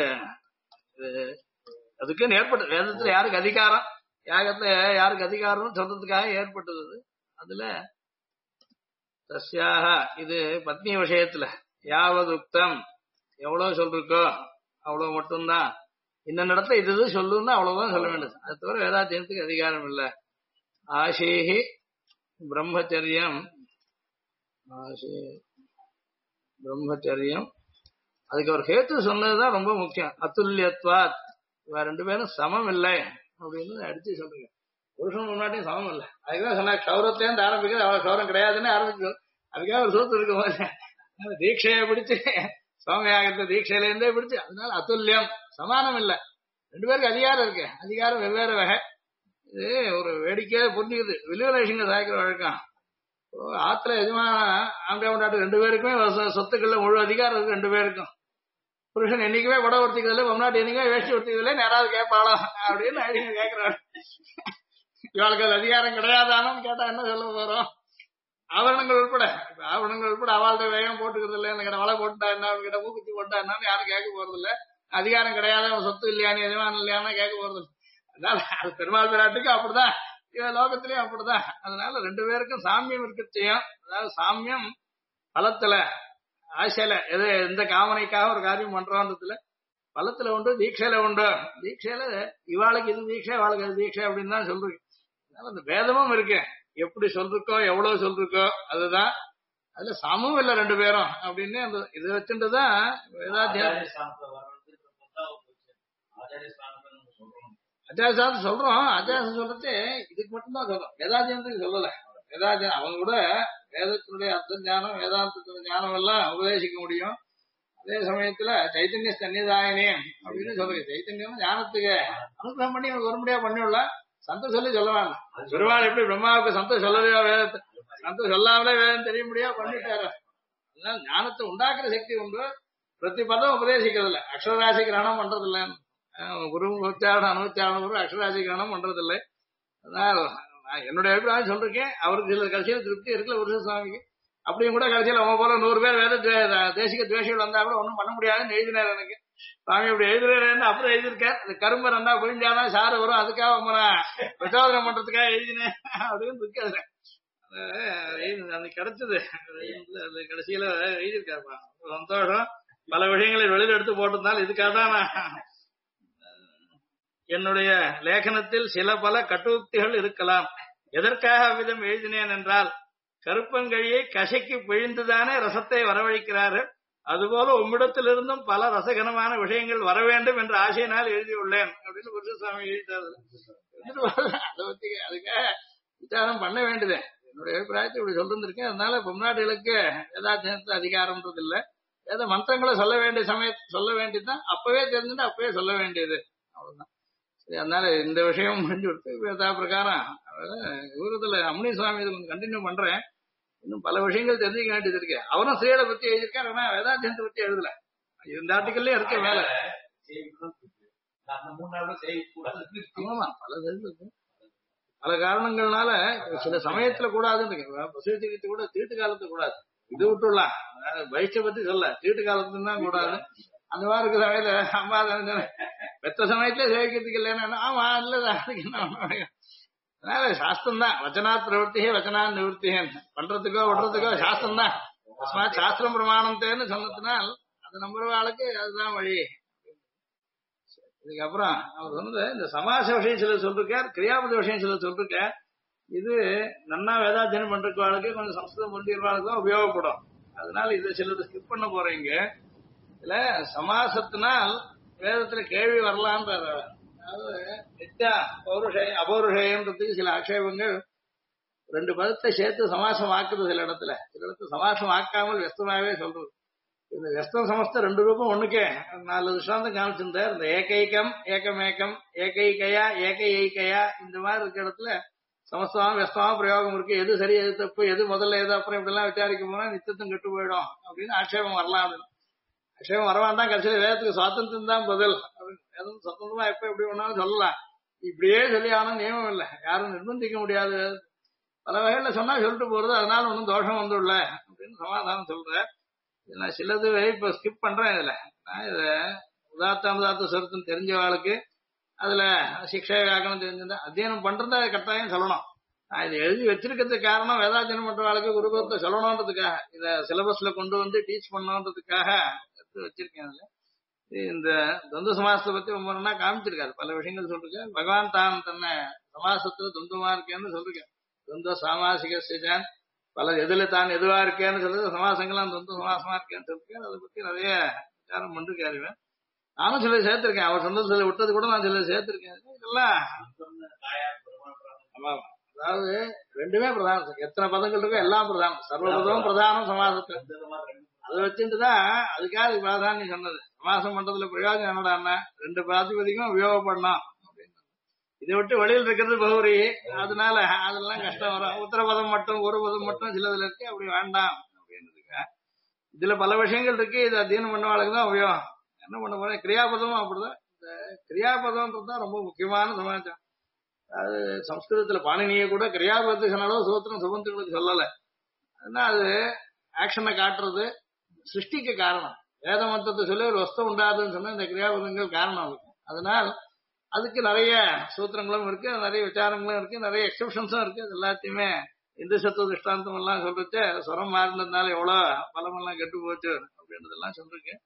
அதுக்குன்னு ஏற்பட்டது. வேதத்துல யாருக்கு அதிகாரம், யாகத்துல யாருக்கு அதிகாரம் சொல்றதுக்காக ஏற்பட்டது. அதுல தஸ்யாக இது பத்னி விஷயத்துல யாவது உக்தம் எவ்வளவு சொல்லிருக்கோ அவ்வளவு மட்டும்தான். இந்த இடத்துல இது சொல்லுன்னா அவ்வளவுதான் சொல்ல வேண்டியது. அது தவிர வேதாத்தியத்துக்கு அதிகாரம் இல்ல. ஆசேஹி பிரம்மச்சரியம், பிரம்மச்சரியம் அதுக்கு ஒரு ஹேத்து சொன்னதுதான் ரொம்ப முக்கியம். அதுல்யத்வாத், இவ ரெண்டு பேரும் சமம் இல்லை அப்படின்னு அடிச்சு சொல்றீங்க. புருஷன் முன்னாடியும் சமம் இல்லை. அதுதான் சொன்னா கௌரவத்திலேருந்து ஆரம்பிக்கிறது, அவள் கௌரவம் கிடையாதுன்னு ஆரம்பிக்கும். அதுக்காக ஒரு சூத்து இருக்கும் போது தீட்சையை பிடிச்சு சுவாமியாகத்த தீட்சையில இருந்தே பிடிச்சு, அதனால அதுல்யம் சமானம் இல்லை. ரெண்டு பேருக்கு அதிகாரம் இருக்கு, அதிகாரம் வெவ்வேறு வகை. இது ஒரு வேடிக்கையா புரிஞ்சுக்குது. வில்லுவலேஷங்க சாய்க்கிற வழக்கம். ஆத்துல எதுமா ஆம்பளை கொண்டாட்டு ரெண்டு பேருக்குமே சொத்துக்கள்ல முழு அதிகாரம் இருக்கு ரெண்டு பேருக்கும். புருஷன் என்னைக்குமே படம் ஒருத்திக்கிறதுல பொம்நாட்டு என்னைக்குமே வேஷ்டி ஒருத்திக்கிறதுல நேராவது கேட்பாளோ அப்படின்னு அழிங்க கேட்கிறாரு. இவளுக்கு அது அதிகாரம் கிடையாதானு கேட்டா என்ன சொல்ல போறோம்? ஆவரணங்கள் உட்பட அவள்கிட்ட வேகம் போட்டுக்கிறது இல்லை, எனக்கு வலை போட்டா என்ன, கிட்ட ஊக்குத்தி போட்டா என்னன்னு யாரும் கேட்க போறது இல்லை. அதிகாரம் கிடையாது, அவன் சொத்து இல்லையானு எதுவான இல்லையானா கேட்க போறது இல்லை. அதனால அது பெருமாள் பிராட்டுக்கு அப்படிதான், லோகத்திலயும் அப்படிதான். அதனால ரெண்டு பேருக்கும் சாமியம் இருக்கு செய்யும். அதாவது சாமியம் பலத்துல ஆசையில எது எந்த காமனைக்காக ஒரு காரியம் பண்றோன்றதுல பலத்துல உண்டு, தீட்சையில உண்டு. தீட்சையில இவாளுக்கு இது தீட்சை, இவாளுக்கு அது தீட்சை அப்படின்னு தான் சொல்றீங்க. அதனால அந்த வேதமும் இருக்கு, எப்படி சொல்றோம் எவ்வளவு சொல்றோம் அதுதான். அதுல சமம் இல்லை ரெண்டு பேரும் அப்படின்னு அந்த இதை வச்சுட்டுதான் வேதாத்தியம் அத்தியாவசியம் சொல்றோம். அத்தியாவசியம் சொல்றது இதுக்கு மட்டும்தான் சொல்றோம், வேதாத்தியத்துக்கு சொல்லல. வேதாத்தியம் அவங்க கூட வேதத்தினுடைய அர்த்த ஞானம் வேதாந்தத்தினுடைய ஞானம் எல்லாம் உபதேசிக்க முடியும். அதே சமயத்துல சைத்தன்ய சன்னிதாயனே அப்படின்னு சொல்றேன். சைத்தன்யம் ஞானத்துக்கு அனுகிரகம் பண்ணி ஒரு முடியா பண்ணிவிடலாம். சந்தோஷம் சொல்லி சொல்ல வேண்டாம். பெருமாள் எப்படி பிரம்மாவுக்கு சந்தோஷம் சொல்லலையோ வேதத்தை, சந்தோஷம் சொல்லாமலே வேதம் தெரிய முடியா பண்ணிட்டாரு. அதனால ஞானத்தை உண்டாக்குற சக்தி உண்டு. பிரதி பதம் உபதேசிக்கிறது இல்லை, அக்ஷராசி கிரகணம் பண்றது இல்லை. குரு உச்சாரணம் அனுச்சாரணம் குரு அக்ஷராசி கிரகணம் பண்றது இல்லை. அதனால என்னுடைய அபிப்பிராயம் சொல்றேன். அவருக்கு சில கடைசியில திருப்தி இருக்குல்ல ஒரு சுவாமிக்கு. அப்படியும் கூட கடைசியில் அவங்க போல 100 பேர் வேத தேசிக துவேஷிகள் வந்தா கூட ஒன்றும் பண்ண முடியாதுன்னு எழுதினார் எனக்கு. சுவாமி அப்படி எழுதுறேன்னு அப்புறம் எழுதியிருக்கார். அது கரும்பு ரெண்டா புரிஞ்சாதான் சாறு வரும், அதுக்காக பிரச்சோதனம் பண்றதுக்காக எழுதினேன் அப்படின்னு இருக்காது. அது கிடைச்சது, அது கடைசியில எழுதியிருக்காருப்பா. சந்தோஷம். பல விஷயங்களை வெளியில எடுத்து போட்டிருந்தால் இதுக்காக தான் என்னுடைய லேகனத்தில் சில பல கட்டுக்திகள் இருக்கலாம். எதற்காக அவ்விதம் எழுதினேன் என்றால், கருப்பங்கழியை கசைக்கு பிழிந்துதானே ரசத்தை வரவழைக்கிறார்கள். அதுபோல உம்மிடத்திலிருந்தும் பல ரசகனமான விஷயங்கள் வர வேண்டும் என்ற ஆசையினால் எழுதியுள்ளேன் அப்படின்னு குருசுவாமி எழுதிட்டாரு. அதை பத்தி அதுக்காக விசாரம் பண்ண வேண்டியது. என்னுடைய அபிப்பிராயத்தை இப்படி சொல்லிருந்திருக்கேன். அதனால பொம்நாடுகளுக்கு வேதாத்தியத்துல அதிகாரம்ன்றது இல்லை. வேத மந்திரங்களை சொல்ல வேண்டிய சொல்ல வேண்டியதுதான். அப்பவே தெரிஞ்சுட்டு அப்பவே சொல்ல வேண்டியது, அவ்வளவுதான். சரி, அதனால இந்த விஷயம் முடிஞ்சு விட்டு வேதா பிரகாரம் விவரத்துல அம்னி சுவாமி இது கொஞ்சம் கண்டினியூ பண்றேன். இன்னும் பல விஷயங்கள் தெரிஞ்சுக்க வேண்டியது இருக்கு. அவரும் ஸ்ரீகளை பத்தி எழுதியிருக்காரு, ஆனா வேதாத்தியத்தை பத்தி எழுதல. இந்த ஆர்டிக்கல்லே இருக்க வேலை பல காரணங்கள்னால சில சமயத்துல கூடாதுன்னு பசுவத்திக்கு கூட தீட்டு காலத்து கூடாது. இது விட்டுடலாம், பயிற்சியை பத்தி சொல்ல தீட்டு காலத்துன்னு தான் கூடாது. அந்த மாதிரி இருக்கிற சமயத்துல அம்மா பெத்த சமயத்துல சேவிக்கிறதுக்கு இல்லைன்னா ஆமா இல்லதான். அதனால சாஸ்திரம் தான் வச்சனா பிரவர்த்தி வச்சனா நிவர்த்தி பண்றதுக்கோ விடுறதுக்கோ சாஸ்திரம் தான். தஸ்மாத் சாஸ்திரம் பிரமாணத்தேன்னு சொன்னதுனால் அது நம்புறவாளுக்கு அதுதான் வழி. இதுக்கப்புறம் அவர் சொன்னது இந்த சமாச விஷயம் சில சொல்லிருக்கார், கிரியாபத விஷயம் சில சொல்லிருக்கார். இது நன்னா வேதாத்தியனம் பண்றவாளுக்கு கொஞ்சம் சம்ஸ்கிருதம் புரிஞ்சுக்கிறவாளுக்கு தான் உபயோகப்படும். அதனால இதை சிலது ஸ்கிப் பண்ண போறீங்க. இதுல சமாசத்தினால் வேதத்துல கேள்வி வரலான்றார். அதாவது நித்யா பௌருஷயம் அபௌருஷயம்ன்றதுக்கு சில ஆட்சேபங்கள். ரெண்டு பதத்தை சேர்த்து சமாசம் ஆக்குது சில இடத்துல சமாசம் ஆக்காமல் வெஸ்தமாவே சொல்றது. இந்த வெஸ்தம் சமஸ்த ரெண்டு ரூபம் ஒண்ணுக்கே 4 விஷாந்தம் காமிச்சிருந்தார். இந்த ஏகைக்கம் ஏகமேக்கம் ஏகைகையா ஏகையா இந்த மாதிரி இருக்க இடத்துல சமஸ்தமா வெஸ்தமா பிரயோகம் இருக்கு. எது சரி எது தப்பு, எது முதல்ல எது அப்புறம் இப்படி எல்லாம் விசாரிக்க போனா நித்தியத்தும் கெட்டு போயிடும் அப்படின்னு ஆட்சேபம் வரலாம். ஆட்சேபம் வரவான்தான் கடைசியில வேதத்துக்கு சுவாதந்திரம் தான் பதில். வேதம் சுதந்திரமா எப்ப எப்படி வேணாலும் சொல்லலாம். இப்படியே சொல்லி ஆனா நியமம் இல்லை, யாரும் நிர்பந்திக்க முடியாது. பல வகையில சொன்னா சொல்லிட்டு போறது, அதனால ஒன்றும் தோஷம் வந்துள்ள அப்படின்னு சமாதானம் சொல்றேன். நான் சிலது இப்ப ஸ்கிப் பண்றேன். இதுல நான் இத உதாத்த சொருத்தம் தெரிஞ்சவாளுக்கு அதுல சிக்ஷா வியாக்கணம் தெரிஞ்சிருந்தா அத்தியனம் பண்றதா கட்டாயம் சொல்லணும். நான் இதை எழுதி வச்சிருக்கிறதுக்கு காரணம் வேதாத்தியனம் பண்றவாளுக்கு குருகுலத்தை சொல்லணும்ன்றதுக்காக, இத சிலபஸ்ல கொண்டு வந்து டீச் பண்ணணுன்றதுக்காக எடுத்து வச்சிருக்கேன். அதுல இந்த துவந்த சமாசத்தை பத்தி ரொம்ப நாளா காமிச்சிருக்காரு, பல விஷயங்கள் சொல்லிருக்காரு. பகவான் தான் தன்னை சமாசத்துல துவந்தமா இருக்கேன்னு சொல்லிருக்கேன். துவந்த சாமாசிகான் பல எதுல தான் எதுவா இருக்கேன்னு சொல்றது சமாசங்கள்லாம் துவந்த சமாசமா இருக்கேன்னு சொல்லிருக்கேன். அதை பத்தி நிறைய விசாரம் பண்ணிருக்காரு. நானும் சில சேர்த்திருக்கேன், அவர் சொந்த சில விட்டது கூட நான் சில சேர்த்திருக்கேன். இதெல்லாம் ஆமா, அதாவது ரெண்டுமே பிரதானம். எத்தனை பதங்கள் இருக்கோ எல்லாம் பிரதானம். சர்வபதமும் பிரதானம் சமாசத்தை அதை வச்சுட்டுதான் அதுக்காக அது பிராதானியம் சொன்னது. சமாசம் பண்றதுல பிரயோஜனம் என்னடான்னா ரெண்டு பிராதிபதிக்கும் உபயோகப்படணும். இதை விட்டு வெளியில் இருக்கிறது பௌரி, அதனால அதெல்லாம் கஷ்டம் வரும். உத்தரபதம் மட்டும் ஒரு பதம் மட்டும் சிலதுல இருக்கு, அப்படி வேண்டாம் அப்படின்றதுக்கு. இதுல பல விஷயங்கள் இருக்கு, இது அத்தியனம் பண்ணவாளுக்கு தான் உபயோகம். என்ன பண்ண போறேன், கிரியாபதமும் அப்படிதான். இந்த கிரியாபதம்ன்றதுதான் ரொம்ப முக்கியமான சமாச்சாரம். அது சம்ஸ்கிருதத்துல பாணினியை கூட கிரியாபதத்துக்கு சொன்னாலும் சூத்திரம் சுபந்துகளுக்கு சொல்லலை. அதனால அது ஆக்ஷனை காட்டுறது, சிருஷ்டிக்கு காரணம். வேத மந்திரத்தை சொல்லி ஒரு வஸ்து உண்டாதுன்னு சொன்னா இந்த கிரியாபதங்கள் காரணம் இருக்கும். அதனால் அதுக்கு நிறைய சூத்திரங்களும் இருக்கு, நிறைய விசாரங்களும் இருக்கு, நிறைய எக்ஸப்ஷன்ஸும் இருக்கு. அது எல்லாத்தையுமே இந்து சத்துவ திருஷ்டாந்தம் எல்லாம் சொல்லிட்டு சுரம் மாறினதுனால எவ்வளவு பலமெல்லாம் கெட்டு போச்சு அப்படின்றதெல்லாம் சொல்லிருக்கேன்.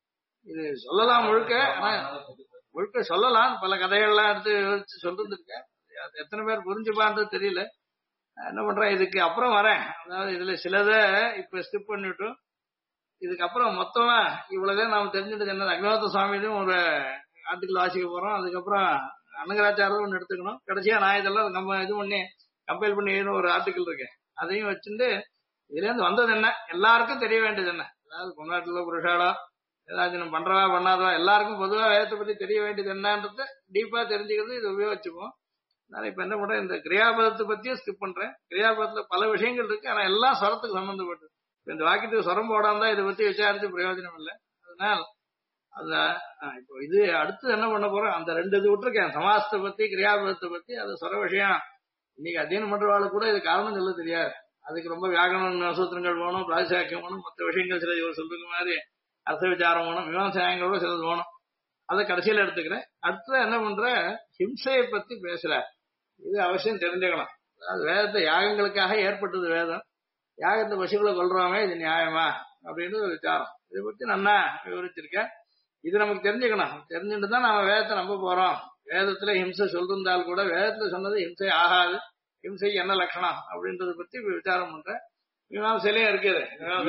இது சொல்லலாம் முழுக்க, ஆனா முழுக்க சொல்லலாம். பல கதைகள்லாம் எடுத்து யோசிச்சு சொல்லிருந்திருக்கேன். அது எத்தனை பேர் புரிஞ்சுப்பான்றது தெரியல. என்ன பண்றேன், இதுக்கு அப்புறம் வரேன். அதாவது இதுல சிலத இப்ப ஸ்கிப் பண்ணிட்டோம். இதுக்கப்புறம் மொத்தமா இவ்வளவுதான் நாம தெரிஞ்சுட்டு என்ன அக்னிஹோத்திர சுவாமியும் ஒரு ஆர்டிக்கல் வாசிக்க போறோம். அதுக்கப்புறம் அனங்கராச்சாரம் ஒன்று எடுத்துக்கணும். கடைசியா நான் இதெல்லாம் நம்ம இது பண்ணி கம்பைல் பண்ணி ஒரு ஆர்டிக்கல் இருக்கேன், அதையும் வச்சுட்டு இதுல இருந்து வந்தது என்ன, எல்லாருக்கும் தெரிய வேண்டியது என்ன, அதாவது பொன்னாட்டுல புருஷாலோ ஏதாச்சும் பண்றவா பண்ணாதவா எல்லாருக்கும் பொதுவா வேதத்தை பத்தி தெரிய வேண்டியது என்னன்றது டீப்பா தெரிஞ்சுக்கிறது இது உபயோகிச்சுப்போம். நான் இப்ப என்ன பண்றேன், இந்த கிரியாபதத்தை பத்தியும் ஸ்கிப் பண்றேன். கிரியாபதத்துல பல விஷயங்கள் இருக்கு, ஆனா எல்லாம் ஸ்வரத்துக்கு சம்பந்தப்பட்டு. இந்த வாக்கியத்துக்கு ஸ்வரம் போடாம தான் இதை பத்தி விசாரிச்சு பிரயோஜனம் இல்லை. அதனால அந்த இப்போ இது அடுத்து என்ன பண்ண போறோம், அந்த ரெண்டு இது விட்டுருக்கேன், சமாசத்தை பத்தி கிரியாபதத்தை பத்தி. அது சொர விஷயம். இன்னைக்கு அத்தியனம் பண்றவாளுக்கு கூட இது காரணம் சொல்ல தெரியாது. அதுக்கு ரொம்ப வியாகரண சூத்திரங்கள் வேணும், பிராதிசாக்கியம் வேணும், மற்ற விஷயங்கள் சில இவர் சொல்ற மாதிரி அர்த்த விசாரம் வேணும், மீமாம்சாயங்களோட சிலது வேணும். அதை கடைசியில எடுத்துக்கிறேன். அடுத்தது என்ன பண்ற, ஹிம்சையை பத்தி பேசுற. இது அவசியம் தெரிஞ்சுக்கணும். அதாவது வேதத்தை யாகங்களுக்காக ஏற்பட்டது வேதம். யாகத்தை பசுக்களை கொள்றோமே, இது நியாயமா அப்படின்னு ஒரு விசாரம். இதை பத்தி நல்லா விவரிச்சிருக்கேன். இது நமக்கு தெரிஞ்சுக்கணும். தெரிஞ்சுட்டு தான் நம்ம வேதத்தை நம்ப போறோம். வேதத்துல ஹிம்சை சொல்லிருந்தால் கூட வேதத்துல சொன்னது ஹிம்சை ஆகாது, ஹிம்சைக்கு என்ன லட்சணம் அப்படின்றத பத்தி விசாரம் பண்றேன். மீமாம்சையிலேயே இருக்குது,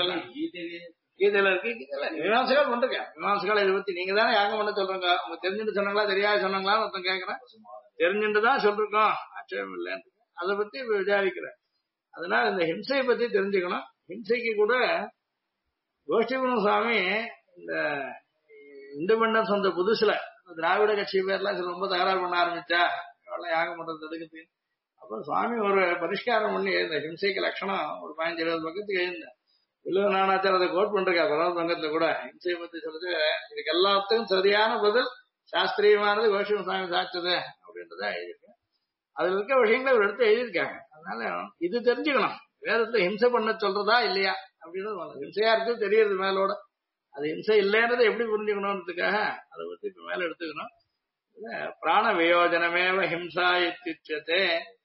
கீதையில இருக்கு, மீமாம்சைகள் பண்றேன். மீமாம்சைகள் இதை பத்தி நீங்க தானே யாகம் பண்ண சொல்றீங்க, அவங்க தெரிஞ்சுட்டு சொன்னாங்களா தெரியாது சொன்னாங்களான்னு ஒருத்தன் கேட்கறேன். தெரிஞ்சுட்டு தான் சொல்லிருக்கோம், ஆட்சேபம் இல்லைன்னு. அதை பத்தி விசாரிக்கிறேன். அதனால இந்த ஹிம்சையை பத்தி தெரிஞ்சுக்கணும். ஹிம்சைக்கு கூட கோஷ்டிபுரம் சுவாமி இந்த இண்டிபெண்டன்ஸ் வந்த புதுசுல திராவிட கட்சி பேர்லாம் சில ரொம்ப தகராறு பண்ண ஆரம்பிச்சா, யாகம் பண்றது தடுக்கிறது. அப்புறம் சுவாமி ஒரு பரிஷ்காரம் பண்ணி இந்த ஹிம்சைக்கு லட்சணம் ஒரு 15-20 பக்கத்துக்கு எழுந்தேன். வில்லுவ நானாச்சார் அதை கோட் பண்றா பரவத் பங்கத்துல கூட ஹிம்சையை பத்தி சொல்றது. இதுக்கு எல்லாத்துக்கும் சரியான பதில் சாஸ்திரியமானது கோஷ்டிபுரம் சுவாமி சாச்சது அப்படின்றத எழுதியிருக்கேன். அதுல இருக்க விஷயங்களை ஒரு இடத்த எழுதியிருக்காங்க. அதனால இது தெரிஞ்சுக்கணும், வேதத்தை ஹிம்சை பண்ண சொல்றதா இல்லையா அப்படின்னு. ஹிம்சையா இருக்கு தெரியறது மேலோட, அது ஹிம்சை இல்லைன்றதை எப்படி புரிஞ்சுக்கணும்ன்றதுக்காக அதை பத்தி இப்ப மேல எடுத்துக்கணும். பிராண வியோஜனமேவ ஹிம்சா இத்தியுச்சதே.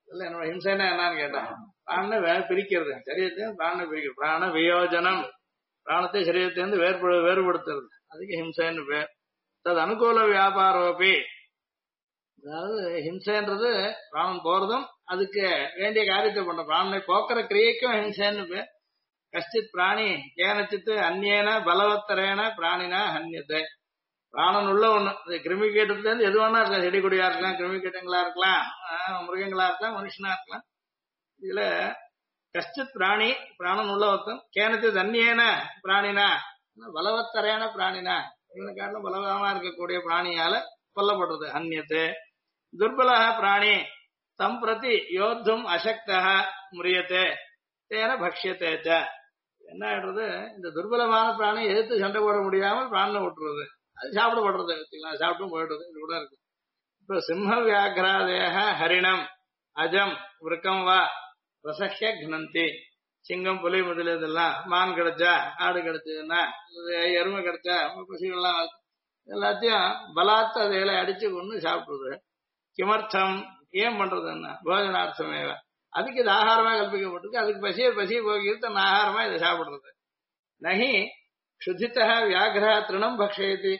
இல்ல என்னோட ஹிம்சைன்னா என்னன்னு கேட்டேன். பிராணனை பிரிக்கிறது, சரீரத்தையும் பிராணனை பிரிக்கிறது, பிராண வியோஜனம், பிராணத்தை சரீரத்திலிருந்து வேறுபடுத்துறது, அதுக்கு ஹிம்சைன்னு பேர். அது அனுகூல வியாபாரோபி, அதாவது ஹிம்சைன்றது பிராணன் போறதும் அதுக்கு வேண்டிய காரியத்தை பண்ற பிராணனை போக்குற கிரியைக்கும் ஹிம்சைன்னு பேர். கஷ்டித் பிராணி கேனச்சித்து அந்நேன பலவத்தரேன பிராணினா ஹன்யத்தை, பிராணன் உள்ள ஒண்ணு, கிருமி கீட்டத்துல இருந்து எது வேணா இருக்கலாம், செடி கொடியா இருக்கலாம், கிருமி கீட்டங்களா இருக்கலாம், மிருகங்களா இருக்கலாம், மனுஷனா இருக்கலாம். இதுல கஷ்டித் பிராணி பிராணன் உள்ள ஒருத்தன், கேனச்சித் அந்நேன பிராணினா பலவத்தரேன பிராணினா, இவனை காட்டிலும் பலவரமா இருக்கக்கூடிய பிராணியால கொல்லப்படுறது அந்நியத்து. துர்பல பிராணி தம் பிரதி யோத்தும் அசக்தா முரியத்தே தேன பக்ஷியத்தே. என்ன ஆயிடுறது, இந்த துர்பலமான பிராணி எதிர்த்து சண்டை போட முடியாமல் பிராணனை விட்டுறது, அது சாப்பிடப்படுறது, சாப்பிட்டும் போயிடுறது, இது கூட இருக்கு. இப்ப சிம்ம வியாகிராதேக ஹரிணம் அஜம் விருக்கம் வா ரசஹ்ய கனந்தி, சிங்கம் புலி முதல் இதெல்லாம், மான் கிடைச்சா, ஆடு கிடைச்சதுன்னா, எருமை கிடைச்சா, பசுகள்லாம் எல்லாத்தையும் பலாத்த அதையில அடிச்சு கொண்டு சாப்பிடுறது. கிமர்த்தம், ஏன் பண்றது, என்ன போஜனார்த்தமே, அதுக்கு இது ஆகாரமா கல்பிக்கப்பட்டிருக்கு, அதுக்கு பசியை போகிறது தன் ஆகாரமா இதை சாப்பிடுறது. நகி சுத்தித்த வியாகிரா திருணம் பக்ஷயத்தி,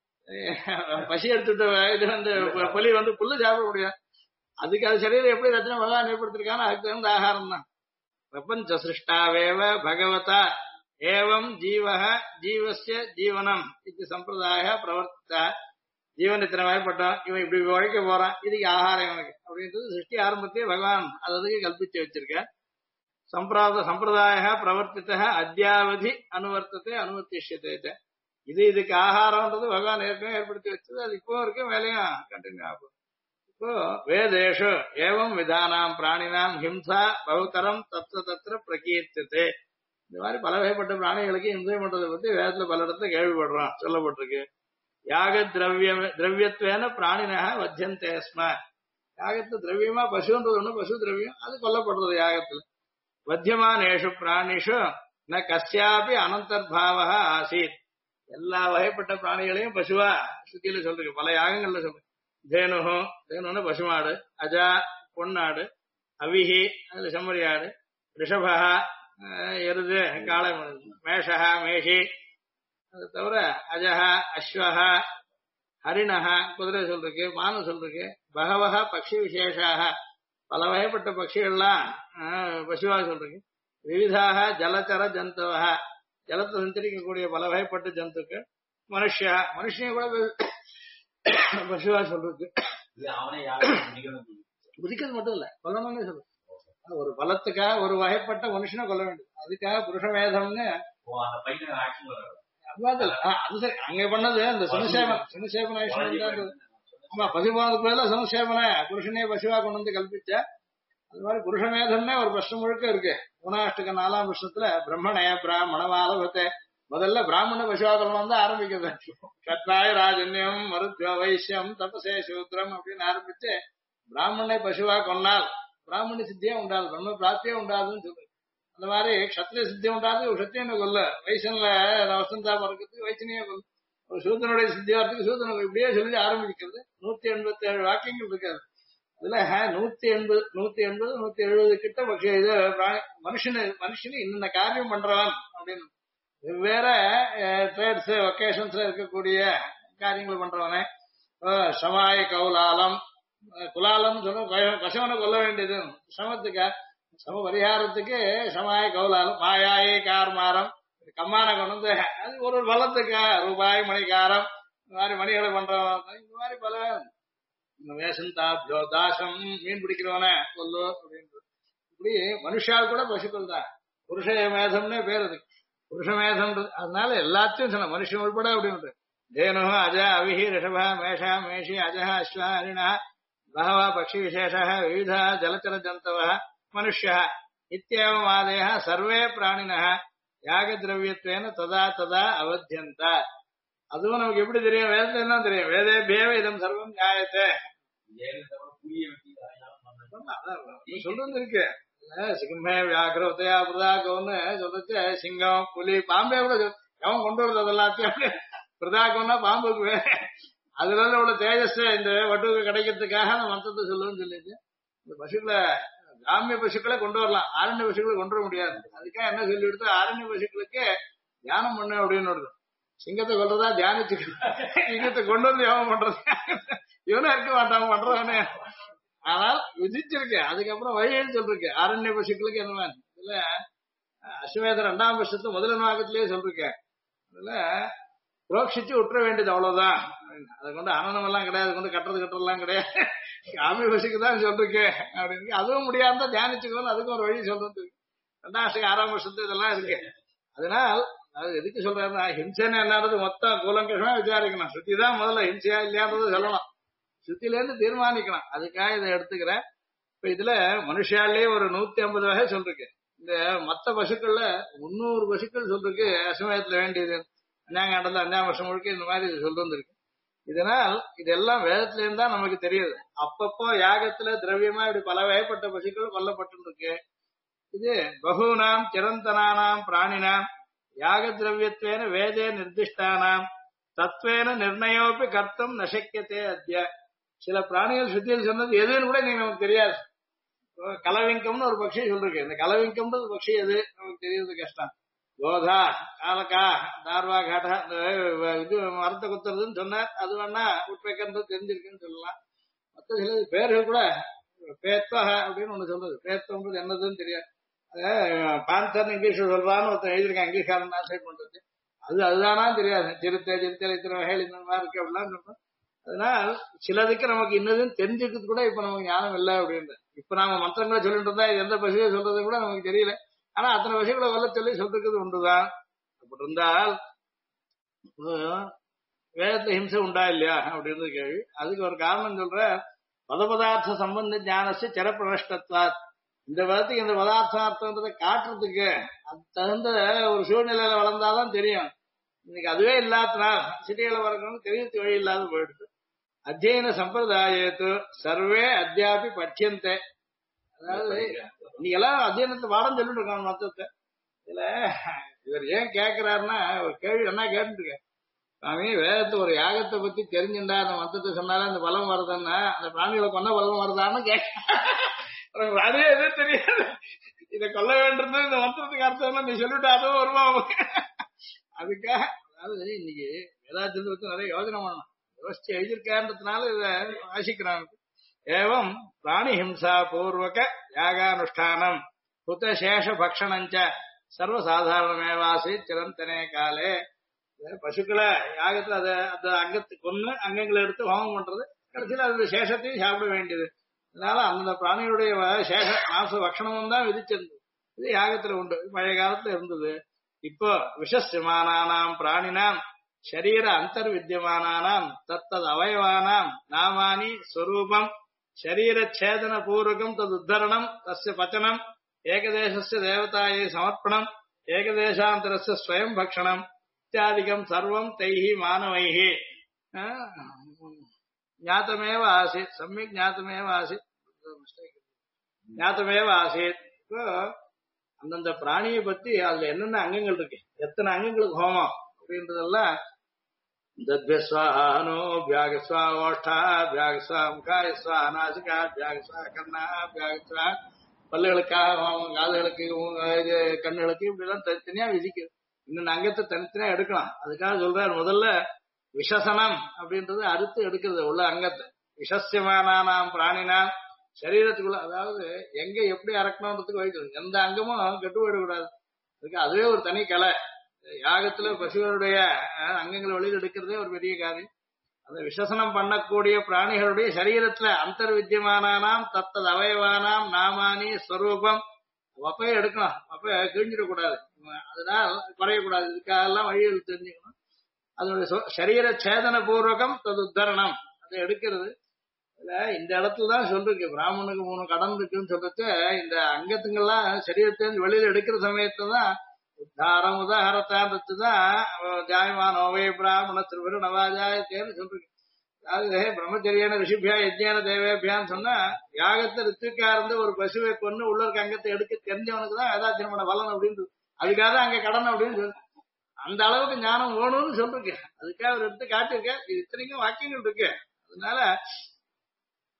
பசி எடுத்துட்டு இது புலி புல்லு சாப்பிட முடியாது, அதுக்கு அது சரீரம் எப்படி ரச்சனை பகவான் ஏற்படுத்திருக்கானோ அதுக்கு தகுந்த ஆகாரம் தான். பிரபஞ்ச சிருஷ்டாவேவ பகவதா ஏவம் ஜீவஹ ஜீவஸ்ய ஜீவனம் இது சம்பிரதாய பிரவர்த்தித்தா. ஜீவன் இத்தனை வகைப்பட்டோம், இவன் இப்படி உழைக்க போறான், இதுக்கு ஆகாரம் இவனுக்கு அப்படின்றது சிருஷ்டி ஆரம்பத்தையே பகவான் அதுக்கு கல்பிச்சு வச்சிருக்க. சம்பிரதாய பிரவர்த்தித்த அத்தியாவதி அனுவர்த்தத்தை அனுவர்த்திஷ்யத்தை, இதுக்கு ஆகாரம்ன்றது பகவான் ஏற்கனவே ஏற்படுத்தி வச்சது, அது இப்போ வரைக்கும் வேலையும் கண்டினியூ ஆகும். இப்போ வேதேஷு ஏவம் விதானாம் பிராணினாம் ஹிம்சா பகுதரம் தத்திர தத்திர பிரகீர்த்ததே. இந்த மாதிரி பல வகைப்பட்ட பிராணிகளுக்கு ஹிம்சை பண்றதை பத்தி வேதத்துல பல இடத்துல கேள்விப்படுறோம், சொல்லப்பட்டிருக்கு. யாக திரவியத்வேன பிராணினக வத்தியந்தேஸ்ம, யாகத்து திரவியமா பசுன்றது ஒண்ணு, பசு திரவியம், அது கொல்லப்படுறது யாகத்துல. வத்தியமானேஷு பிராணிஷு ந கஸ்யாபி அனந்தர்பாவ ஆசீத், எல்லா வகைப்பட்ட பிராணிகளையும் பசுவா சுத்தியில சொல்றீங்க, பல யாகங்கள்ல சொல்றீங்க. தேனுன்னு பசுமாடு, அஜா பொன்னாடு, அவிஹி அதுல செம்மறியாடு, ரிஷபா எருது காளை, மேஷா மேஷி, அது தவிர அஜஹா அஸ்வஹா ஹரிணஹா குதிரை சொல்றதுக்கு, மானு சொல்றதுக்கு, பகவஹ பக்ஷி விசேஷாக பல வகைப்பட்ட பட்சிகள்லாம் பசுவா சொல்றதுக்கு, விவிதாக ஜலச்சர ஜந்துவஹ ஜலத்தை சஞ்சரிக்கக்கூடிய பல வகைப்பட்ட ஜந்துக்கள், மனுஷன் கூட பசுவா சொல்றது. குதிக்கிறது மட்டும் இல்ல, கொல்லணும்னு சொல்றது. ஒரு பலத்துக்காக ஒரு வகைப்பட்ட மனுஷனை கொல்ல வேண்டும், அதுக்காக புருஷமேதம்னு அது சரி. அங்க பண்ணது இந்த சுனசேபன ஆமா, பதிமூணுக்கு மேல சுனசேபன புருஷனே பசுவா கொண்டு வந்து கல்பிச்சா. அது மாதிரி புருஷமேதம்னே ஒரு பிரஷ்னம் முழுக்க இருக்கு. குணாஷ்டக 4ஆம் வருஷத்துல பிரம்மணய பிராமணவாலபத்தை, முதல்ல பிராமண பசுவாக்கலம் வந்து ஆரம்பிக்கிறது. கத்ராய ராஜன்யம் மருத்வ வைசியம் தபசே சூத்திரம் அப்படின்னு ஆரம்பிச்சு, பிராமணனை பசுவா கொன்னால் பிராமண சித்தியே உண்டாது, பிரம்ம பிராப்தியே உண்டாதுன்னு சொல்லுது. அந்த மாதிரி கத்திரிய சித்தி உண்டாது, ஒரு சத்தியனை கொல்ல, வைசன்ல வசந்தா பிறக்கிறதுக்கு வைசனையே கொல்ல, ஒரு சூதனுடைய சித்தி வரத்துக்கு சூதனை, இப்படியே சொல்லி ஆரம்பிக்கிறது. 187 வாக்கியங்கள் இருக்காது. இதுல 180 170 கிட்ட இது மனுஷனு இன்னென்ன காரியம் பண்றவன் அப்படின்னு வெவ்வேறு ட்ரேட்ஸ் ஒகேஷன்ஸ்ல இருக்கக்கூடிய காரியங்கள் பண்றவனே. சமாய கௌலாலம், குலாலம் சொல்ல கசவனை கொல்ல வேண்டியது சமத்துக்கா, சம பரிகாரத்துக்கு சமாய கௌலாலம், மாயாயே கார்மாரம், கம்மான கொண்டு வந்து அது ஒரு பலத்துக்கா, ரூபாய் மணிக்காரம், இந்த மாதிரி மணிகளை பண்றவன், இந்த மாதிரி பல வேசந்தாப்யோ தாசம், மீன் பிடிக்கிறவன கொல்லு அப்படின்றது. இப்படி மனுஷால் கூட பசுக்கள் தான், புருஷ மேதம்னே பேர் அதுக்கு, புருஷமேதம்ன்றது. அதனால எல்லாத்தையும் சொன்ன மனுஷன் உள்பட அப்படின்னு. தேனு அஜா அவிஹி ரிஷபா மேஷா மேஷி அஜஹ அஸ்வா ஹரிணா பகவா பக்ஷி விசேஷ விவிதா ஜலச்சர ஜந்தவ மனுஷ்ய இத்தியேவமாதய சர்வே பிராணினः யாக திரவியத்வேன ததா ததா அவத்தியந்த. அதுவும் நமக்கு எப்படி தெரியும், வேதத்துல என்ன தெரியும், வேதேபியேவ இதம் சர்வம் நியாயத்தே சொல்றது இருக்கு. சிங்கமே வியாகிரவத்தையா பிரதாகம்னு சொல்லிச்சு, சிங்கம் புலி பாம்பே கூட எவன் கொண்டு வருது அதெல்லாத்தையும் பிரதாகம்னா பாம்புக்கு வேற, அதுல உள்ள தேஜஸ் இந்த வட்டுக்கு கிடைக்கிறதுக்காக அந்த மந்திரத்தை சொல்லுன்னு சொல்லிட்டு இந்த பசுக்களை கிராமிய பசுக்களை கொண்டு வரலாம், ஆரண்ய பசுக்களை கொண்டு வர முடியாது. அதுக்காக என்ன சொல்லி எடுத்து ஆரண்ய பசுக்களுக்கு தியானம் பண்ணு அப்படின்னு வருது. சிங்கத்தை கொல்றதா தியானிச்சு சிங்கத்தை கொண்டு வந்து யோகம் பண்றது இவனும் இருக்க மாட்டான் பண்றதானே. ஆனால் விதிச்சிருக்கேன். அதுக்கப்புறம் வழின்னு சொல்லிருக்கேன் ஆரண்ய பசுக்களுக்கு என்ன இதுல அஸ்வமேத 2ஆம் வருஷத்துல முதல் நாகத்திலேயே சொல்லிருக்கேன். அதுல புரோக்ஷிச்சு விட்டுற வேண்டியது அவ்வளவுதான். அதை கொண்டு அனனம் எல்லாம் கிடையாது, கொண்டு கட்டுறதுலாம் கிடையாது. காமி பசுக்கு தான் சொல்லிருக்கேன் அப்படின்னு. அதுவும் முடியாம தியானிச்சுக்கணும், அதுக்கும் ஒரு வழி சொல்றது. 2ஆம் வருஷம் 6ஆம் வருஷத்து இதெல்லாம் இருக்கு. அதனால் அது எதுக்கு சொல்றாருன்னா ஹிம்சைன்னு என்னது மொத்தம் கூலங்கஷமா விசாரிக்கணும். சுத்தி தான் முதல்ல ஹிம்சையா இல்லையான்றது சொல்லணும், சுத்தில இருந்து தீர்மானிக்கணும். அதுக்காக இதை எடுத்துக்கிறேன். இப்ப இதுல மனுஷாலே ஒரு 150 வகை சொல்லிருக்கு. இந்த மத்த பசுக்கள்ல 300 பசுக்கள் சொல்லிருக்கு அசமயத்துல வேண்டியது. 5ஆம் வருஷம் முழுக்க இந்த மாதிரி இது சொல்லிருக்கு. இதனால் இதெல்லாம் வேதத்துல இருந்தா நமக்கு தெரியுது. அப்பப்போ யாகத்துல திரவியமா இப்படி பல வகைப்பட்ட பசுக்கள் கொல்லப்பட்டு இருக்கு. இது பகூனாம் சிரந்தனானாம் பிராணினாம் யாக திரவியத்வேன வேதே நிர்திஷ்டானாம் தத்வேன நிர்ணயோப்பி கர்த்தம் நசக்கியத்தே அத்ய. சில பிராணிகள் சுத்தியில் சொன்னது எதுன்னு கூட நீங்க நமக்கு தெரியாது. கலவிங்கம்னு ஒரு பட்சி சொல்லிருக்கு. இந்த கலவிங்கம்ன்றது பட்சி எது நமக்கு தெரியறது கஷ்டம். கோதா, காலக்கா, தார்வா, காட்டா, இது மரத்தை குத்துறதுன்னு சொன்னார். அது வேணா உட்பேக்கன்றது தெரிஞ்சிருக்குன்னு சொல்லலாம். மற்ற சில பேர்கள் கூட பேத்வா அப்படின்னு ஒண்ணு சொல்றது. பேத்வன்றது என்னதுன்னு தெரியாது. பான்சர் இங்கிலீஷ்ல சொல்றான்னு ஒருத்தர் எழுதியிருக்கான், இங்கிலீஷ்காரன் டிரான்ஸ்லேட் பண்றது. அதுதானா தெரியாது. சிறுத்தை இத்தனை வகைகள் இந்த மாதிரி இருக்கு அப்படிலாம் சொல்றோம். அதனால் சிலதுக்கு நமக்கு இன்னதுன்னு தெரிஞ்சுக்கிறது கூட இப்ப நமக்கு ஞானம் இல்லை அப்படின்றது. இப்ப நாம மந்திரங்களை சொல்லிட்டு இருந்தா இது எந்த பசுவை சொல்றது கூட நமக்கு தெரியல. ஆனா அத்தனை பசுகளை கொல்ல சொல்லி சொல்றது உண்டுதான். அப்படி இருந்தால் வேதத்துல ஹிம்சை உண்டா இல்லையா அப்படின்றது கேள்வி. அதுக்கு ஒரு காரணம் சொல்ற, பதபதார்த்த சம்பந்த ஞானசு சிறப்பிரஷ்டத்வாத். இந்த விதத்துக்கு இந்த பதார்த்தார்த்தன்றதை காட்டுறதுக்கு அது தகுந்த ஒரு சூழ்நிலையில வளர்ந்தாதான் தெரியும். இன்னைக்கு அதுவே இல்லாதனால் சிட்டிகளை வளர்க்கணும்னு தெரியறது வழி இல்லாத போயிடுது. அத்தியன சம்பிரதாயத்து சர்வே அத்தியாபி பட்சியந்தே. அதாவது இன்னைக்கு எல்லாம் அத்தியனத்தை பாடம் சொல்லிட்டு இருக்காங்க மொத்தத்தை. இதுல இவர் ஏன் கேட்கிறாருன்னா ஒரு கேள்வி என்ன கேட்டுருக்க, சாமி வேதத்தை ஒரு யாகத்தை பத்தி தெரிஞ்சுண்டா அந்த மொத்தத்தை சொன்னாலும் அந்த பலம் வருதுன்னா அந்த பிராணிகளை கொண்ட பலம் வருதான்னு அதே எதுவும் தெரியாது. இதை கொல்ல வேண்டியது இந்த மொத்தத்துக்கு அர்த்தம் நீ சொல்லிட்டு அதுவும் வருமா அதுக்காக. அதாவது இன்னைக்கு வேதாந்தத்தை பத்தி நிறைய யோசனை பண்ணணும், யோசிச்சு எழுதியிருக்கான்றதுனால இதை வாசிக்கிறாங்க. ஏவம் பிராணி ஹிம்சா பூர்வக யாகானுஷ்டானம் புத்த சேஷ பக்ஷணஞ்ச சர்வசாதாரணமேவாசி சிரந்தனே காலே. பசுக்களை யாகத்துல அதை அங்கத்துக்கு கொண்டு அங்கங்களை எடுத்து ஹோமம் பண்றது, கடைசியில் அது சேஷத்தையும் சாப்பிட வேண்டியது. அதனால அந்த பிராணியுடைய சேஷ மாச பக்ஷணமும் தான் விதிச்சிருந்தது. இது யாகத்துல உண்டு, பழைய காலத்துல இருந்தது. இப்போ விஷஸ்யமானானாம் பிராணினாம் ஷரீர அந்தர்வித்தியமானானாம் தத்தது அவயவானாம் நாமானி ஸ்வரூபம் ஷரீர சேதன பூர்வகம் தது உத்தரணம் தஸ்ய பச்சனம் ஏகதேசஸ்ய தேவதாயை சமர்ப்பணம் ஏகதேசாந்தரஸ்ய ஸ்வயம் பக்ஷணம் இத்தியாதிகம் சர்வம் தைஹி மானவைஹி ஞாத்தமேவ ஆசித் சம்யக் ஞாத்தமேவ ஆசித் ஞாத்தமேவ ஆசித். இப்போ அந்தந்த பிராணியை பத்தி அதுல என்னென்ன அங்கங்கள் இருக்கு, எத்தனை அங்கங்களுக்கு ஹோமம் அப்படின்றதெல்லாம் தத்யஸ்வானோ பியாகஸ்வா ஓஷ்டா பியாகஸ்வா முகாயஸ்வா அநாசிகா பியாகஸ்வா கர்ணா பியாகஸ்வா பல்லுகளுக்காக ஹோமம், காதுகளுக்கு இது கண்ணுகளுக்கு இப்படி எல்லாம் தனித்தனியா விதிக்குது. இன்னொன்னு அங்கத்தை தனித்தனியா எடுக்கலாம். அதுக்காக சொல்றாரு முதல்ல விஷசனம் அப்படின்றது அறுத்து எடுக்கிறது உள்ள அங்கத்தை. விஷஸ்யமானாம் பிராணினாம் சரீரத்துக்குள்ள, அதாவது எங்க எப்படி அறக்கணும்ன்றதுக்கு வைக்கணும். எந்த அங்கமும் கெட்டு போயிடக்கூடாது. அதுக்கு அதுவே ஒரு தனி கலை. யாகத்துல பசுகளுடைய அங்கங்களை வெளியில் எடுக்கிறதே ஒரு பெரிய காரியம். அந்த விசேஷனம் பண்ணக்கூடிய பிராணிகளுடைய சரீரத்துல அந்தர்வித்தியமானாம் தத்தது அவயவானாம் நாமானி ஸ்வரூபம் அப்பயே எடுக்கணும். அப்ப கிழிஞ்சிடக்கூடாது, அதனால் குறையக்கூடாது. இதுக்காகலாம் வழிகள் தெரிஞ்சுக்கணும். அதனுடைய சரீர சேதன பூர்வகம் தது உத்தரணம், அதை எடுக்கிறது. இந்த இடத்துலதான் சொல்லிருக்கு பிராமணனுக்கு 3 கடன் இருக்குன்னு சொல்லிட்டு இந்த அங்கத்துங்கள்லாம் சரீரத்திலிருந்து வெளியில எடுக்கிற சமயத்துதான் உத்தாரம் உதாரத்தான்றதுதான் ஜாயமான ஓவே பிராமண திருவிரு நவாஜாயத்தேன்னு சொல்லிருக்கு. அதாவது பிரம்மச்சரியான ரிஷிபியா யஜ்ஞான தேவேபியான்னு சொன்னா யாகத்தை ரித்துக்கா இருந்து ஒரு பசுவை கொண்டு உள்ள இருக்க அங்கத்தை எடுக்க தெரிஞ்சவனுக்கு தான் வேதாத்தியமான பலன் அப்படின்றது. அதுக்காக அங்க கடன் அப்படின்னு சொல்லு. அந்த அளவுக்கு ஞானம் வேணும்னு சொல்லிருக்கு. அதுக்காக அவர் எடுத்து காட்டியிருக்க. இது இத்தனைக்கும் வாக்கியங்கள் இருக்கு. அதனால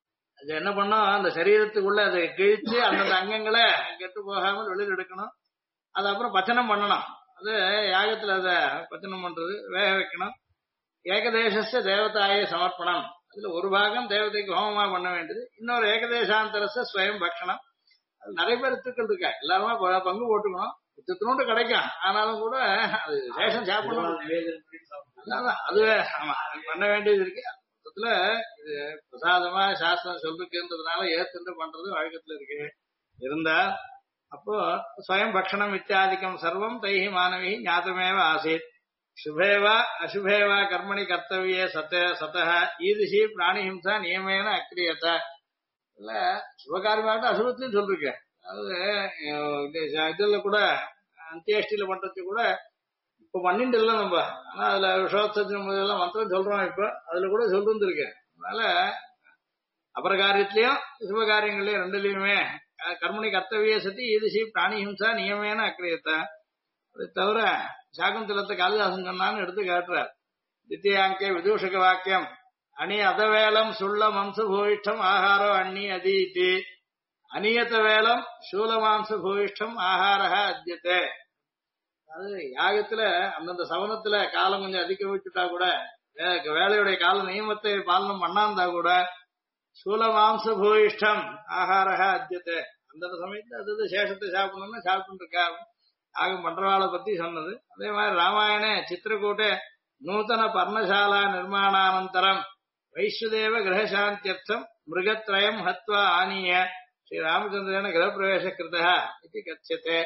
அது என்ன பண்ணோம், அந்த சரீரத்துக்குள்ள அதை கிழிச்சு அந்தந்த அங்கங்களை கெட்டு போகாமல் வெளியில் எடுக்கணும். அது அப்புறம் பச்சனம் பண்ணணும். அது யாகத்துல அதை பச்சனம் பண்றது, வேக வைக்கணும். ஏகதேச தேவதாய சமர்ப்பணம், அதுல ஒரு பாகம் தேவதைக்கு ஹோமமா பண்ண வேண்டியது, இன்னொரு ஏகதேசாந்தரச ஸ்வயம் பக்ஷணம். அது நிறைய பேர் த்துக்கள் இருக்கா, எல்லாருமே பங்கு போட்டுக்கணும். இத்தினோண்டு கிடைக்கும், ஆனாலும் கூட அது சேஷம் சாப்பிடணும். அதான் அதுவே ஆமா பண்ண வேண்டியது இருக்கு. மொத்தத்துல இது பிரசாதமா சாஸ்திரம் சொல்லிருக்குன்றதுனால ஏத்துண்டு பண்றது வழக்கத்துல இருக்கு. இருந்தா அப்போ ஸ்வயம் பக்ஷணம் இத்தியாதிக்கம் சர்வம் தைஹி மாணவி ஞாதமேவ ஆசீத். சுபேவா அசுபேவா கர்மணி கர்த்தவியே சதः ஈதிஷி பிராணிஹிம்சா நியமேன அக்ரியத. இல்ல சுபகாரியமாகட்டும் அசுபத்திலையும் சொல்லிருக்கேன். அதாவது இதுல கூட அந்தியேஷ்டியில பண்றது கூட இப்ப பண்ணிட்டு இல்லை நம்ம, ஆனா அதுல விஷோத்சவத்தின் முதலாம் மந்திரம் சொல்றோம். இப்ப அதுல கூட சொல்லிருந்திருக்கேன். அதனால அபரகாரியத்திலயும் சுபகாரியங்களையும் ரெண்டுலயுமே கர்மணி கர்த்தவிய சதி ஈதிஷி பிராணிஹிம்சா நியமேன அக்ரியத்த. அதை தவிர சாகுந்தலத்தை காளிதாசன் சொன்னான்னு எடுத்து காட்டுறார். தித்தியாங்கே விதூஷக வாக்கியம் அணி அதவேலம் சுள்ள மம்ச பூயிஷ்டம் ஆகாரோ அண்ணி அதீதி அநியத்த வேலம் சூல மாம்ச பூயிஷ்டம் ஆகாரா அத்தியத்தே. அது யாகத்துல அந்தந்த சவனத்துல காலம் கொஞ்சம் அதிகம் வச்சுட்டா கூட, வேலையுடைய கால நியமத்தை பாலனம் பண்ணாந்தா கூட சூல மாம்ச பூயிஷ்டம் ஆகாரா அத்தியத்தே. அந்தந்த சமயத்துல அது சேஷத்தை சாப்பிடணும்னு சாப்பிட்டு இருக்காரு. யாகம் பண்றவாளை பத்தி சொன்னது. அதே மாதிரி ராமாயண சித்திரக்கூட்டே நூத்தன பர்ணசாலா நிர்மாணானந்தரம் வைஸ்வதேவ கிரகசாந்தியர்த்தம் மிருகத்ரயம் ஹத்வா ஆனிய ஸ்ரீ ராமச்சந்திரன கிரகப்பிரவேச கிருதா இது கட்சியத்தே.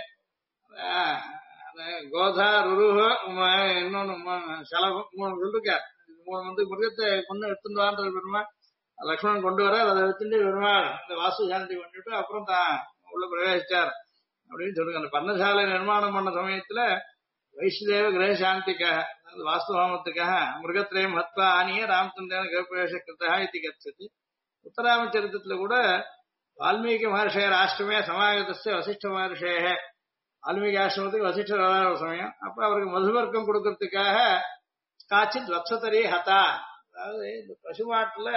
கோதா ருருஹ இன்னொன்னு சலபம் மூணு சொல்லிருக்கார். மிருகத்தை கொண்டு எடுத்துட்டு வான்றது பெருமா லக்ஷ்மணன் கொண்டு வர, அதை வச்சுட்டு பெருமாள் இந்த வாஸ்து சாந்தி பண்ணிட்டு அப்புறம் தான் உள்ள பிரவேசிச்சார் அப்படின்னு சொல்லுங்க. அந்த பர்ணசாலை நிர்மாணம் பண்ண சமயத்துல வைஷ்ணதேவ கிரக சாந்திக்காக, வாஸ்து ஹோமத்துக்காக மிருகத்ரயம் ஹத்வா ஆனிய ராமச்சந்திரன கிரகப்பிரவேச கிருதா இது கட்சது. உத்தராமச்சரித்தத்துல கூட வால்மீகி மகர்ஷேர் ஆஷ்டமே சமாகதஸ்ய வசிஷ்ட மகர்ஷேக, வால்மீகி ஆசிரமத்துக்கு வசிஷ்டர் வராத சமயம் அப்ப அவருக்கு மதுவர்க்கம் கொடுக்கறதுக்காக காச்சித் வத்சதரி ஹதா. அதாவது இந்த பசுமாட்டுல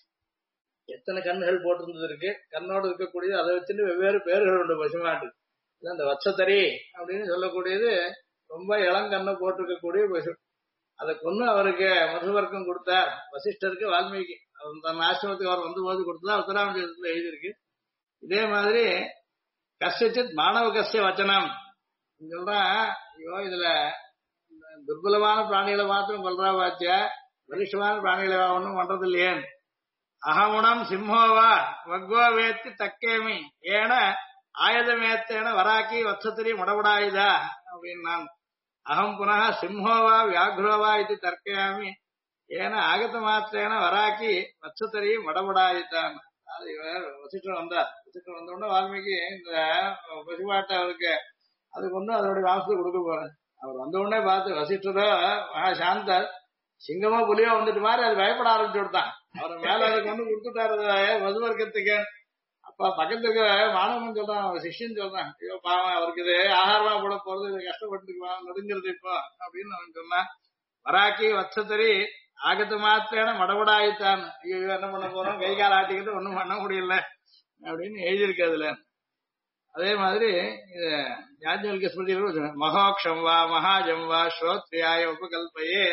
எத்தனை கண்ணுகள் போட்டிருந்தது இருக்கு, கண்ணோடு இருக்கக்கூடியது, அதை வச்சுட்டு வெவ்வேறு பேர்கள் உண்டு பசுமாட்டு. அந்த வத்சதரி அப்படின்னு சொல்லக்கூடியது ரொம்ப இளங்கண்ணை போட்டிருக்கக்கூடிய பசு. அதை கொண்டு அவருக்கு மதுவர்க்கம் கொடுத்தார் வசிஷ்டருக்கு வால்மீகி. தன் ஆசிரமத்துக்கு அவர் வந்து போது கொடுத்ததா உத்தராமச்சரித்தத்துல எழுதியிருக்கு. இதே மாதிரி கஷ்டித் மாணவகசிய வச்சனம் சொல்றான். ஐயோ இதுல துர்பலமான பிராணிகளை மாத்திரம் கொல்றா பாத்தியா, பலிஷ்டமான பிராணிகளை ஒன்றும் பண்றது இல்லையே. அகமுணம் சிம்மோவா வக்வோ வேத்தி தக்கேமி ஏன ஆயுதமேத்தேன வராக்கி வத்சத்திரி முடபடாயுதா அப்படின்னு நான் அகம் புனः சிம்மோவா வியாக்ரோவா இது தர்க்கயாமி ஏன ஆகத மாத்திரேன வராக்கி வத்சத்திரி முடபடாயுதான். அது இவர் வசிஷ்டர் வந்தார். வசிஷ்டர் வந்தோடனே வால்மீகி இந்த பசுமாட்டை அவருக்கு அதுக்கு ஒன்றும் அதோடைய வாசத்தை கொடுக்க போறேன். அவர் வந்த உடனே பார்த்து வசிஷ்டரோ சாந்தர் சிங்கமா புலியா வந்துட்டு மாதிரி அது பயப்பட ஆரம்பிச்சு விட்டான். அவர் மேல அதுக்கு ஒண்ணு கொடுத்துட்டாரு மதுவர்க்கத்துக்கு. அப்ப பக்கத்துக்கு மாணவன் சொல்றான், அவர் சிஷ்யன் சொல்றான், ஐயோ பாவம் அவருக்கு இது ஆகாரமா போட போறது, இது கஷ்டப்பட்டுக்குவான் நெடுங்கிறது இப்போ அப்படின்னு அவன் சொன்னான். வராக்கி வத்சத்தரி ஆகத்து மாத்திரேன மடபடாயித்தான். ஐயோ என்ன பண்ண போறோம், கை கால் ஆட்டிக்கிட்டு ஒண்ணும் பண்ண முடியல அப்படின்னு எழுதியிருக்கு அதுல. அதே மாதிரி இது யாஜ்ஞவல்க்ய ஸ்மிருதி மகோக்ஷம் வா மகாஜம் வா ஸ்ரோத்ரியாய உபகல்பயே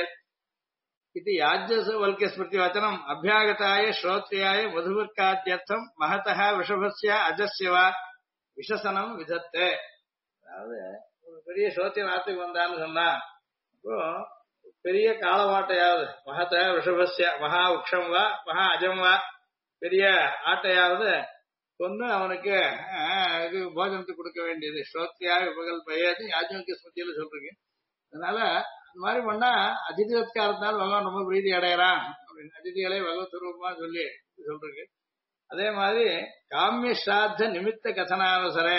இது யாஜ்ஞவல்க்ய ஸ்மிருதி வச்சனம் அபியாகதாய ஸ்ரோத்ரியாய மதுவர்க்காத்யர்த்தம் மகதः விஷபஸ்ய அஜஸ்ய வா விஷசனம் விதத்தே. அதாவது ஒரு பெரிய ஸ்ரோத்தியன் ஆத்துக்கு வந்தான்னு சொன்னா அப்போ பெரிய காலமாட்டையாவது மகத விஷபஸ்ய மகா உக்ஷம் வா மகா அஜம் வா பெரிய ஆட்டையாவது கொண்டு அவனுக்கு இது போஜனத்துக்கு கொடுக்க வேண்டியது ஸ்ரோத்ரியாய உபகல்பயது யாஜ்ஞவல்க்ய ஸ்மிருதியில சொல்றீங்க. அதனால அந்த மாதிரி பண்ணா அதிதி சத்காரத்தினால பகவான் ரொம்ப பிரீதி அடையறான் அப்படின்னு அதிதிகளை பகவத் ரூபமா சொல்லி சொல்றீங்க. அதே மாதிரி காமிய ஸ்ராத்த நிமித்த கதனாவசரே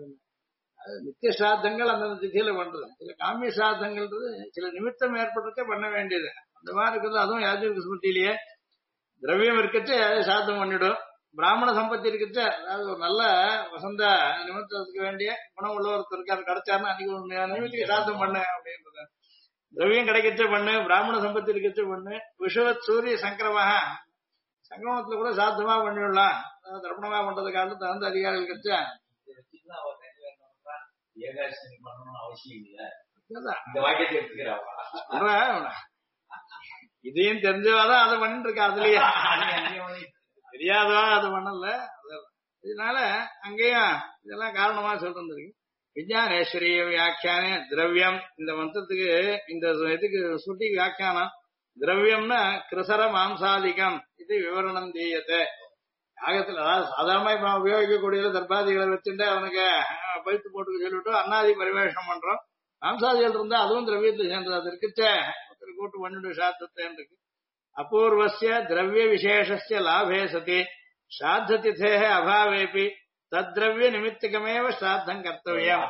அது நித்திய ஸ்ராத்தங்கள் அந்தந்த திதியில பண்றது. சில காமிய ஸ்ராத்தங்கள்ன்றது சில நிமித்தம் ஏற்படுறதே பண்ண வேண்டியது. அந்த மாதிரி இருக்கிறது. அதுவும் யாஜ்ஞவல்க்ய ஸ்மிருதியிலேயே திரவியம் இருக்கச்சு சாத்தம் பண்ணிடும். பிராமண சம்பத்தி இருக்கச்ச அதாவது ஒரு நல்ல வசந்த நிமித்தத்துக்கு வேண்டிய குணம் உள்ள ஒருத்தர் இருக்காரு கிடைச்சாருன்னா அன்னைக்கு நிமித்துக்கு சாத்தம் பண்ணு அப்படின்றது. திரவியம் கிடைக்கச்ச பண்ணு, பிராமண சம்பத்தி இருக்கச்ச பண்ணு. விஷவத் சூரிய சங்கரமாக சங்கமத்துல கூட சாத்தமா பண்ணிவிடலாம், தர்ப்பணமா பண்றதுக்காக தகுந்த அதிகாரிகள் கிடைச்சா ஏகாதசி பண்ணணும்னு அவசியம் இல்ல. இல்லதான். இந்த வாக்கியத்தை எடுத்துக்கிறாவா? அதான் இதையும் தெரிஞ்சவாதான் அதை பண்ணிட்டு இருக்கா. அதுலயே தெரியாதவா அது பண்ணல. இதனால அங்கேயும் இதெல்லாம் காரணமா சொல்லிருக்கு. விஞ்ஞானேஸ்வரி வியாக்கியான திரவியம், இந்த மந்திரத்துக்கு இந்த இதுக்கு சுட்டி வியாக்கியானம். திரவியம்னா கிருசர மாம்சாதிகம் இது விவரணம் தீயத்தை. யாகத்துல அதாவது சாதாரணமா இப்ப நம்ம உபயோகிக்கக்கூடிய தர்பாதிகளை வச்சுட்டு அவனுக்கு பழுத்து போட்டு சொல்லிவிட்டு அன்னாதி பரிவேஷனம் பண்றோம். மாம்சாதிகள் இருந்தா அதுவும் திரவியத்தை சேர்ந்தது. அது இருக்குச்ச கூட்டு பண்ணிட்டு சாத்தத்தை இருக்கு. அபூர்வசிய திரவிய விசேஷஸ்ய லாபே சதி ஸ்ராத்ததிதே அபாவேபி தத்ரவிய நிமித்தகமேவ ஸ்ராத்தம் கர்த்தவியம்.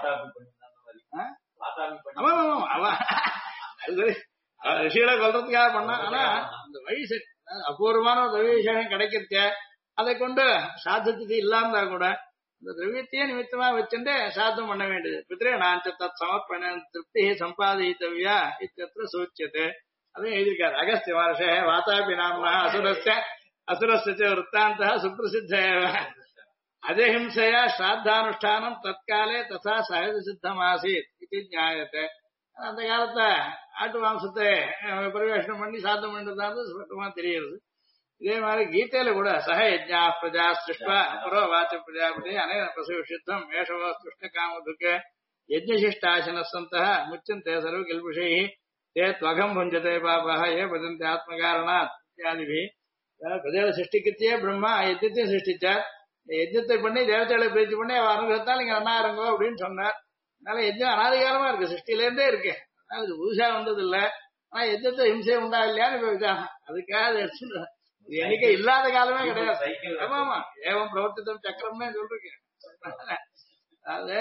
ரிஷிகளை கொல்றதுக்காக பண்ணா. ஆனா அந்த வழி சரி, அபூர்வமான ஒரு திரவிய விசேஷம் கிடைக்கிறத அதை கொண்டு சாத்தத்திதி இல்லாம கூட இந்த திரவியத்தையே நிமித்தமா வச்சுட்டு சாத்தம் பண்ண வேண்டியது. பித்ரே நான் தத் சமர்ப்பண திருப்தி சம்பாதித்தவியா இத்தியத்திர சூச்சியத்தை. அதையும் எழுதியிருக்காரு. அகஸ்திய மகர்ஷே வாதாபி நாம அசுரஸ்ய விற்த்தாந்த சுப்பிரசித்த அஜஹிம்சையா ஸ்ராத்தானுஷ்டானம் தற்காலே ததா சகஜ சித்தமாசீத் இது நியாயத்தை. அந்த காலத்துல ஆட்டு மாம்சத்தை பரிவேஷனம் பண்ணி சாத்தம் பண்ணிட்டு சுத்தமா தெரியுது. இதே மாதிரி கீதையில கூட சக யஜ்ஞா பிரஜா சிருஷ்டா புரோ வாச்ச பிரஜாபதி அனேன பிரசவிஷித்தம் மேஷவோ துஷ்ட காமதுக்கு யஜ்ஞசிஷ்டாசன சந்த முச்சந்தே சர்வ கில்பிஷை தே துவகம் புஞ்சதே பாபா ஏ பஜந்தி ஆத்மகாரணாத் இத்தியாதிபி. பிரஜைகளை சிருஷ்டிக்கத்தையே பிரம்மா யஜ்ஞத்தையும் சிருஷ்டிச்சார். யஜ்ஞத்தை பண்ணி தேவதைகளை பேச்சு பண்ணி அவ அனுகிரகத்தால் நீங்க அண்ணா இருங்கோ அப்படின்னு சொன்னார். அதனால யஜ்ஞம் அனாதிகாரமா இருக்கு, சிருஷ்டில இருந்தே இருக்கு. அதனால இது புதுசா வந்தது இல்ல. ஆனா யஜ்ஞத்தை ஹிம்சை உண்டா இல்லையான்னு இப்ப விசாரணை. அதுக்காக அது எடுத்து எண்ணிக்கை இல்லாத காலமே கிடையாது. ஆமா ஏவம் பிரவர்த்தித்தம் சக்கரம்னு சொல்றேன். அதாவது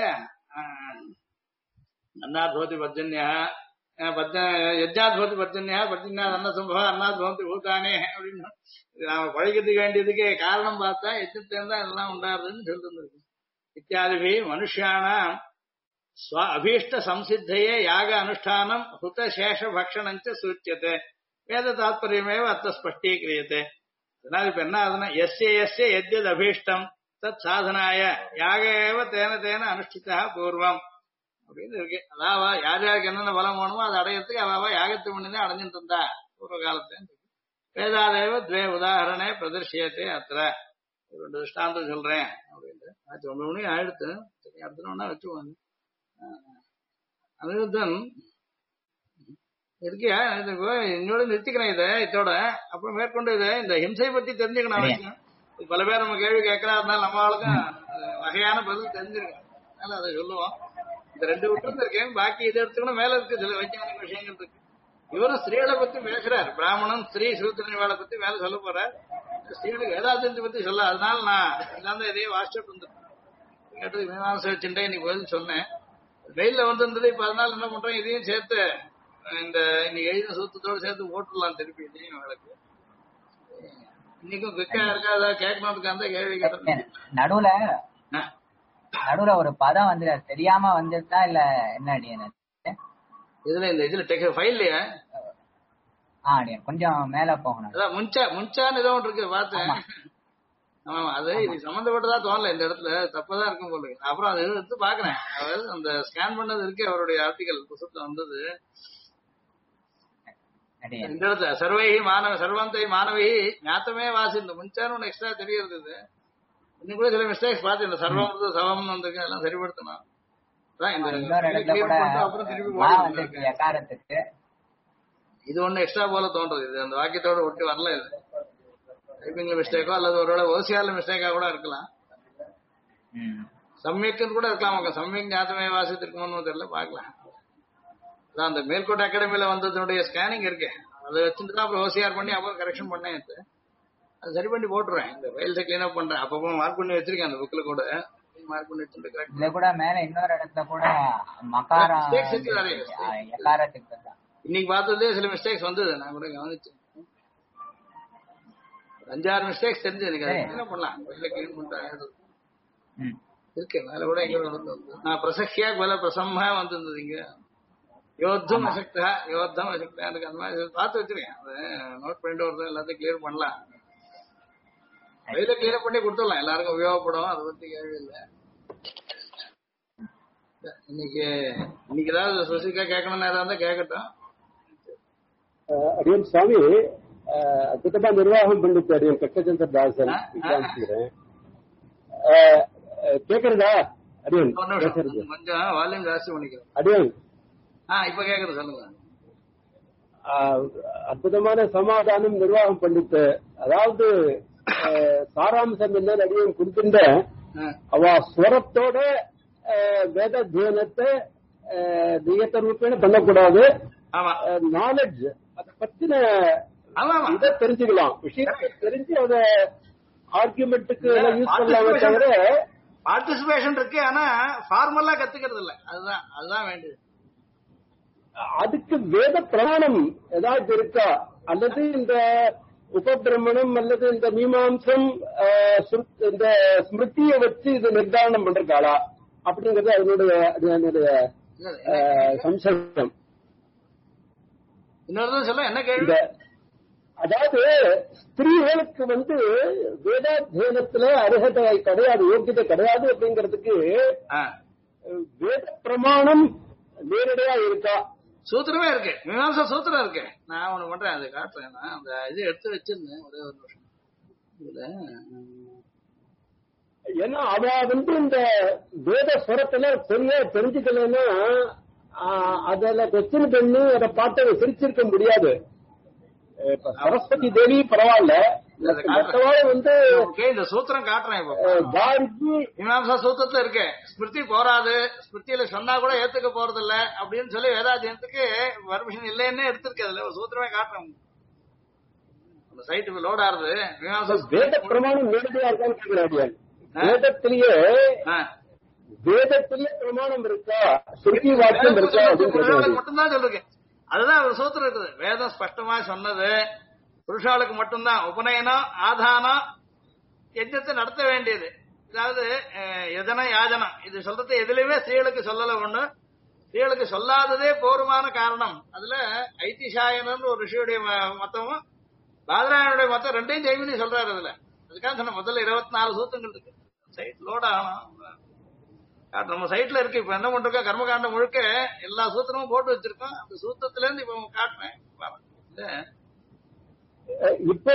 அன்னாத் பவதி பர்ஜன்யா யஜ்ஞாத் பவதி பர்ஜன்யா பர்ஜன்யாத் அன்ன சம்பவம் அன்னாத் பவந்தி பூதானே அப்படின்னு நாம பழகிறதுக்கு வேண்டியதுக்கு காரணம் பார்த்தா யஜ்ஞத்திலிருந்தா எல்லாம் உண்டாருதுன்னு சொல்லிட்டு இத்தியாதிபி மனுஷியானா ஸ்வ அபீஷ்ட சம்சித்தையே யாக அனுஷ்டானம் ஹுத சேஷ பக்ஷணஞ்ச சூச்சியத்தை வேத தாத்பரியமேவ அத்த ஸ்பஷ்டீகிரியத்தை. அதனால இப்ப என்ன ஆகுதுன்னா எஸ்ய எத்யத் அபீஷ்டம் தத் சாதனாய யாக ஏவ தேன தேன அனுஷ்டிதா பூர்வம் அப்படின்னு இருக்கு. அதாவா யார் யாருக்கு என்னென்ன பலம் வேணுமோ அதை அடையறதுக்கு அவாவா யாகத்தை பண்ணிதான் அடைஞ்சிட்டு இருந்தா பூர்வ காலத்துல. வேதாதேவ துவே உதாரணே பிரதர்ஷியத்தை அத்திர ஒரு 2 திருஷ்டாந்தம் சொல்றேன் அப்படின்ட்டு. 9 மணி ஆயிடுத்து. சரி அடுத்த ஒன்னா வச்சுக்கோங்க. அனிருத்தன் இருக்கியா இன்னோட நிறுத்திக்கிறேன் இதை இதோட. அப்புறம் மேற்கொண்டு இதை இந்த ஹிம்சை பத்தி தெரிஞ்சுக்கணும் அவசியம். பல பேர் நம்ம கேள்வி கேட்கறா இருந்தாலும் நம்ம ஆளுக்கும் வகையான பதில் தெரிஞ்சிருக்கோம். அதனால அதை சொல்லுவோம். இந்த 2 விட்டு இருக்கேன், பாக்கி இதை எடுத்துக்கணும். மேல இருக்கு சில வைஜானிக விஷயங்கள் இருக்கு. இவரும் ஸ்திரீகளை பத்தி பேசுறாரு. பிராமணன் ஸ்திரீ சூத்திரவாளை பத்தி மேல சொல்ல போறார். ஸ்திரீகளுக்கு வேதாந்தத்தை பத்தி சொல்ல. அதனால நான் இல்லாம இதையே வாட்ஸ்அப் இருந்தேன் கேட்டது மீமாசை வச்சுட்டேன். இன்னைக்கு பதில் சொன்னேன். மெயில வந்திருந்தது. இப்ப அதனால என்ன பண்றேன், இதையும் சேர்த்து இந்த இன்னைக்கு எழுதின சூத்தத்தோடு சேர்த்து ஓட்டுடலாம் திருப்பி இதையும் உங்களுக்கு. இன்னைக்கும் குவிக்கா இருக்காதா கேட்கணும்னு அந்த கேள்வி கேட்டேன். நடுவுல ஒரு பதம் வந்து தெரியாம வந்துட்டா இல்ல என்ன அடியன இதுல இந்த இதுல டெக் ஃபைல்லையா அடியன் கொஞ்சம் மேல போகணும். அதான் முன்சான்னு ஏதோ ஒன்று இருக்கு பார்த்தேன். ஆமா அது இது சம்பந்தப்பட்டதா தோணல. இந்த இடத்துல தப்பதான் இருக்கும் போல. அப்புறம் அது எடுத்து பாக்குறேன். அதாவது அந்த ஸ்கேன் பண்ணது இருக்கு அவருடைய ஆர்டிகல் புத்தகத்துல வந்தது. இந்த இடத்துல சர்வைகி மாணவ சர்வந்தை மாணவி ஞாத்தமே வாசி இந்த முன்சான்னு ஒண்ணு எக்ஸ்ட்ரா தெரியறது. இது இன்னும் கூட சில மிஸ்டேக்ஸ் பார்த்து இந்த சர்வம் சவம் வந்திருக்கு அதெல்லாம் சரிப்படுத்தணும். இது ஒண்ணு எக்ஸ்ட்ரா போல தோன்றது. இது அந்த வாக்கியத்தோட ஒட்டி வரல. இது டைப்பிங்ல மிஸ்டேக்கோ அல்லது ஒருவேளை ஓசியால மிஸ்டேக்கா கூட இருக்கலாம். சமயக்குன்னு கூட இருக்கலாம். சமயக் ஞாத்தமே வாசித்திருக்குமோன்னு தெரியல, பாக்கலாம். அதான் அந்த மேல்கோட்டை அகாடமியில வந்ததுடைய ஸ்கேனிங் இருக்கு. அதை வச்சுட்டு தான் அப்புறம் ஓசிஆர் பண்ணி அப்புறம் கரெக்ஷன் பண்ணேன். அது சரி பண்ணி போட்டுருவேன். இந்த ஃபைல்ஸை கிளீன் அப் பண்றேன். அப்பப்போ மார்க் பண்ணி வச்சிருக்கேன். அந்த புக்ல கூட மார்க் பண்ணி வச்சுட்டு கூட மேல இன்னொரு இடத்துல கூட இன்னைக்கு பார்த்ததே சில மிஸ்டேக்ஸ் வந்தது. நான் கூட கவனிச்சேன். 5-6 மிஸ்டேக்ஸ் தெரிஞ்சு எனக்கு அதை என்ன பண்ணலாம் கிளீன் பண்றேன் இருக்கு. மேல கூட எங்க வந்து நான் பிரசக்தியா பல பிரசம்மா வந்திருந்தது. இங்க யோத்தம் அசக்தா யோத்தம் அசக்தா எனக்கு அந்த மாதிரி பார்த்து வச்சிருக்கேன். அதை நோட் பண்ணிட்டு வருது எல்லாத்தையும் கிளியர் பண்ணலாம். வெயில கிளீன் பண்ணி கொடுத்துடலாம், எல்லாருக்கும் உபயோகப்படும், அதை பத்தி கேள்வி இல்லை. இன்னைக்கு இன்னைக்கு ஏதாவது சுசிகா கேட்கணும்னு ஏதாவது கேட்கட்டும். அடியன் சுவாமி அற்புதமா நிர்வாகம் பண்ணிட்டு அடியன் கட்டச்சந்திர தாசன் விசாரிச்சுக்கிறேன். கேக்குறதா அடியன்? கொஞ்சம் வால்யூம் ஜாஸ்தி பண்ணிக்கிறேன் அடியன். இப்ப கேக்குறது சொல்லுங்க. அற்புதமான சமாதானம் நிர்வாகம் பண்ணிட்டு, அதாவது சாராம்சம் என்ன அடியன் கொடுத்துட்ட, அவ ஸ்வரத்தோட வேதாத்தியனத்தை நியத்த ரூபேன பண்ணக்கூடாது. நாலேஜ் அதை பத்தின இதை தெரிஞ்சுக்கலாம், விஷயத்தை தெரிஞ்சு அத ஆர்குமெண்ட்டுக்கு யூஸ் பண்ணலாமே தவிர பார்ட்டிசிபேஷன் இருக்கு, ஆனா ஃபார்மலா கத்துக்கிறது இல்ல. அதுதான் வேண்டியது. அதுக்கு வேத பிரமாணம் ஏதாவது இருக்கா, அல்லது இந்த உபபிரமணம் அல்லது இந்த மீமாம்சம் இந்த ஸ்மிருதியை வச்சு இது நிர்தாரணம் பண்றாளா அப்படிங்கறது அதனுடைய சம்சயம். இன்னொரு சொல்ல என்ன கேள்வி? அதாவது ஸ்திரீகளுக்கு வேதாத்தியனத்துல அருகதை கிடையாது, யோக்கியதை கிடையாது அப்படிங்கிறதுக்கு வேத பிரமாணம் நேரடியா இருக்கா? சூத்திரமே இருக்கு, மீமாம்சா சூத்திரம் இருக்கு. நான் ஒண்ணு பண்றேன், அதை காட்டுறேன். அந்த இது எடுத்து வச்சிருந்தேன் ஒரே ஒரு நிமிஷம். ஏன்னா அவ இந்த வேத ஸ்வரத்துல சரியா தெரிஞ்சுக்கலன்னா அதுல கொஸ்டின் பண்ணி அதை பார்த்து சிரிச்சிருக்க முடியாது. சரஸ்வதி தேவி பரவாயில்ல, இந்த சூத்திரம் காட்டுறேன். மீமாம்சா சூத்திரத்துல இருக்கு, ஸ்மிருதி போராது, ஸ்மிருதியில சொன்னா கூட ஏத்துக்க போறது இல்ல அப்படின்னு சொல்லி வேதாத்தியனத்துக்கு பர்மிஷன் இல்லைன்னு எடுத்திருக்கு. அதுல ஒரு சூத்திரமே காட்டுறேன். சைட்டு லோட் ஆறுது. மீமாம்சா வேத பிரமாணம் நேரடியா இருக்கான்னு கேட்கிறாடியான். வேதத்திலேயே பிரமாணம் இருக்கா, ஸ்ருதி வாக்கியம் இருக்கா அப்படின்னு மட்டும்தான் சொல்லுங்க. அதுதான் ஒரு சூத்திரம் இருக்குது. வேதம் ஸ்பஷ்டமா சொன்னது புருஷாளுக்கு மட்டும்தான் உபநயனம், ஆதானம், யஜ்ஞத்தை நடத்த வேண்டியது. அதாவது யஜன யாஜனம் இது சொல்றது எதுலயுமே ஸ்திரீகளுக்கு சொல்லல. ஒண்ணு ஸ்திரீகளுக்கு சொல்லாததே போருமான காரணம். அதுல ஐதிஷாயனன் ஒரு ரிஷியுடைய மத்தமும் பாதராயனுடைய மொத்தம் ரெண்டையும் ஜெய்மினி சொல்றாரு. அதுல அதுக்காக சொன்ன முதல்ல 24 சூத்திரங்கள் இருக்கு. சைட் லோட் ஆகணும். நம்ம சைட்ல இருக்கு. இப்ப என்ன பண்றோம், கர்மகாண்டம் முழுக்க எல்லா சூத்திரமும் போட்டு வச்சிருக்கோம். அந்த சூத்திரத்துல இருந்து இப்ப காட்டுறேன். இப்போ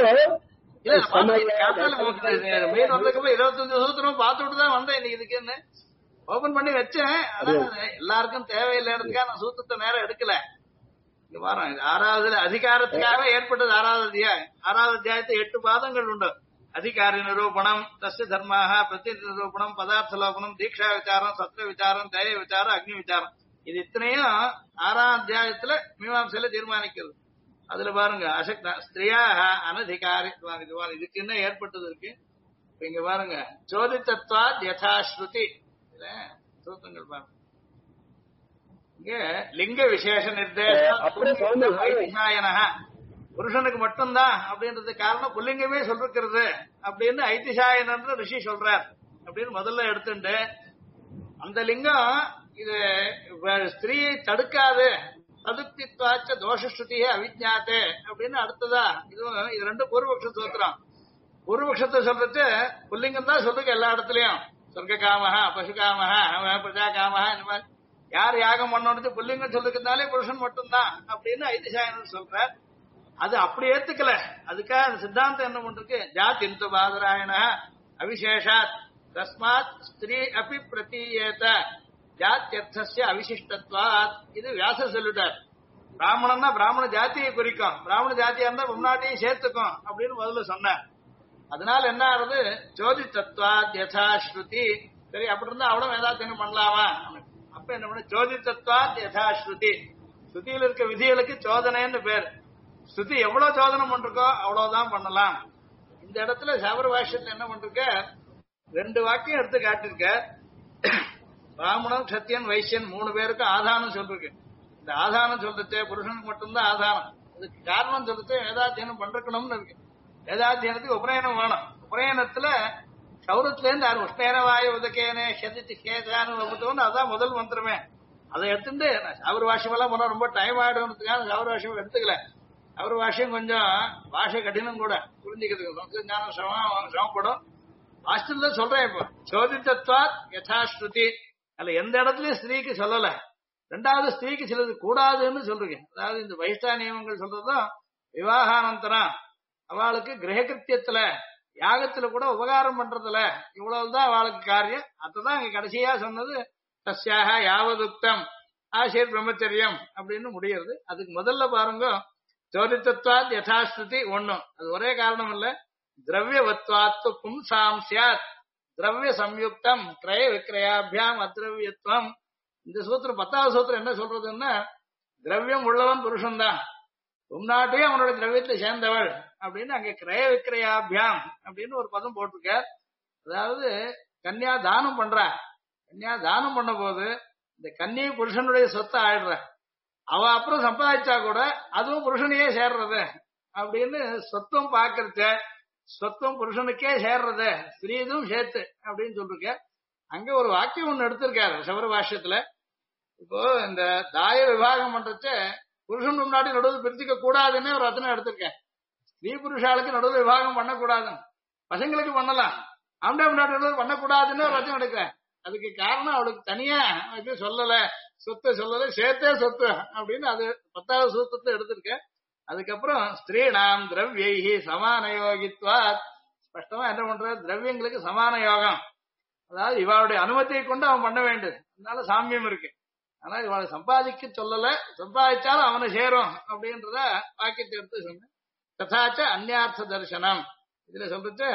மெயின் வந்ததுக்கு 25 சூத்திரம் பார்த்துட்டு தான் வந்தேன். இன்னைக்கு இதுக்குன்னு ஓபன் பண்ணி வச்சேன். எல்லாருக்கும் தேவையில்லைன்றதுக்காக நான் சூத்திரத்தை நேரம் எடுக்கல. இங்க பாருங்க, இது 6வது அதிகாரத்துக்காக ஏற்பட்டது. 6வது அத்தியாயத்தை 8 பாதங்கள் உண்டு. அதிகாரி நிரூபணம், தஸ்ய தர்மாக, பிரதி நிரூபணம், பதார்த்தலோபனம், தீட்சா விசாரம், சத்திர விசாரம், தய விசாரம், அக்னி விசாரம். இது இத்தனையும் 6ஆம் அத்தியாயத்துல மீமாம்சையில தீர்மானிக்கிறது. அதுல பாருங்க, அசக்த ஸ்திரியாக அனதிகாரி இதுக்கு என்ன ஏற்பட்டது இருக்கு. இங்க பாருங்க, சோதித்தத்வா யதாஸ்ருதி சூத்திரங்கள் பாருங்க. இங்க லிங்க விசேஷ நிர்தேசம் புருஷனுக்கு மட்டும்தான் அப்படின்றது காரணம் புல்லிங்கமே சொல்லிருக்கிறது அப்படின்னு ஐதிசாயன ரிஷி சொல்றார் அப்படின்னு முதல்ல எடுத்துட்டு, அந்த லிங்கம் இது ஸ்திரீயை தடுக்காது, தடுத்தித்வாச்ச தோஷஸ்ருதியே அவிஜாத்தே அப்படின்னு அடுத்ததா. இது ரெண்டு பூர்வபக்ஷ சூத்திரம். பூர்வபக்ஷத்தை சொல்றது புல்லிங்கம் தான் சொல்றதுக்கு எல்லா இடத்துலயும். சொர்க்க காமஹா, பசு காமஹா, பிரஜா காமஹா, இந்த மாதிரி யார் யாகம் பண்ணோன்னு புல்லிங்கம் சொல்றதுக்குனாலே புருஷன் மட்டும்தான் அப்படின்னு ஐதிசாயனர் சொல்றார். அது அப்படி ஏத்துக்கல. அதுக்காக அந்த சித்தாந்தம் என்ன பண்றது, ஜாதிந்து பாதராயண அவிசேஷாத் தஸ்மாத் ஸ்திரீ அப்படி பிரதீயேத ஜாத்தியர்த்தஸ்ய அவிசிஷ்டத்வாத். இது வியாசர் சொல்லிட்டார். பிராமணன்னா பிராமண ஜாத்தியை குறிக்கும், பிராமண ஜாத்தியா இருந்தா முன்னாடியும் சேர்த்துக்கும் அப்படின்னு முதல்ல சொன்னார். அதனால என்ன ஆகுது, ஜோதி தத்வாத் யதாஸ்ருதி. சரி, அப்படி இருந்தா அவ்வளவு வேதாத்தியம் பண்ணலாமா? அப்ப என்ன பண்ண, ஜோதி தத்வாத் யதாஸ்ருதி. ஸ்ருதியில இருக்க விதிகளுக்கு சோதனைன்னு பேர். ஸ்ருதி எவ்வளவு சோதனை பண்றோ அவ்வளவுதான் பண்ணலாம். இந்த இடத்துல சபர பாஷ்யத்துல என்ன பண்ருக்க, 2 வாக்கியம் எடுத்து காட்டிருக்க. பிராமணன், சத்தியன், வைசியன் 3 பேருக்கும் ஆதானம் சொல்லிருக்கு. இந்த ஆதானம் சொல்றது புருஷனுக்கு மட்டும்தான் ஆதானம். இதுக்கு காரணம் சொல்றது வேதாத்தியனம் பண்றக்கணும்னு இருக்கு. வேதாத்தியனத்துக்கு உபநயனம் வேணும். உபநயனத்துல சௌரத்துல இருந்து உஷ்ணேன வாயு உதக்கேனே சதித்து கேதானு வகுத்தோன்னு அதான் முதல் மந்திரமே. அதை எடுத்துட்டு சபர பாஷ்யம் எல்லாம் போனா ரொம்ப டைம் ஆயிடுறதுக்காக சபர பாஷ்யம் எடுத்துக்கல. அவர் பாஷையும் கொஞ்சம் பாஷை கடினம் கூட புரிஞ்சுக்கிறதுக்கு சம்ஸ்கிருத ஞானம் சிரமப்படும். வாஸ்தவத்துல சொல்றேன் இப்போ சோதித்தத்வா யதாஸ்ருதி அல்ல எந்த இடத்துலயும் ஸ்திரீக்கு சொல்லல. ரெண்டாவது ஸ்திரீக்கு சிலது கூடாதுன்னு சொல்றீங்க. அதாவது இந்த வைஷ்டா நியமங்கள் சொல்றதும் விவாகானந்தரம் அவளுக்கு கிரககிருத்தியத்துல யாகத்துல கூட உபகாரம் பண்றதுல இவ்வளவுதான் அவளுக்கு காரியம். அதுதான் இங்க கடைசியா சொன்னது தஸ்யாக யாவதுக்தம் ஆசிரியர் பிரம்மச்சரியம் அப்படின்னு முடியறது. அதுக்கு முதல்ல பாருங்க சோதித்தத்வாத் யதாஸ்ருதி ஒண்ணும். அது ஒரே காரணம் இல்ல, திரவியவத்வாத்து பும்சாம் சியாத் திரவிய சம்யுக்தம் கிரய விக்கிரயாபியாம் அத்ரவியத்துவம். இந்த சூத்திரம் 10வது சூத்திரம் என்ன சொல்றதுன்னா திரவியம் உள்ளவன் புருஷன் தான், உம்நாட்டே அவனோட திரவியத்தை சேர்ந்தவள் அப்படின்னு அங்க கிரய விக்கிரயாபியாம் அப்படின்னு ஒரு பதம் போட்டிருக்க. அதாவது கன்னியா தானம் பண்ற, கன்னியா தானம் பண்ண போது இந்த கன்னி புருஷனுடைய சொத்தை ஆயிடுற, அவ அப்புறம் சம்பாதிச்சா கூட அதுவும் புருஷனையே சேர்றது அப்படின்னு சொத்தும் பாக்குறத சொத்தும் புருஷனுக்கே சேர்றது ஸ்ரீதும் சேர்த்து அப்படின்னு சொல்லிருக்க. அங்க ஒரு வாக்கியம் ஒண்ணு எடுத்திருக்காரு சபர பாஷ்யத்துல. இப்போ இந்த தாய விவாகம் பண்றச்ச புருஷன் முன்னாடி நடுவில் பிரிச்சுக்க கூடாதுன்னு ஒரு ரத்னம் எடுத்திருக்கேன். ஸ்ரீ புருஷாளுக்கு நடுவில் விவாகம் பண்ணக்கூடாதுன்னு, பசங்களுக்கு பண்ணலாம், ஆம்பளை முன்னாடி நடுவில் பண்ணக்கூடாதுன்னு ஒரு ரத்னம் எடுக்கிறேன். அதுக்கு காரணம் அவளுக்கு தனியா இது சொல்லல, சொத்து சொல்லல, சேர்த்தே சொத்து அப்படின்னு அது 10வது சூத்திரத்தை எடுத்திருக்கேன். அதுக்கப்புறம் ஸ்திரீணாம் திரவியைஹி சமான யோகித்வாத் ஸ்பஷ்டமா என்ன பண்ற, திரவியங்களுக்கு சமான யோகம், அதாவது இவளுடைய அனுமதியை கொண்டு அவன் பண்ண வேண்டியது, அதனால சாமியம் இருக்கு. ஆனா இவளை சம்பாதிக்க சொல்லல, சம்பாதிச்சாலும் அவனை சேரும் அப்படின்றத வாக்கியத்தை எடுத்து சொன்னேன். ததாச்ச அந்நியார்த்த தரிசனம் இதுல சொல்லிட்டு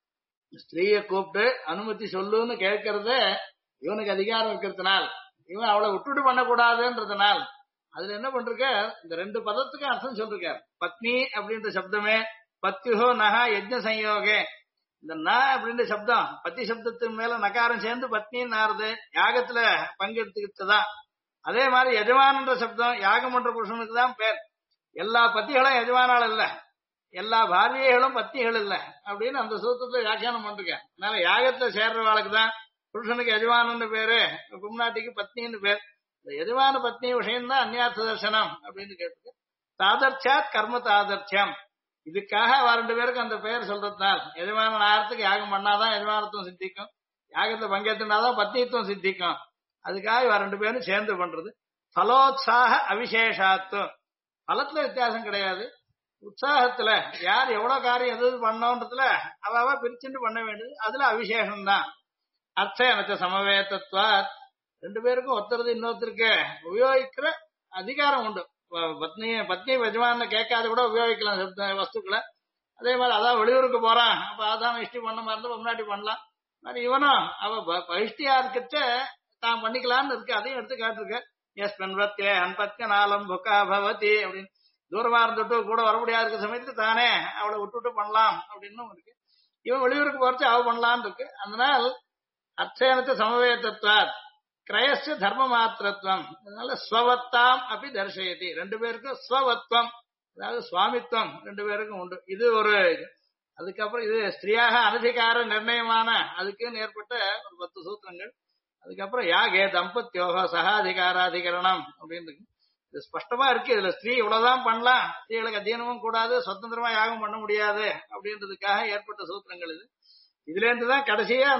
ஸ்திரீய கூப்பிட்டு அனுமதி சொல்லுன்னு கேட்கறது இவனுக்கு அதிகாரம் இருக்கிறதுனால், இவன் அவளை விட்டுட்டு பண்ணக்கூடாதுன்றதுனால் அதுல என்ன பண்ருக்க, இந்த 2 பதத்துக்கு அர்த்தம் சொல்லிருக்காரு. பத்னி அப்படின்ற சப்தமே பத்யுஹோ நகா யஜ்ஞ சம்யோகே, இந்த ந அப்படின்ற சப்தம் பத்தி சப்தத்துக்கு மேல நகாரம் சேர்ந்து பத்னின்னு ஆறுது, யாகத்துல பங்கெடுத்துக்கிட்டுதான். அதே மாதிரி எஜமானன்ற சப்தம் யாகம் பண்ற புருஷனுக்கு தான் பேர். எல்லா பத்திகளும் எஜமானால் இல்ல, எல்லா பாரியைகளும் பத்னிகள் இல்ல அப்படின்னு அந்த சூத்திரத்தை வியாக்கியானம் பண்றேன். அதனால யாகத்துல சேர்றவாளுக்கு தான் புருஷனுக்கு எஜமானன்னு பேரு, கும்நாட்டிக்கு பத்னின்னு பேர். இந்த எஜமான பத்னி விஷயம் தான் அந்நியார்த்த தர்சனம் அப்படின்னு கேட்டு தாதர்ச்சியாத் கர்ம தாதர்ச்சியம். இதுக்காக அவ 2 பேருக்கு அந்த பெயர் சொல்றதுனால் எஜமான ஆயிரத்துக்கு யாகம் பண்ணாதான் எஜமானத்துவம் சித்திக்கும், யாகத்துல பங்கேற்றுனாதான் பத்னித்துவம் சித்திக்கும். அதுக்காக இவ 2 பேரும் சேர்ந்து பண்றது. பலோத்சாக அவிசேஷாத்துவம், பலத்துல வித்தியாசம் கிடையாது, உற்சாகத்துல யார் எவ்வளவு காரியம் எது பண்ணோன்றதுல அவ பிரிச்சுட்டு பண்ண வேண்டியது, அதுல அவிசேஷம் தான். அர்த்த எனக்கு சமவேதத்துவா 2 பேருக்கும் ஒருத்தருக்கு இன்னொருத்தருக்கு உபயோகிக்கிற அதிகாரம் உண்டு. பத்னி எஜமான கேட்காத கூட உபயோகிக்கலாம் வஸ்துக்களை. அதே மாதிரி அதான் வெளியூருக்கு போறான், அப்ப அதான் இஷ்டி பண்ண மாதிரி இருந்தா முன்னாடி பண்ணலாம். மாதிரி இவனும் அவ பகிஷ்டியா இருக்கச்ச தான் பண்ணிக்கலாம்னு இருக்கு, அதையும் எடுத்து காட்டிருக்க. எஸ் பெண்பத்தே அன்பத்திய நாளம் புக்கா பவதி அப்படின்னு தூரமா இருந்துட்டு கூட வர முடியாத இருக்க சமயத்துக்கு தானே அவளை விட்டுட்டு பண்ணலாம் அப்படின்னு இருக்கு. இவன் வெளியூருக்கு போறச்சு அவ பண்ணலான்னு இருக்கு. அதனால் அர்த்தேனத்தை சமவேதத்வாத் கிரயஸ்ய தர்ம மாத்திரத்துவம், அதனால ஸ்வவத்தாம் அப்படி தர்சயதி. 2 பேருக்கும் ஸ்வவத்வம் அதாவது சுவாமித்வம் 2 பேருக்கும் உண்டு. இது ஒரு அதுக்கப்புறம் இது ஸ்திரியாக அனதிகார நிர்ணயமான அதுக்குன்னு ஏற்பட்ட ஒரு 10 சூத்திரங்கள். அதுக்கப்புறம் யாகே தம்பத்தியோக சகாதிகாராதிகரணம் அப்படின்னு இது ஸ்பஷ்டமா இருக்கு. இதுல ஸ்திரீ இவ்வளவுதான் பண்ணலாம், ஸ்திரீகளுக்கு அத்தியனமும் கூடாது, சுதந்திரமா யாகம் பண்ண முடியாது அப்படின்றதுக்காக ஏற்பட்ட சூத்திரங்கள் இது. இதுல இருந்துதான் கடைசியா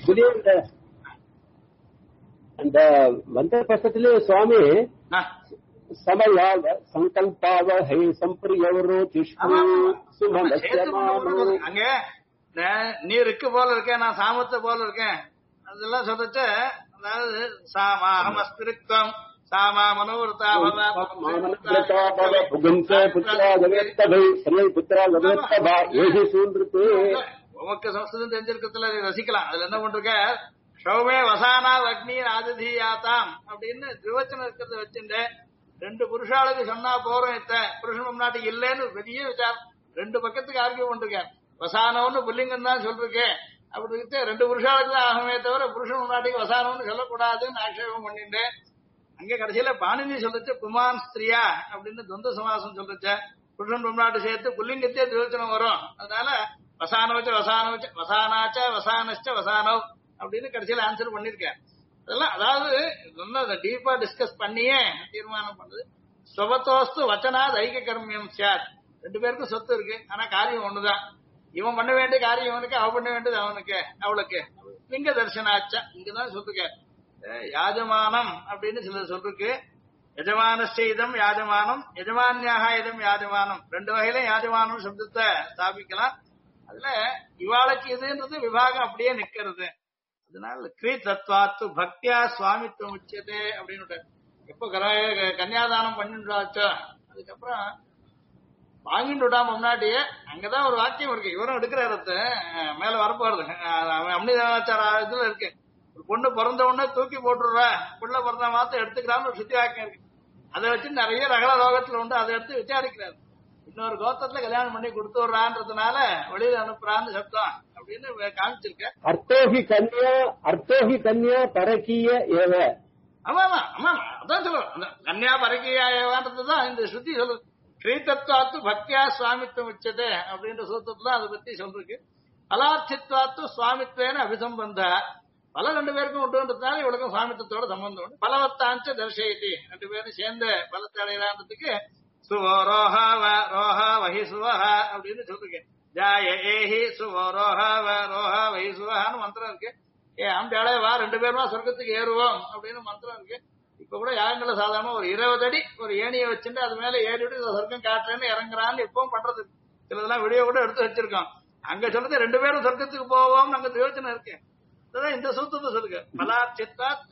அந்த மந்திர பசத்திலே சுவாமி சமயாவ சங்கல்பாவ ஹே சம்பிரியவரோ அங்க நீ இருக்கு போல இருக்கேன், நான் சாமத்தை போல இருக்கேன் அதெல்லாம் சொல்லிட்டு, அதாவது சாமாஹமஸ்திருக்தம் சாமா மனோவர்த்தா உமக்கு சம்ஸ்கிருதம் தெரிஞ்சிருக்கிறதுல ரசிக்கலாம். அதுல என்ன பண்ருக்க, ஷௌமே வசானா அக்னி ஆதிதீயாத்தாம் அப்படின்னு திருவச்சனம் இருக்கிறத வச்சுட்டு 2 புருஷாளுக்கு சொன்னா போறோம், இத்த புருஷன் முன்னாடி இல்லைன்னு பெரிய விசாரம். 2 பக்கத்துக்கு ஆர்கியூ பண்ணிருக்கேன். வசானம்னு புல்லிங்கம் தான் சொல்லிருக்கேன், அப்படி இருக்கு 2 புருஷாளுக்கு தான் ஆகுமே தவிர புருஷன் முன்னாடிக்கு வசானம்னு சொல்லக்கூடாதுன்னு ஆட்சேபம் பண்ணிட்டேன். அங்க கடைசியில பாணினி சொல்லிச்சு புமான் ஸ்திரியா அப்படின்னு துவந்த சமாசம் சொல்லிச்ச, புருஷன் முன்னாடி சேர்த்து புல்லிங்கத்தே திருவச்சனம் வரும். அதனால வசானவச்ச வசானவச்ச வசானாச்ச வசானச்ச வசானவ் அப்படின்னு கடைசியில ஆன்சர் பண்ணிருக்கேன். அதெல்லாம் அதாவது டீப்பா டிஸ்கஸ் பண்ணியே தீர்மானம் பண்ணது. ஸ்வபத்தோஸ்து வச்சனாத் ஐக்கிய கர்மியம் சார். ரெண்டு பேருக்கும் சொத்து இருக்கு, ஆனா காரியம் ஒண்ணுதான். இவன் பண்ண வேண்டிய காரியம் இவனுக்கு, அவ பண்ண வேண்டியது அவனுக்கு அவளுக்கு. லிங்க தர்சனாச்சா இங்கதான் சொல்லுங்க. யாஜமானம் அப்படின்னு சிலர் சொல்லிருக்கு. எஜமானஸ்ய இதம் யாஜமானம், எஜமானியாக இதம் யாஜமானம். ரெண்டு வகையில யாஜமானம் சப்தத்தை ஸ்தாபிக்கலாம். அதுல இவாளுக்கு இதுன்றது விபாகம் அப்படியே நிக்கிறது. அதனால கிரீ தத்வாத்து பக்தியா சுவாமித்துவம் உச்சதே அப்படின்னு. எப்போ கன்னியாதானம் பண்ணிட்டாச்சோ அதுக்கப்புறம் வாங்கிட்டு விடாம முன்னாடியே அங்கதான் ஒரு வாக்கியம் இருக்கு. இவரும் எடுக்கிறாரு, மேல வரப்போறது அம்னிதாச்சார இதுல இருக்கு. ஒரு பொண்ணு பிறந்த உடனே தூக்கி போட்டுடுற, புள்ள பிறந்த மாத்த எடுத்துக்கிறான்னு ஒரு சுத்தி வாக்கியம் இருக்கு. அதை வச்சு நிறைய ரகல ரோகத்துல உண்டு, அதை எடுத்து விசாரிக்கிறாரு. இன்னொரு கோத்திரத்துல கல்யாணம் பண்ணி கொடுத்து விடுறான்றதுனால வெளியில அனுப்புறான்னு சப்தம் அப்படின்னு காமிச்சிருக்க. அர்த்தோஹி கன்யா பரக்கீய ஏவ. ஆமா ஆமா ஆமா அதான் சொல்லுவோம். கன்யா பரக்கீயா ஏவான்றதுதான் இந்த ஸ்ருதி சொல்லுது. கிரீதத்வாத்து பக்தியா சுவாமித்துவம் உச்சதே அப்படின்ற சூத்திரத்துல அதை பத்தி சொல்லிருக்கு. பலார்த்தித்வாத்து சுவாமித்வேன அபிசம்பந்த. பல ரெண்டு பேருக்கும் உண்டுன்றதுனால இவளுக்கும் சுவாமித்துவத்தோட சம்பந்தம் உண்டு. பலவத்தாஞ்ச தர்ஷயதி, ரெண்டு பேரும் சேர்ந்த பலத்தை அடையலான்றதுக்கு சுவோரோஹ ரோஹ வஹி சுவஹ அப்படின்னு சொல்லிருக்கேன். ஜாய ஏஹி சுவோரோஹ ரோஹ வஹி சுவஹான்னு மந்திரம் இருக்கு. ஆம்பியாலே வா ரெண்டு பேருமா சொர்க்கத்துக்கு ஏறுவோம் அப்படின்னு மந்திரம் இருக்கு. இப்ப கூட யாருங்கள சாதாரண ஒரு 20 அடி ஒரு ஏணியை வச்சுட்டு அது மேல ஏறிட்டு சொர்க்கம் காட்டுறேன்னு இறங்குறான்னு இப்பவும் பண்றது. சிலதெல்லாம் வீடியோ கூட எடுத்து வச்சிருக்கோம். அங்க சொல்றது ரெண்டு பேரும் சொர்க்கத்துக்கு போவோம் அங்க யோசனை இருக்கு. இந்த சூத்திரத்தை சொல்லுங்க. பலாச்சித்தாத்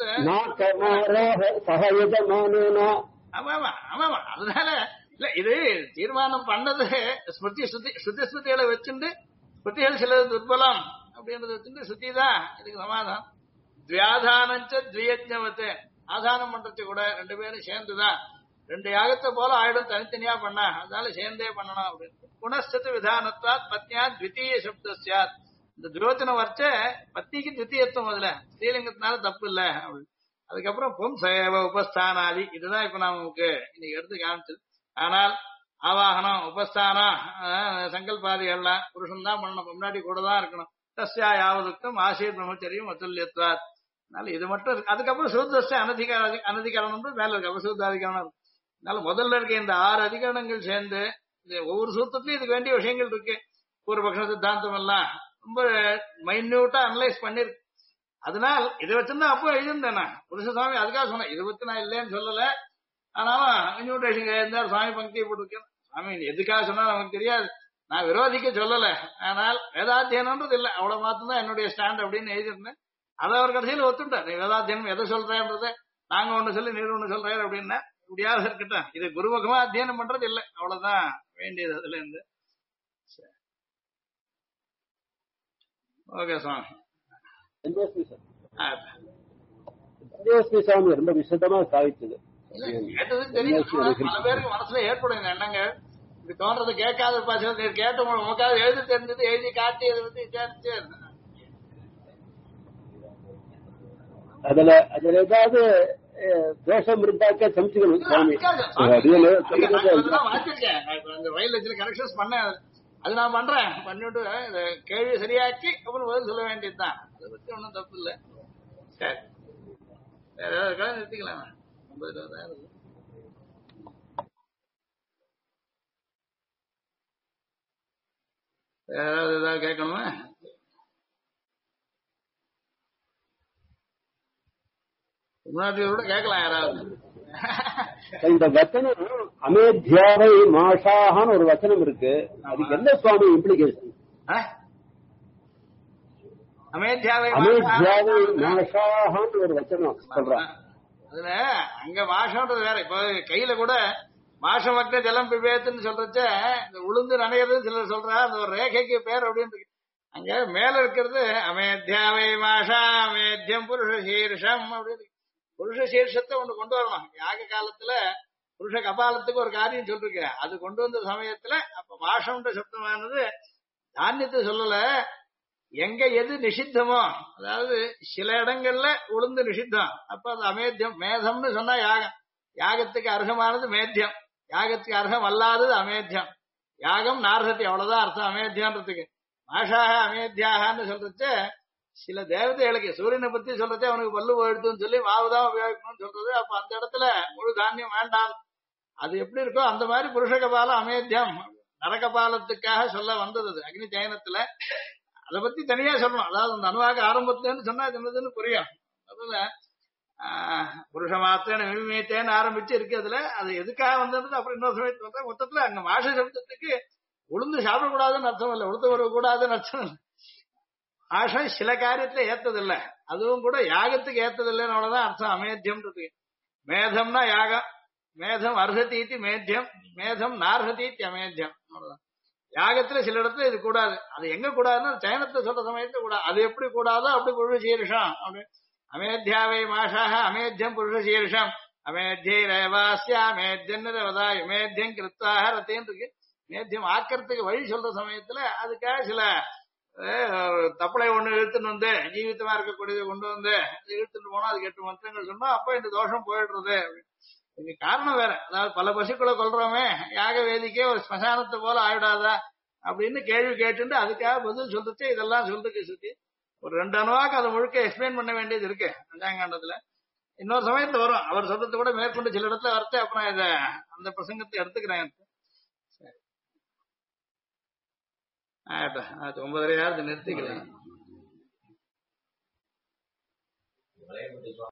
ஆமா ஆமா ஆமா. அதனால இல்ல இது தீர்மானம் பண்ணது ஸ்ருதிகளை வச்சுட்டு ஸ்ருதிகள் சில துர்பலம் அப்படின்றத வச்சுட்டு ஸ்ருதி தான் இதுக்கு சமாதானம். துவியாதானஞ்ச துவியஜ்ஞவத்தை ஆதானம் பண்றது கூட ரெண்டு பேரும் சேர்ந்துதான். ரெண்டு யாகத்தை போல ஆயிடும் தனித்தனியா பண்ண, அதனால சேர்ந்தே பண்ணணும் அப்படின்னு. குணஸ்தத்து விதானத்தா பத்னியா த்விதீய சப்தஸ்யாத். இந்த துரோச்சனை வரைச்ச பத்னிக்கு த்விதீயத்துவம் அதுல ஸ்ரீலிங்கத்தினால தப்பு இல்ல அப்படின்னு. அதுக்கப்புறம் பொம் சேவ உபஸ்தானாதி இதுதான் இப்ப நமக்கு இன்னைக்கு எடுத்து காமிச்சது. ஆனால் ஆவாகனம் உபஸ்தானம் சங்கல்பாதிகள்லாம் புருஷன் தான் பண்ணணும், முன்னாடி கூட தான் இருக்கணும். தஸ்யா யாவதுக்கும் ஆசீர் பிரம்மச்சரியம் அத்துல்யத்வாத். அதனால இது மட்டும் இருக்கு. அதுக்கப்புறம் சூத்திரஸ்ய அனதிகரணம் மேல இருக்கு. அபசூத்தாதிகரணம் இருக்கு. அதனால முதல்ல இருக்க இந்த 6 அதிகரணங்கள் சேர்ந்து ஒவ்வொரு சூத்திரத்திலயும் இதுக்கு வேண்டிய விஷயங்கள் இருக்கு. பூர்வபக்ஷ சித்தாந்தம் எல்லாம் ரொம்ப மைன்யூட்டா அனலைஸ் பண்ணிருக்கு. அதனால இதை வச்சிருந்தா அப்போ எழுதிருந்தேன் நான். புருஷ சுவாமி அதுக்காக சொன்னேன், இதை பத்தி நான் இல்லைன்னு சொல்லல. ஆனாலும் இன்விடேஷன் இருந்தார் சுவாமி பங்கி போட்டிருக்கேன். சுவாமி எதுக்காக சொன்னா நமக்கு தெரியாது, நான் விரோதிக்க சொல்லல. ஆனால் வேதாத்தியனம்ன்றது இல்லை, அவ்வளவு மாத்தம் தான் என்னுடைய ஸ்டாண்ட் அப்படின்னு எழுதிருந்தேன். அதை அவர் கடைசியில் ஒத்துட்டார். நீ வேதாத்தியனம் எதை சொல்றேன்றத நாங்க ஒண்ணு சொல்லி நீர் ஒண்ணு சொல்றாரு அப்படின்னா இப்படியாவது இருக்கட்டும், இது குருமுகமா அத்தியனம் பண்றது இல்லை, அவ்வளவுதான் வேண்டியது அதுல இருந்து. ஓகே சுவாமி. சுவாமி ரொம்ப விசதமா சாதிச்சது. கேட்டது தெரியும், பல பேருக்கு மனசுல ஏற்படும் இந்த எண்ணங்கள். இப்படி தோன்றதை கேட்காத பாசம் நீர் கேட்ட உங்களுக்காக எழுதி தெரிஞ்சது எழுதி காட்டி அதை வந்து விசாரிச்சு அதுல ஏதாவது தோஷம் இருந்தாக்க சமைச்சுக்கணும் சுவாமி. வாச்சிருக்கேன் வயல் கரெக்ஷன்ஸ் பண்ண அது நான் பண்றேன். பண்ணிட்டு இந்த கேள்வி சரியாக்கி அப்புறம் பதில் சொல்ல வேண்டியதுதான். அதை பத்தி ஒன்றும் தப்பு இல்லை. சரி வேற ஏதாவது நிறுத்திக்கலாம். 50,000 ஏதாவது ஏதாவது கேட்கணுமா? முன்னாடியோட கேட்கலாம் யாராவது. இந்த வச்சனம் அமேத்யாவை மாஷாஹான்னு ஒரு வச்சனம் இருக்கு, அதுக்கு என்ன சுவாமி இம்ப்ளிகேஷன்? அமேத்யாவை மாஷாஹான்னு ஒரு வச்சனம் சொல்றான். அதுல அங்க மாஷம்ன்றது வேற. இப்ப கையில கூட மாஷம் மக்கள் ஜலம் பிபேத்துன்னு சொல்றச்ச இந்த உளுந்து நனைகிறதுன்னு சிலர் சொல்றா, அந்த ஒரு ரேகைக்கு பேர் அப்படின்னு இருக்கு. அங்க மேல இருக்கிறது அமேத்யாவை மாஷா அமேத்தியம் புருஷ சீர்ஷம் அப்படின்னு. புருஷ சீர்ஷத்தை ஒண்ணு கொண்டு வரணும். யாக காலத்துல புருஷ கபாலத்துக்கு ஒரு காரியம் சொல்லிருக்க, அது கொண்டு வந்த சமயத்துல அப்ப மாஷம்ன்ற சப்தமானது தானியத்தை சொல்லல, எங்க எது நிஷித்தமோ, அதாவது சில இடங்கள்ல உளுந்து நிஷித்தம், அப்ப அது அமேத்தியம். மேதம்னு சொன்னா யாகம், யாகத்துக்கு அர்ஹமானது மேத்தியம், யாகத்துக்கு அர்ஹம் அல்லாதது அமேத்தியம். யாகம் நார்ஹத்தி, அவ்வளவுதான் அர்த்தம் அமேத்தியன்றதுக்கு. மாஷாக அமேத்தியாகன்னு சொல்றச்ச சில தேவதைகளுக்கு சூரியனை பத்தி சொல்றதே அவனுக்கு பல்லு போயிடுத்துன்னு சொல்லி மாவுதான் உபயோகிக்கணும்னு சொல்றது. அப்ப அந்த இடத்துல முழு தானியம் வேண்டாம், அது எப்படி இருக்கோ அந்த மாதிரி புருஷகபாலம் அமேத்தியம் நரகபாலத்துக்காக சொல்ல வந்தது அது அக்னி சயனத்துல. அதை பத்தி தனியா சொல்லணும். அதாவது அந்த அணுவாக ஆரம்பத்துலன்னு சொன்னா என்னதுன்னு புரியும். அதுல புருஷ மாத்திரன்னு விமித்தேன்னு ஆரம்பிச்சு இருக்கு. அதுல அது எதுக்காக வந்தது அப்புறம் இன்னொரு சமயத்து வந்தா மொத்தத்துல அங்க மாஷ சப்தத்துக்கு உளுந்து சாப்பிடக்கூடாதுன்னு அர்த்தம் இல்லை, உளுந்து வரக்கூடாதுன்னு அர்த்தம் இல்லை. ஆஷம் சில காரியத்துல ஏத்ததில்ல, அதுவும் கூட யாகத்துக்கு ஏத்ததில்லைன்னு அவ்வளவுதான் அர்த்தம் அமேத்தியம்ன்றது. மேதம்னா யாகம், மேதம் அர்ஹதீத்தி மேத்தியம், மேதம் நார்ஹதீத்தி அமேத்தியம் அவ்வளவுதான். யாகத்துல சில இடத்துல இது கூடாது. அது எங்க கூடாதுன்னா சயனத்தை சொல்ற சமயத்துல கூடாது. அது எப்படி கூடாதோ அப்படி புருஷ சீர்ஷம் அப்படி. அமேத்தியாவை மாஷாக அமேத்தியம் புருஷ சீர்ஷம் அமேத்தியை ரேவாசிய அமேத்தியம் நிரவதாய் மேத்தியம் கிருத்தாக ரத்தேன்னு இருக்கு. மேத்தியம் ஆக்கிறதுக்கு வழி சொல்ற சமயத்துல அதுக்காக சில தப்பளை ஒண்ணு இழுத்துன்னு வந்து ஜீவித்தமா இருக்கக்கூடியதை கொண்டு வந்து இழுத்துட்டு போனா அதுக்கு 8 மந்திரங்கள் சொன்னா அப்ப இந்த தோஷம் போயிடுறது. இது காரணம் வேற. அதாவது பல பசுக்களை கொல்றோமே யாக வேதிக்கே ஒரு ஸ்மசானத்தை போல ஆயிடாதா அப்படின்னு கேள்வி கேட்டுட்டு அதுக்காக பதில் சொல்லிச்சு. இதெல்லாம் சொல்றதுக்கு சுத்தி ஒரு 2 அணுவாக்கு அதை முழுக்க எக்ஸ்பிளைன் பண்ண வேண்டியது இருக்கு அஞ்சாங்காண்டத்துல. இன்னொரு சமயத்துல வரும் அவர் சொல்றது கூட மேற்கொண்டு சில இடத்துல வரத்து. அப்புறம் இத அந்த பிரசங்கத்தை எடுத்துக்கிறேன். ஆகட்டும், 9:30 நிறுத்திக்கிறேன்.